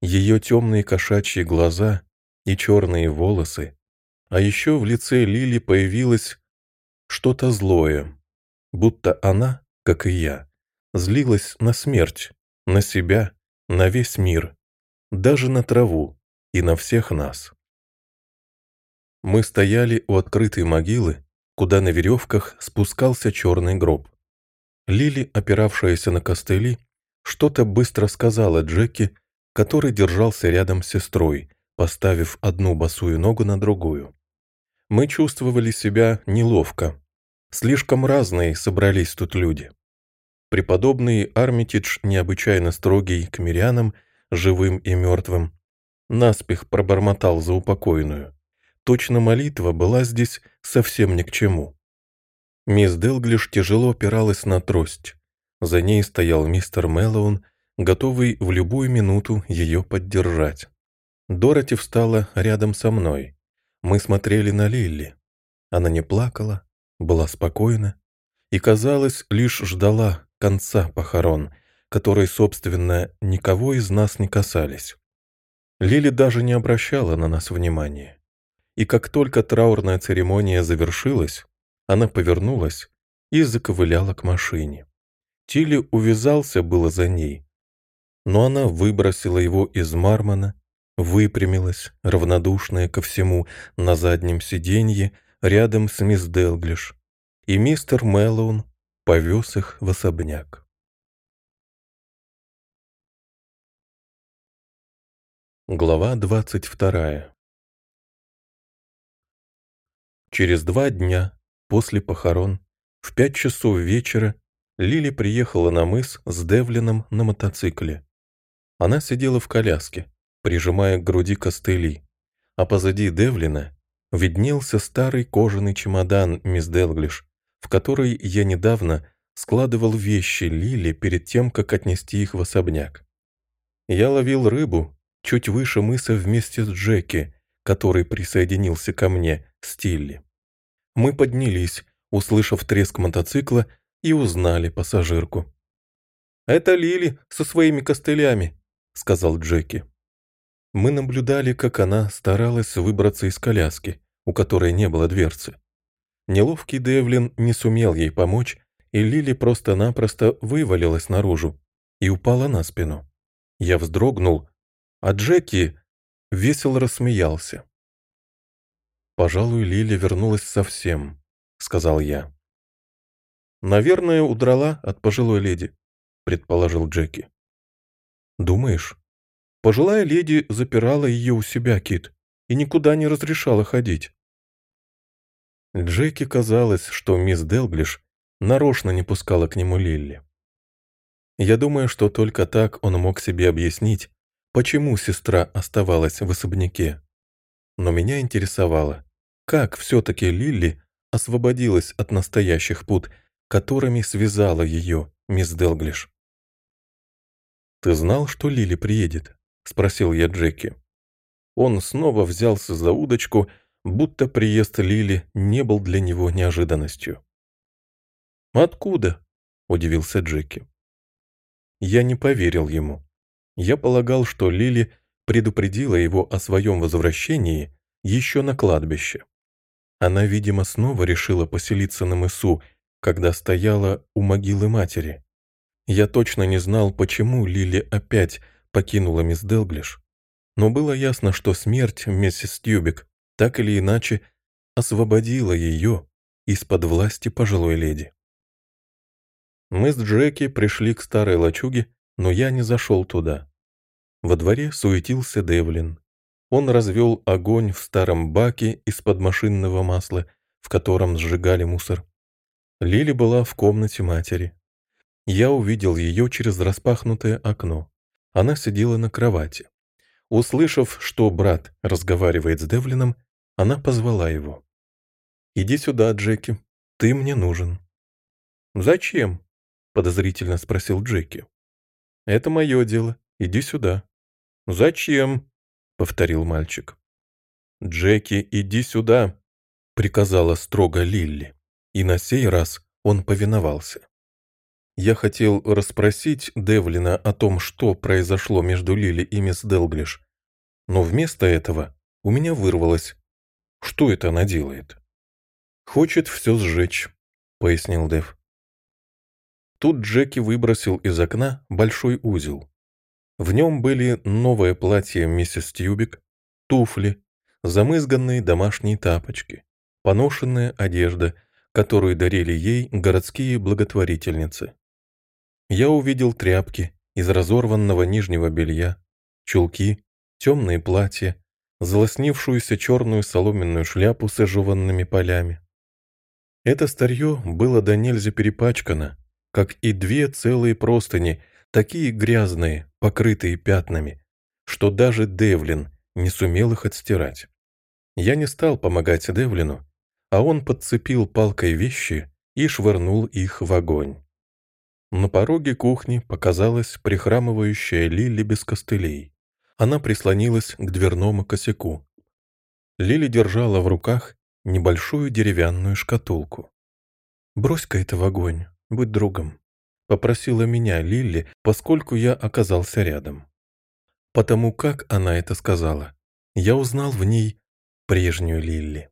S1: Ее темные кошачьи глаза и черные волосы, а еще в лице Лили появилось что-то злое, будто она, как и я, злилась на смерть, на себя, на весь мир, даже на траву и на всех нас. Мы стояли у открытой могилы, куда на веревках спускался черный гроб. Лили, опиравшаяся на костыли, что-то быстро сказала Джеки, который держался рядом с сестрой, поставив одну босую ногу на другую. Мы чувствовали себя неловко. Слишком разные собрались тут люди. Преподобный Армитидж, необычайно строгий к мирянам, живым и мертвым, наспех пробормотал за упокойную. Точно молитва была здесь совсем ни к чему. Мисс Делглиш тяжело опиралась на трость. За ней стоял мистер Мэллоун, готовый в любую минуту ее поддержать. Дороти встала рядом со мной. Мы смотрели на Лилли. Она не плакала, была спокойна и, казалось, лишь ждала конца похорон, которые, собственно, никого из нас не касались. Лили даже не обращала на нас внимания. И как только траурная церемония завершилась, она повернулась и заковыляла к машине. Тилли увязался было за ней, но она выбросила его из Мармона, выпрямилась, равнодушная ко всему, на заднем сиденье рядом с мисс Делглиш, и мистер Мэллоун повез их в особняк. Глава двадцать вторая. Через два дня после похорон, в пять часов вечера, Лили приехала на мыс с Девлином на мотоцикле. Она сидела в коляске, прижимая к груди костыли, а позади Девлина виднелся старый кожаный чемодан мисс Делглиш, в который я недавно складывал вещи Лили перед тем, как отнести их в особняк. Я ловил рыбу чуть выше мыса вместе с Джеки, который присоединился ко мне, с Тилли. Мы поднялись, услышав треск мотоцикла, и узнали пассажирку. «Это Лили со своими костылями», — сказал Джеки. Мы наблюдали, как она старалась выбраться из коляски, у которой не было дверцы. Неловкий Девлин не сумел ей помочь, и Лили просто-напросто вывалилась наружу и упала на спину. Я вздрогнул, а Джеки весело рассмеялся. «Пожалуй, Лили вернулась совсем», — сказал я. «Наверное, удрала от пожилой леди», — предположил Джеки. «Думаешь? Пожилая леди запирала ее у себя, Кит, и никуда не разрешала ходить». Джеки казалось, что мисс Делглиш нарочно не пускала к нему Лилли. Я думаю, что только так он мог себе объяснить, почему сестра оставалась в особняке. Но меня интересовало, как все-таки Лилли освободилась от настоящих пут, которыми связала ее мисс Делглиш. «Ты знал, что Лили приедет?» — спросил я Джеки. Он снова взялся за удочку, будто приезд Лили не был для него неожиданностью. «Откуда?» — удивился Джеки. Я не поверил ему. Я полагал, что Лили предупредила его о своем возвращении еще на кладбище. Она, видимо, снова решила поселиться на мысу, когда стояла у могилы матери. Я точно не знал, почему Лили опять покинула мисс Делглиш, но было ясно, что смерть миссис Тьюбик так или иначе освободила ее из-под власти пожилой леди. Мы с Джеки пришли к старой лачуге, но я не зашел туда. Во дворе суетился Девлин. Он развел огонь в старом баке из-под машинного масла, в котором сжигали мусор. Лили была в комнате матери. Я увидел ее через распахнутое окно. Она сидела на кровати. Услышав, что брат разговаривает с Девлином, она позвала его. «Иди сюда, Джеки, ты мне нужен». «Зачем?» — подозрительно спросил Джеки. «Это мое дело, иди сюда». «Зачем?» — повторил мальчик. «Джеки, иди сюда», — приказала строго Лилли, и на сей раз он повиновался. Я хотел расспросить Девлина о том, что произошло между Лили и мисс Делглиш, но вместо этого у меня вырвалось: что это она делает? «Хочет все сжечь», — пояснил Дев. Тут Джеки выбросил из окна большой узел. В нем были новое платье миссис Тьюбик, туфли, замызганные домашние тапочки, поношенная одежда, которую дарили ей городские благотворительницы. Я увидел тряпки из разорванного нижнего белья, чулки, темные платья, залоснившуюся черную соломенную шляпу с ожеванными полями. Это старье было до нельзя перепачкано, как и две целые простыни, такие грязные, покрытые пятнами, что даже Девлин не сумел их отстирать. Я не стал помогать Девлину, а он подцепил палкой вещи и швырнул их в огонь. На пороге кухни показалась прихрамывающая Лили без костылей. Она прислонилась к дверному косяку. Лили держала в руках небольшую деревянную шкатулку. «Брось-ка это в огонь, будь другом», — попросила меня Лили, поскольку я оказался рядом. Потому как она это сказала, я узнал в ней прежнюю Лили.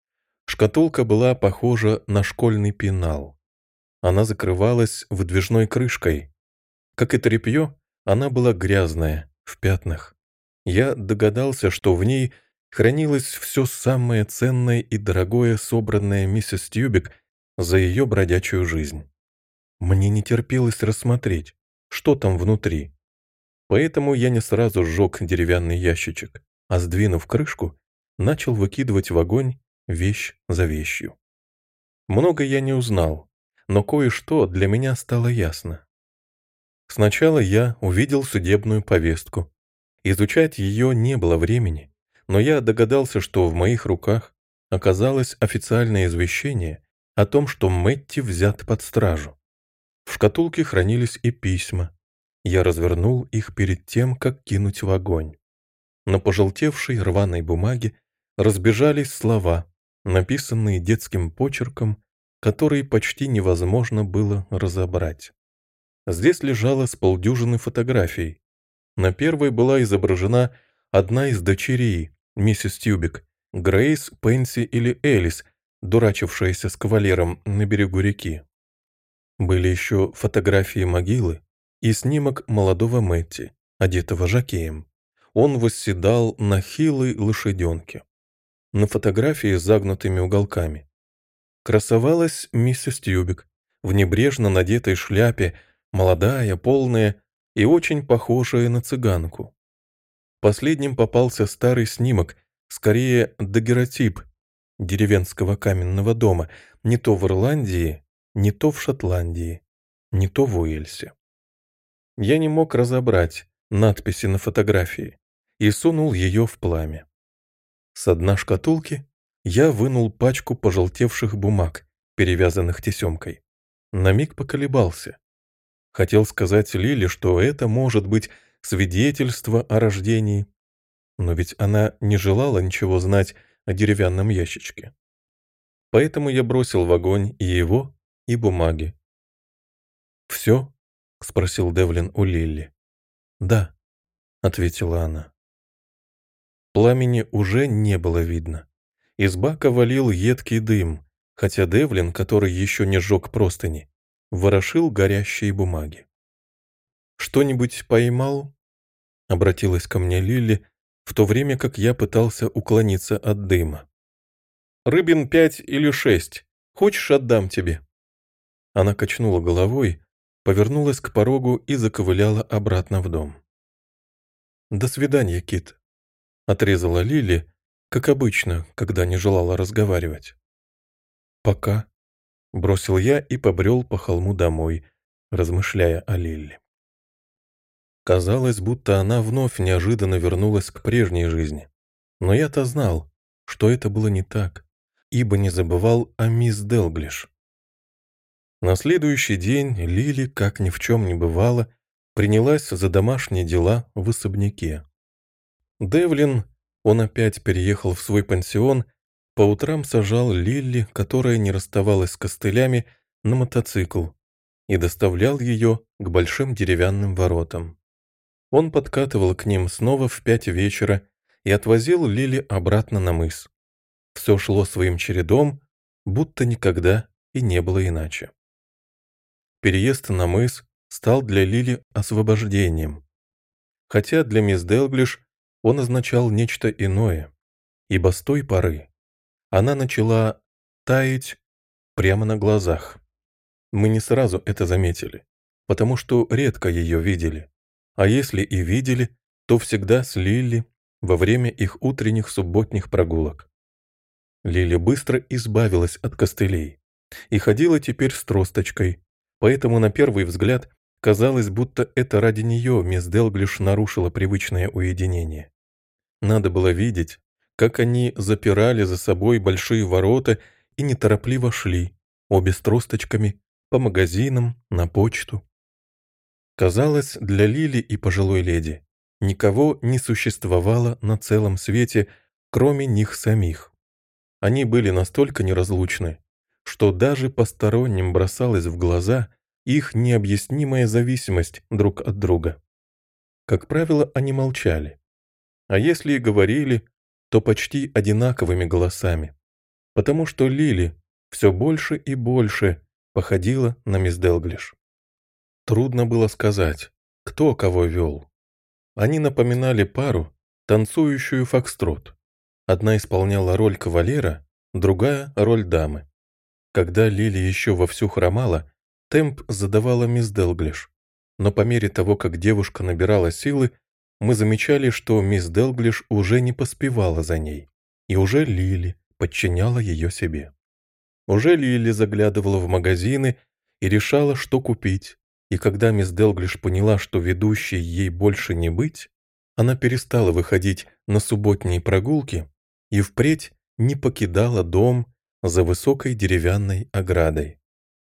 S1: Шкатулка была похожа на школьный пенал. Она закрывалась выдвижной крышкой. Как и тряпье, она была грязная, в пятнах. Я догадался, что в ней хранилось все самое ценное и дорогое, собранное миссис Тьюбик за ее бродячую жизнь. Мне не терпелось рассмотреть, что там внутри. Поэтому я не сразу сжег деревянный ящичек, а, сдвинув крышку, начал выкидывать в огонь вещь за вещью. Много я не узнал, но кое-что для меня стало ясно. Сначала я увидел судебную повестку. Изучать ее не было времени, но я догадался, что в моих руках оказалось официальное извещение о том, что Мэтти взят под стражу. В шкатулке хранились и письма. Я развернул их перед тем, как кинуть в огонь. На пожелтевшей рваной бумаге разбежались слова, написанные детским почерком, которые почти невозможно было разобрать. Здесь лежало с полдюжины фотографий. На первой была изображена одна из дочерей, миссис Тьюбик, Грейс, Пенси или Элис, дурачившаяся с кавалером на берегу реки. Были еще фотографии могилы и снимок молодого Мэтти, одетого жокеем. Он восседал на хилой лошаденке. На фотографии с загнутыми уголками красовалась миссис Тьюбик в небрежно надетой шляпе, молодая, полная и очень похожая на цыганку. Последним попался старый снимок, скорее дагеротип деревенского каменного дома, не то в Ирландии, не то в Шотландии, не то в Уэльсе. Я не мог разобрать надписи на фотографии и сунул ее в пламя. С дна шкатулки я вынул пачку пожелтевших бумаг, перевязанных тесемкой. На миг поколебался. Хотел сказать Лиле, что это может быть свидетельство о рождении, но ведь она не желала ничего знать о деревянном ящичке. Поэтому я бросил в огонь и его, и бумаги. «Все?» — спросил Девлин у Лилли. «Да», — ответила она. Пламени уже не было видно. Из бака валил едкий дым, хотя Девлин, который еще не сжег простыни, ворошил горящие бумаги. «Что-нибудь поймал?» — обратилась ко мне Лилли, в то время как я пытался уклониться от дыма. «Рыбин пять или шесть. Хочешь, отдам тебе?» Она качнула головой, повернулась к порогу и заковыляла обратно в дом. «До свидания, Кит», — отрезала Лили, как обычно, когда не желала разговаривать. «Пока», — бросил я и побрел по холму домой, размышляя о Лилли. Казалось, будто она вновь неожиданно вернулась к прежней жизни. Но я-то знал, что это было не так, ибо не забывал о мисс Делглиш. На следующий день Лили, как ни в чем не бывало, принялась за домашние дела в особняке. Девлин, он опять переехал в свой пансион, по утрам сажал Лилли, которая не расставалась с костылями, на мотоцикл, и доставлял ее к большим деревянным воротам. Он подкатывал к ним снова в пять вечера и отвозил Лили обратно на мыс. Все шло своим чередом, будто никогда и не было иначе. Переезд на мыс стал для Лили освобождением, хотя для мисс Делглиш он означал нечто иное, ибо с той поры она начала таять прямо на глазах. Мы не сразу это заметили, потому что редко ее видели, а если и видели, то всегда с Лили во время их утренних субботних прогулок. Лили быстро избавилась от костылей и ходила теперь с тросточкой, поэтому на первый взгляд казалось, будто это ради нее мисс Делглиш нарушила привычное уединение. Надо было видеть, как они запирали за собой большие ворота и неторопливо шли, обе с тросточками, по магазинам, на почту. Казалось, для Лили и пожилой леди никого не существовало на целом свете, кроме них самих. Они были настолько неразлучны, что даже посторонним бросалась в глаза их необъяснимая зависимость друг от друга. Как правило, они молчали, а если и говорили, то почти одинаковыми голосами, потому что Лили все больше и больше походила на мисс Делглиш. Трудно было сказать, кто кого вел. Они напоминали пару, танцующую фокстрот. Одна исполняла роль кавалера, другая — роль дамы. Когда Лили еще вовсю хромала, темп задавала мисс Делглиш, но по мере того, как девушка набирала силы, мы замечали, что мисс Делглиш уже не поспевала за ней, и уже Лили подчиняла ее себе. Уже Лили заглядывала в магазины и решала, что купить, и когда мисс Делглиш поняла, что ведущей ей больше не быть, она перестала выходить на субботние прогулки и впредь не покидала дом за высокой деревянной оградой.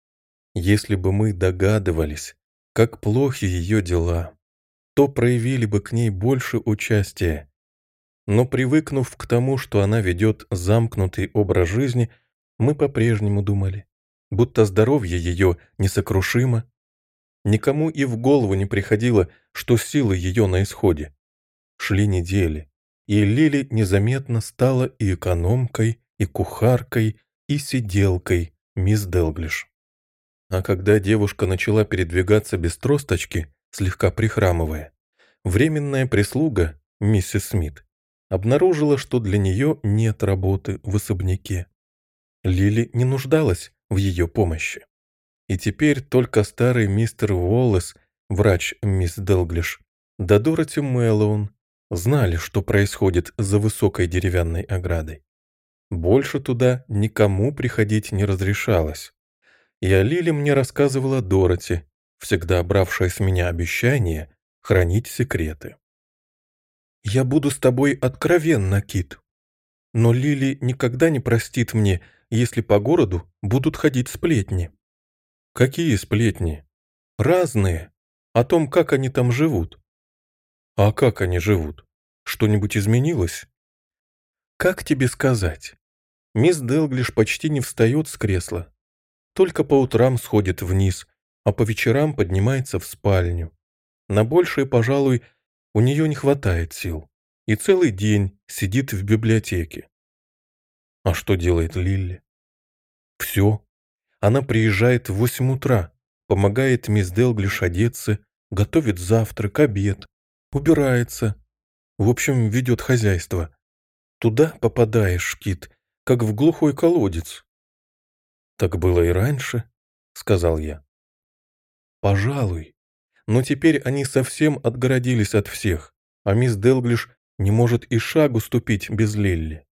S1: Если бы мы догадывались, как плохи ее дела, то проявили бы к ней больше участия. Но привыкнув к тому, что она ведет замкнутый образ жизни, мы по-прежнему думали, будто здоровье ее несокрушимо. Никому и в голову не приходило, что силы ее на исходе. Шли недели, и Лили незаметно стала и экономкой, и кухаркой, и сиделкой мисс Делглиш. А когда девушка начала передвигаться без тросточки, слегка прихрамывая, временная прислуга, миссис Смит, обнаружила, что для нее нет работы в особняке. Лили не нуждалась в ее помощи. И теперь только старый мистер Уоллес, врач мисс Делглиш, да Дороти Мэллоун знали, что происходит за высокой деревянной оградой. Больше туда никому приходить не разрешалось. И о Лиле мне рассказывала Дороти, всегда бравшая с меня обещание хранить секреты. «Я буду с тобой откровенна, Кит, но Лили никогда не простит мне, если по городу будут ходить сплетни». «Какие сплетни?» «Разные. О том, как они там живут». «А как они живут? Что-нибудь изменилось?» «Как тебе сказать? Мисс Делглиш почти не встает с кресла. Только по утрам сходит вниз, а по вечерам поднимается в спальню. На большее, пожалуй, у нее не хватает сил. И целый день сидит в библиотеке». «А что делает Лилли?» «Все. Она приезжает в восемь утра, помогает мисс Делглиш одеться, готовит завтрак, обед, убирается. В общем, ведет хозяйство. Туда попадаешь, Кит, как в глухой колодец». «Так было и раньше», — сказал я. «Пожалуй. Но теперь они совсем отгородились от всех, а мисс Делглиш не может и шагу ступить без Лилли».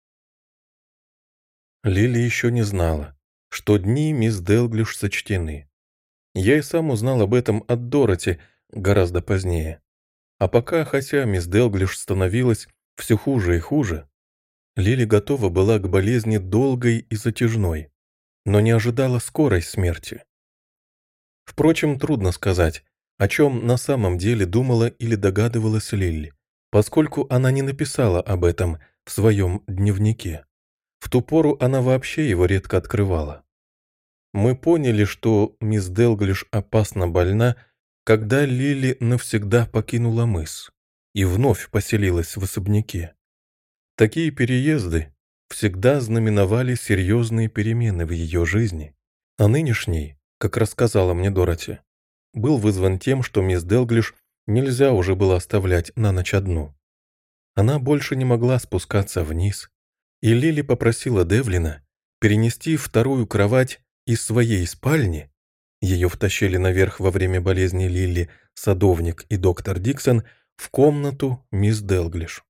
S1: Лилли еще не знала, что дни мисс Делглиш сочтены. Я и сам узнал об этом от Дороти гораздо позднее. А пока, хотя мисс Делглиш становилась все хуже и хуже, Лили готова была к болезни долгой и затяжной, но не ожидала скорой смерти. Впрочем, трудно сказать, о чем на самом деле думала или догадывалась Лилли, поскольку она не написала об этом в своем дневнике. В ту пору она вообще его редко открывала. Мы поняли, что мисс Делглиш опасно больна, когда Лили навсегда покинула мыс и вновь поселилась в особняке. Такие переезды всегда знаменовали серьезные перемены в ее жизни, а нынешний, как рассказала мне Дороти, был вызван тем, что мисс Делглиш нельзя уже было оставлять на ночь одну. Она больше не могла спускаться вниз, и Лили попросила Девлина перенести вторую кровать из своей спальни, ее втащили наверх во время болезни Лили садовник и доктор Диксон, в комнату мисс Делглиш.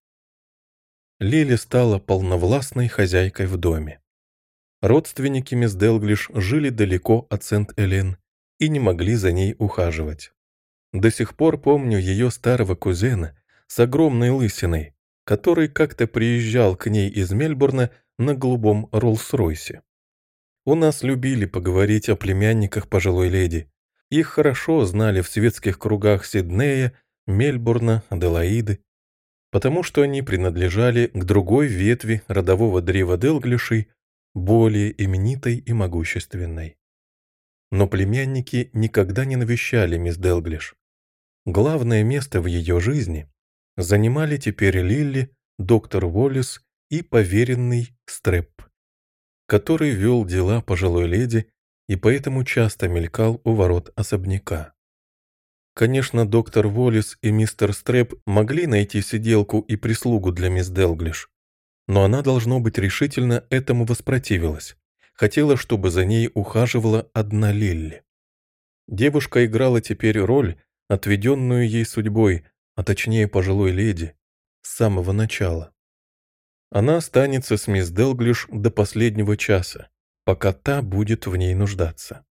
S1: Лили стала полновластной хозяйкой в доме. Родственники мисс Делглиш жили далеко от Сент-Элен и не могли за ней ухаживать. До сих пор помню ее старого кузена с огромной лысиной, который как-то приезжал к ней из Мельбурна на голубом Роллс-Ройсе. У нас любили поговорить о племянниках пожилой леди. Их хорошо знали в светских кругах Сиднея, Мельбурна, Аделаиды, потому что они принадлежали к другой ветви родового древа Делглишей, более именитой и могущественной. Но племянники никогда не навещали мисс Делглиш. Главное место в ее жизни занимали теперь Лилли, доктор Уоллес и поверенный Стрэп, который вел дела пожилой леди и поэтому часто мелькал у ворот особняка. Конечно, доктор Уоллес и мистер Стрэп могли найти сиделку и прислугу для мисс Делглиш, но она, должно быть, решительно этому воспротивилась, хотела, чтобы за ней ухаживала одна Лилли. Девушка играла теперь роль, отведенную ей судьбой, а точнее пожилой леди, с самого начала. Она останется с мисс Делглиш до последнего часа, пока та будет в ней нуждаться.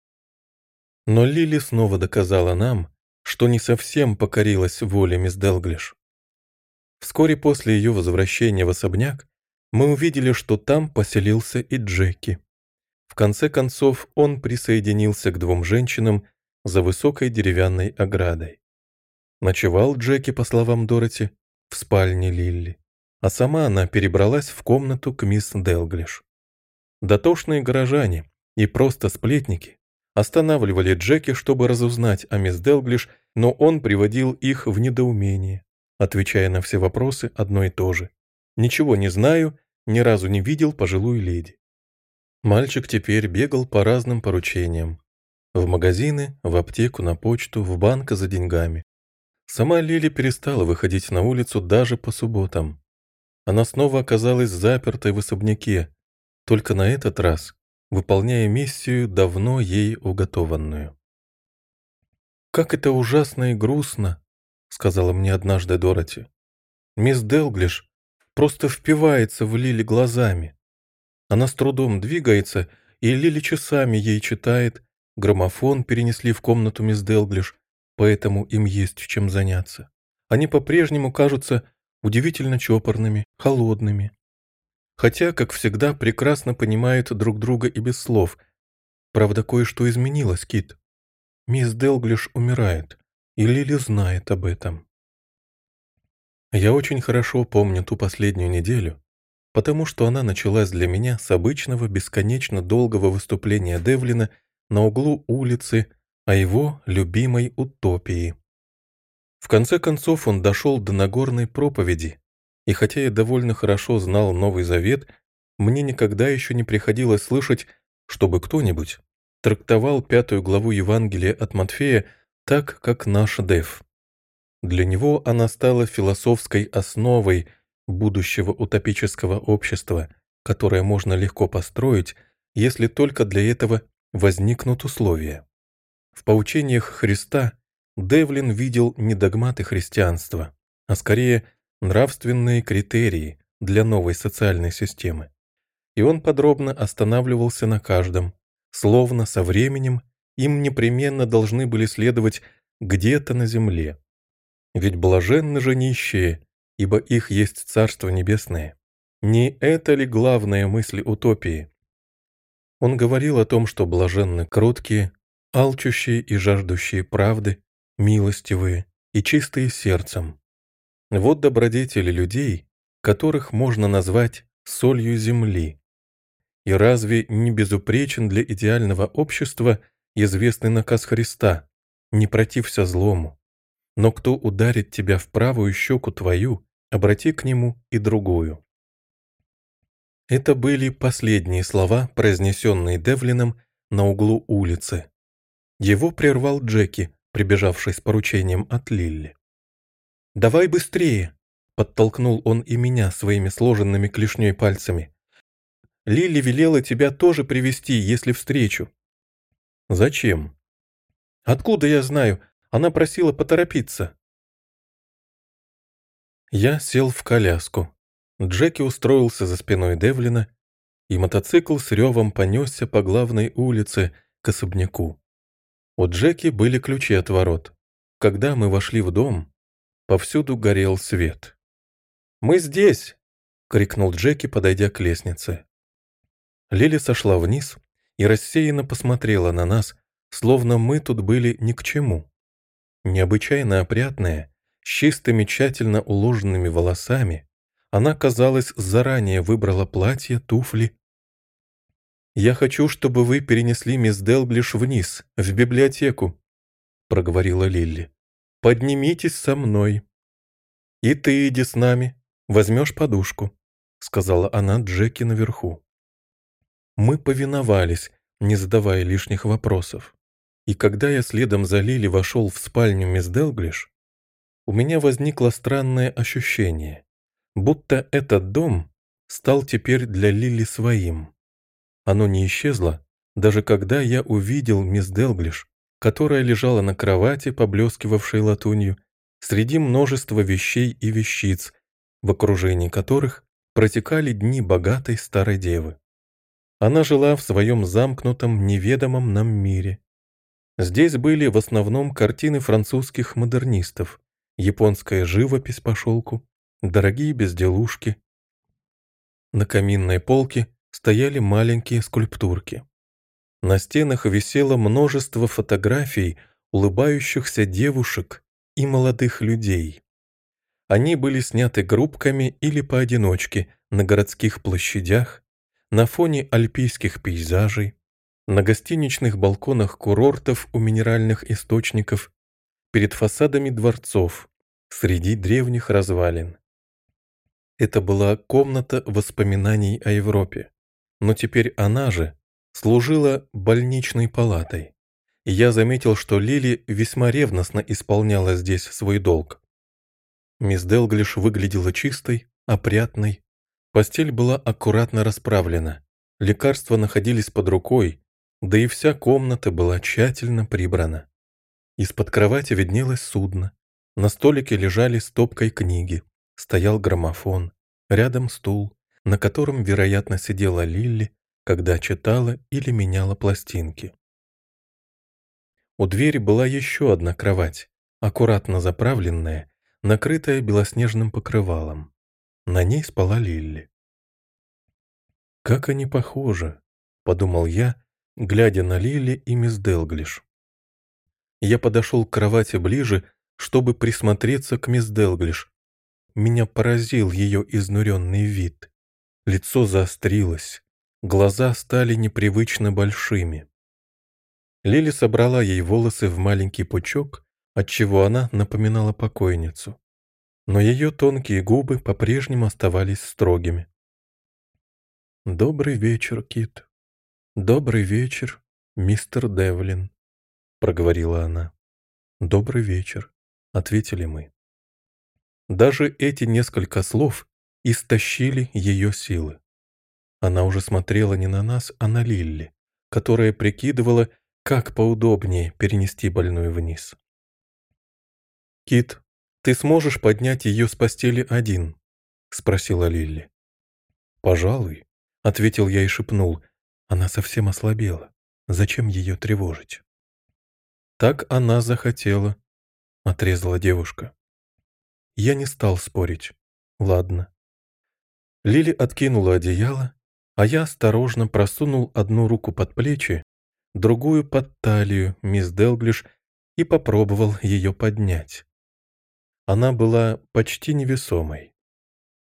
S1: Но Лили снова доказала нам, что не совсем покорилась воле мисс Делглиш. Вскоре после ее возвращения в особняк мы увидели, что там поселился и Джеки. В конце концов он присоединился к двум женщинам за высокой деревянной оградой. Ночевал Джеки, по словам Дороти, в спальне Лилли, а сама она перебралась в комнату к мисс Делглиш. Дотошные горожане и просто сплетники останавливали Джеки, чтобы разузнать о мисс Делглиш, но он приводил их в недоумение, отвечая на все вопросы одно и то же. «Ничего не знаю, ни разу не видел пожилую леди». Мальчик теперь бегал по разным поручениям. В магазины, в аптеку, на почту, в банк за деньгами. Сама Лили перестала выходить на улицу даже по субботам. Она снова оказалась запертой в особняке, только на этот раз выполняя миссию, давно ей уготованную. «Как это ужасно и грустно», — сказала мне однажды Дороти. «Мисс Делглиш просто впивается в Лили глазами. Она с трудом двигается, и Лили часами ей читает, граммофон перенесли в комнату мисс Делглиш, поэтому им есть чем заняться. Они по-прежнему кажутся удивительно чопорными, холодными. Хотя, как всегда, прекрасно понимают друг друга и без слов. Правда, кое-что изменилось, Кит. Мисс Делглиш умирает, и Лили знает об этом». Я очень хорошо помню ту последнюю неделю, потому что она началась для меня с обычного бесконечно долгого выступления Девлина на углу улицы о его любимой утопии. В конце концов он дошел до Нагорной проповеди, и хотя я довольно хорошо знал Новый Завет, мне никогда еще не приходилось слышать, чтобы кто-нибудь трактовал пятую главу Евангелия от Матфея так, как наш Дев. Для него она стала философской основой будущего утопического общества, которое можно легко построить, если только для этого возникнут условия. В поучениях Христа Девлин видел не догматы христианства, а скорее нравственные критерии для новой социальной системы. И он подробно останавливался на каждом, словно со временем им непременно должны были следовать где-то на земле. Ведь блаженны же нищие, ибо их есть Царство Небесное. Не это ли главная мысль утопии? Он говорил о том, что блаженны кроткие, алчущие и жаждущие правды, милостивые и чистые сердцем. Вот добродетели людей, которых можно назвать солью земли. И разве не безупречен для идеального общества известный наказ Христа «Не протився злому, но кто ударит тебя в правую щеку твою, обрати к нему и другую». Это были последние слова, произнесенные Девлином на углу улицы. Его прервал Джеки, прибежавший с поручением от Лилли. «Давай быстрее!» — подтолкнул он и меня своими сложенными клешней пальцами. «Лилли велела тебя тоже привести, если встречу». «Зачем?» «Откуда я знаю? Она просила поторопиться». Я сел в коляску. Джеки устроился за спиной Девлина, и мотоцикл с ревом понесся по главной улице к особняку. У Джеки были ключи от ворот. Когда мы вошли в дом, повсюду горел свет. «Мы здесь!» — крикнул Джеки, подойдя к лестнице. Лили сошла вниз и рассеянно посмотрела на нас, словно мы тут были ни к чему. Необычайно опрятная, с чистыми тщательно уложенными волосами, она, казалось, заранее выбрала платье, туфли. «Я хочу, чтобы вы перенесли мисс Делглиш вниз, в библиотеку», — проговорила Лилли. «Поднимитесь со мной». «И ты иди с нами, возьмешь подушку», — сказала она Джеки наверху. Мы повиновались, не задавая лишних вопросов. И когда я следом за Лили вошел в спальню мисс Делглиш, у меня возникло странное ощущение, будто этот дом стал теперь для Лили своим. Оно не исчезло, даже когда я увидел мисс Делглиш, которая лежала на кровати, поблескивавшей латунью, среди множества вещей и вещиц, в окружении которых протекали дни богатой старой девы. Она жила в своем замкнутом, неведомом нам мире. Здесь были в основном картины французских модернистов, японская живопись по шелку, дорогие безделушки. На каминной полке стояли маленькие скульптурки. На стенах висело множество фотографий улыбающихся девушек и молодых людей. Они были сняты группками или поодиночке на городских площадях, на фоне альпийских пейзажей, на гостиничных балконах курортов у минеральных источников, перед фасадами дворцов, среди древних развалин. Это была комната воспоминаний о Европе, но теперь она же служила больничной палатой, и я заметил, что Лили весьма ревностно исполняла здесь свой долг. Мисс Делглиш выглядела чистой, опрятной, постель была аккуратно расправлена, лекарства находились под рукой, да и вся комната была тщательно прибрана. Из-под кровати виднелось судно, на столике лежали стопкой книги, стоял граммофон, рядом стул, на котором, вероятно, сидела Лилли, когда читала или меняла пластинки. У двери была еще одна кровать, аккуратно заправленная, накрытая белоснежным покрывалом. На ней спала Лилли. «Как они похожи», — подумал я, глядя на Лилли и мисс Делглиш. Я подошел к кровати ближе, чтобы присмотреться к мисс Делглиш. Меня поразил ее изнуренный вид. Лицо заострилось, глаза стали непривычно большими. Лили собрала ей волосы в маленький пучок, отчего она напоминала покойницу. Но ее тонкие губы по-прежнему оставались строгими. «Добрый вечер, Кит. Добрый вечер, мистер Девлин», — проговорила она. «Добрый вечер», — ответили мы. Даже эти несколько слов истощили ее силы. Она уже смотрела не на нас, а на Лилли, которая прикидывала, как поудобнее перенести больную вниз. «Кит, ты сможешь поднять ее с постели один?» — спросила Лилли. «Пожалуй», — ответил я и шепнул. Она совсем ослабела. Зачем ее тревожить? «Так она захотела», — отрезала девушка. Я не стал спорить. Ладно. Лили откинула одеяло, а я осторожно просунул одну руку под плечи, другую под талию мисс Делглиш и попробовал ее поднять. Она была почти невесомой.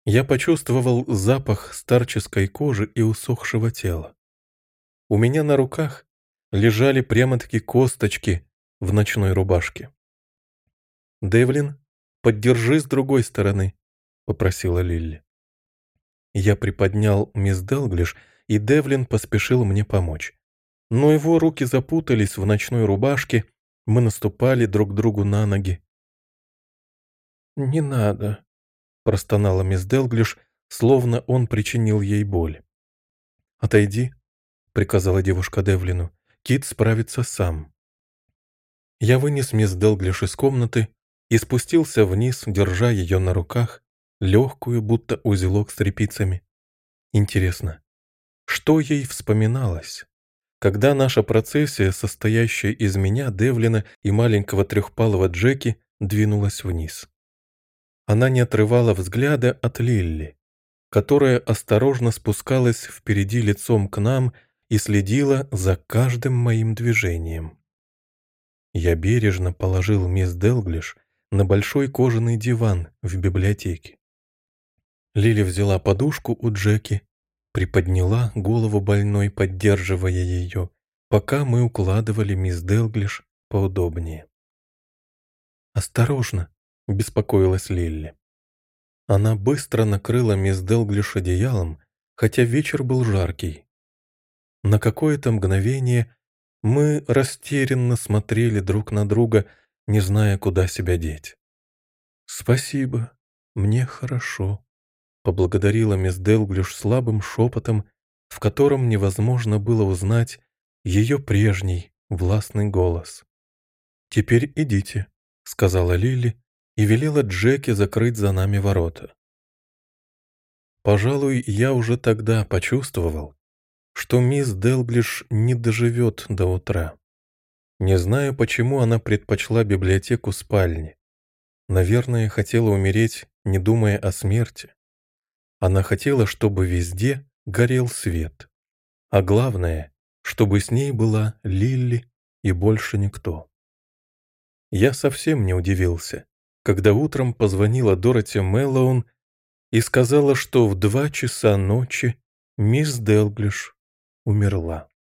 S1: Я почувствовал запах старческой кожи и усохшего тела. У меня на руках лежали прямо-таки косточки в ночной рубашке. «Девлин, поддержи с другой стороны», — попросила Лилли. Я приподнял мисс Делглиш, и Девлин поспешил мне помочь. Но его руки запутались в ночной рубашке, мы наступали друг другу на ноги. «Не надо», — простонала мисс Делглиш, словно он причинил ей боль. «Отойди», — приказала девушка Девлину. «Кит справится сам». Я вынес мисс Делглиш из комнаты и спустился вниз, держа ее на руках, легкую, будто узелок с тряпицами. Интересно, что ей вспоминалось, когда наша процессия, состоящая из меня, Девлина и маленького трехпалого Джеки, двинулась вниз? Она не отрывала взгляда от Лилли, которая осторожно спускалась впереди лицом к нам и следила за каждым моим движением. Я бережно положил мисс Делглиш на большой кожаный диван в библиотеке. Лили взяла подушку у Джеки, приподняла голову больной, поддерживая ее, пока мы укладывали мисс Делглиш поудобнее. «Осторожно!» — беспокоилась Лилли. Она быстро накрыла мисс Делглиш одеялом, хотя вечер был жаркий. На какое-то мгновение мы растерянно смотрели друг на друга, не зная, куда себя деть. «Спасибо, мне хорошо», — поблагодарила мисс Делглиш слабым шепотом, в котором невозможно было узнать ее прежний властный голос. «Теперь идите», — сказала Лили и велела Джеки закрыть за нами ворота. Пожалуй, я уже тогда почувствовал, что мисс Делглиш не доживет до утра. Не знаю, почему она предпочла библиотеку спальни. Наверное, хотела умереть, не думая о смерти. Она хотела, чтобы везде горел свет. А главное, чтобы с ней была Лилли и больше никто. Я совсем не удивился, когда утром позвонила Дороти Мэллоун и сказала, что в два часа ночи мисс Делглиш умерла.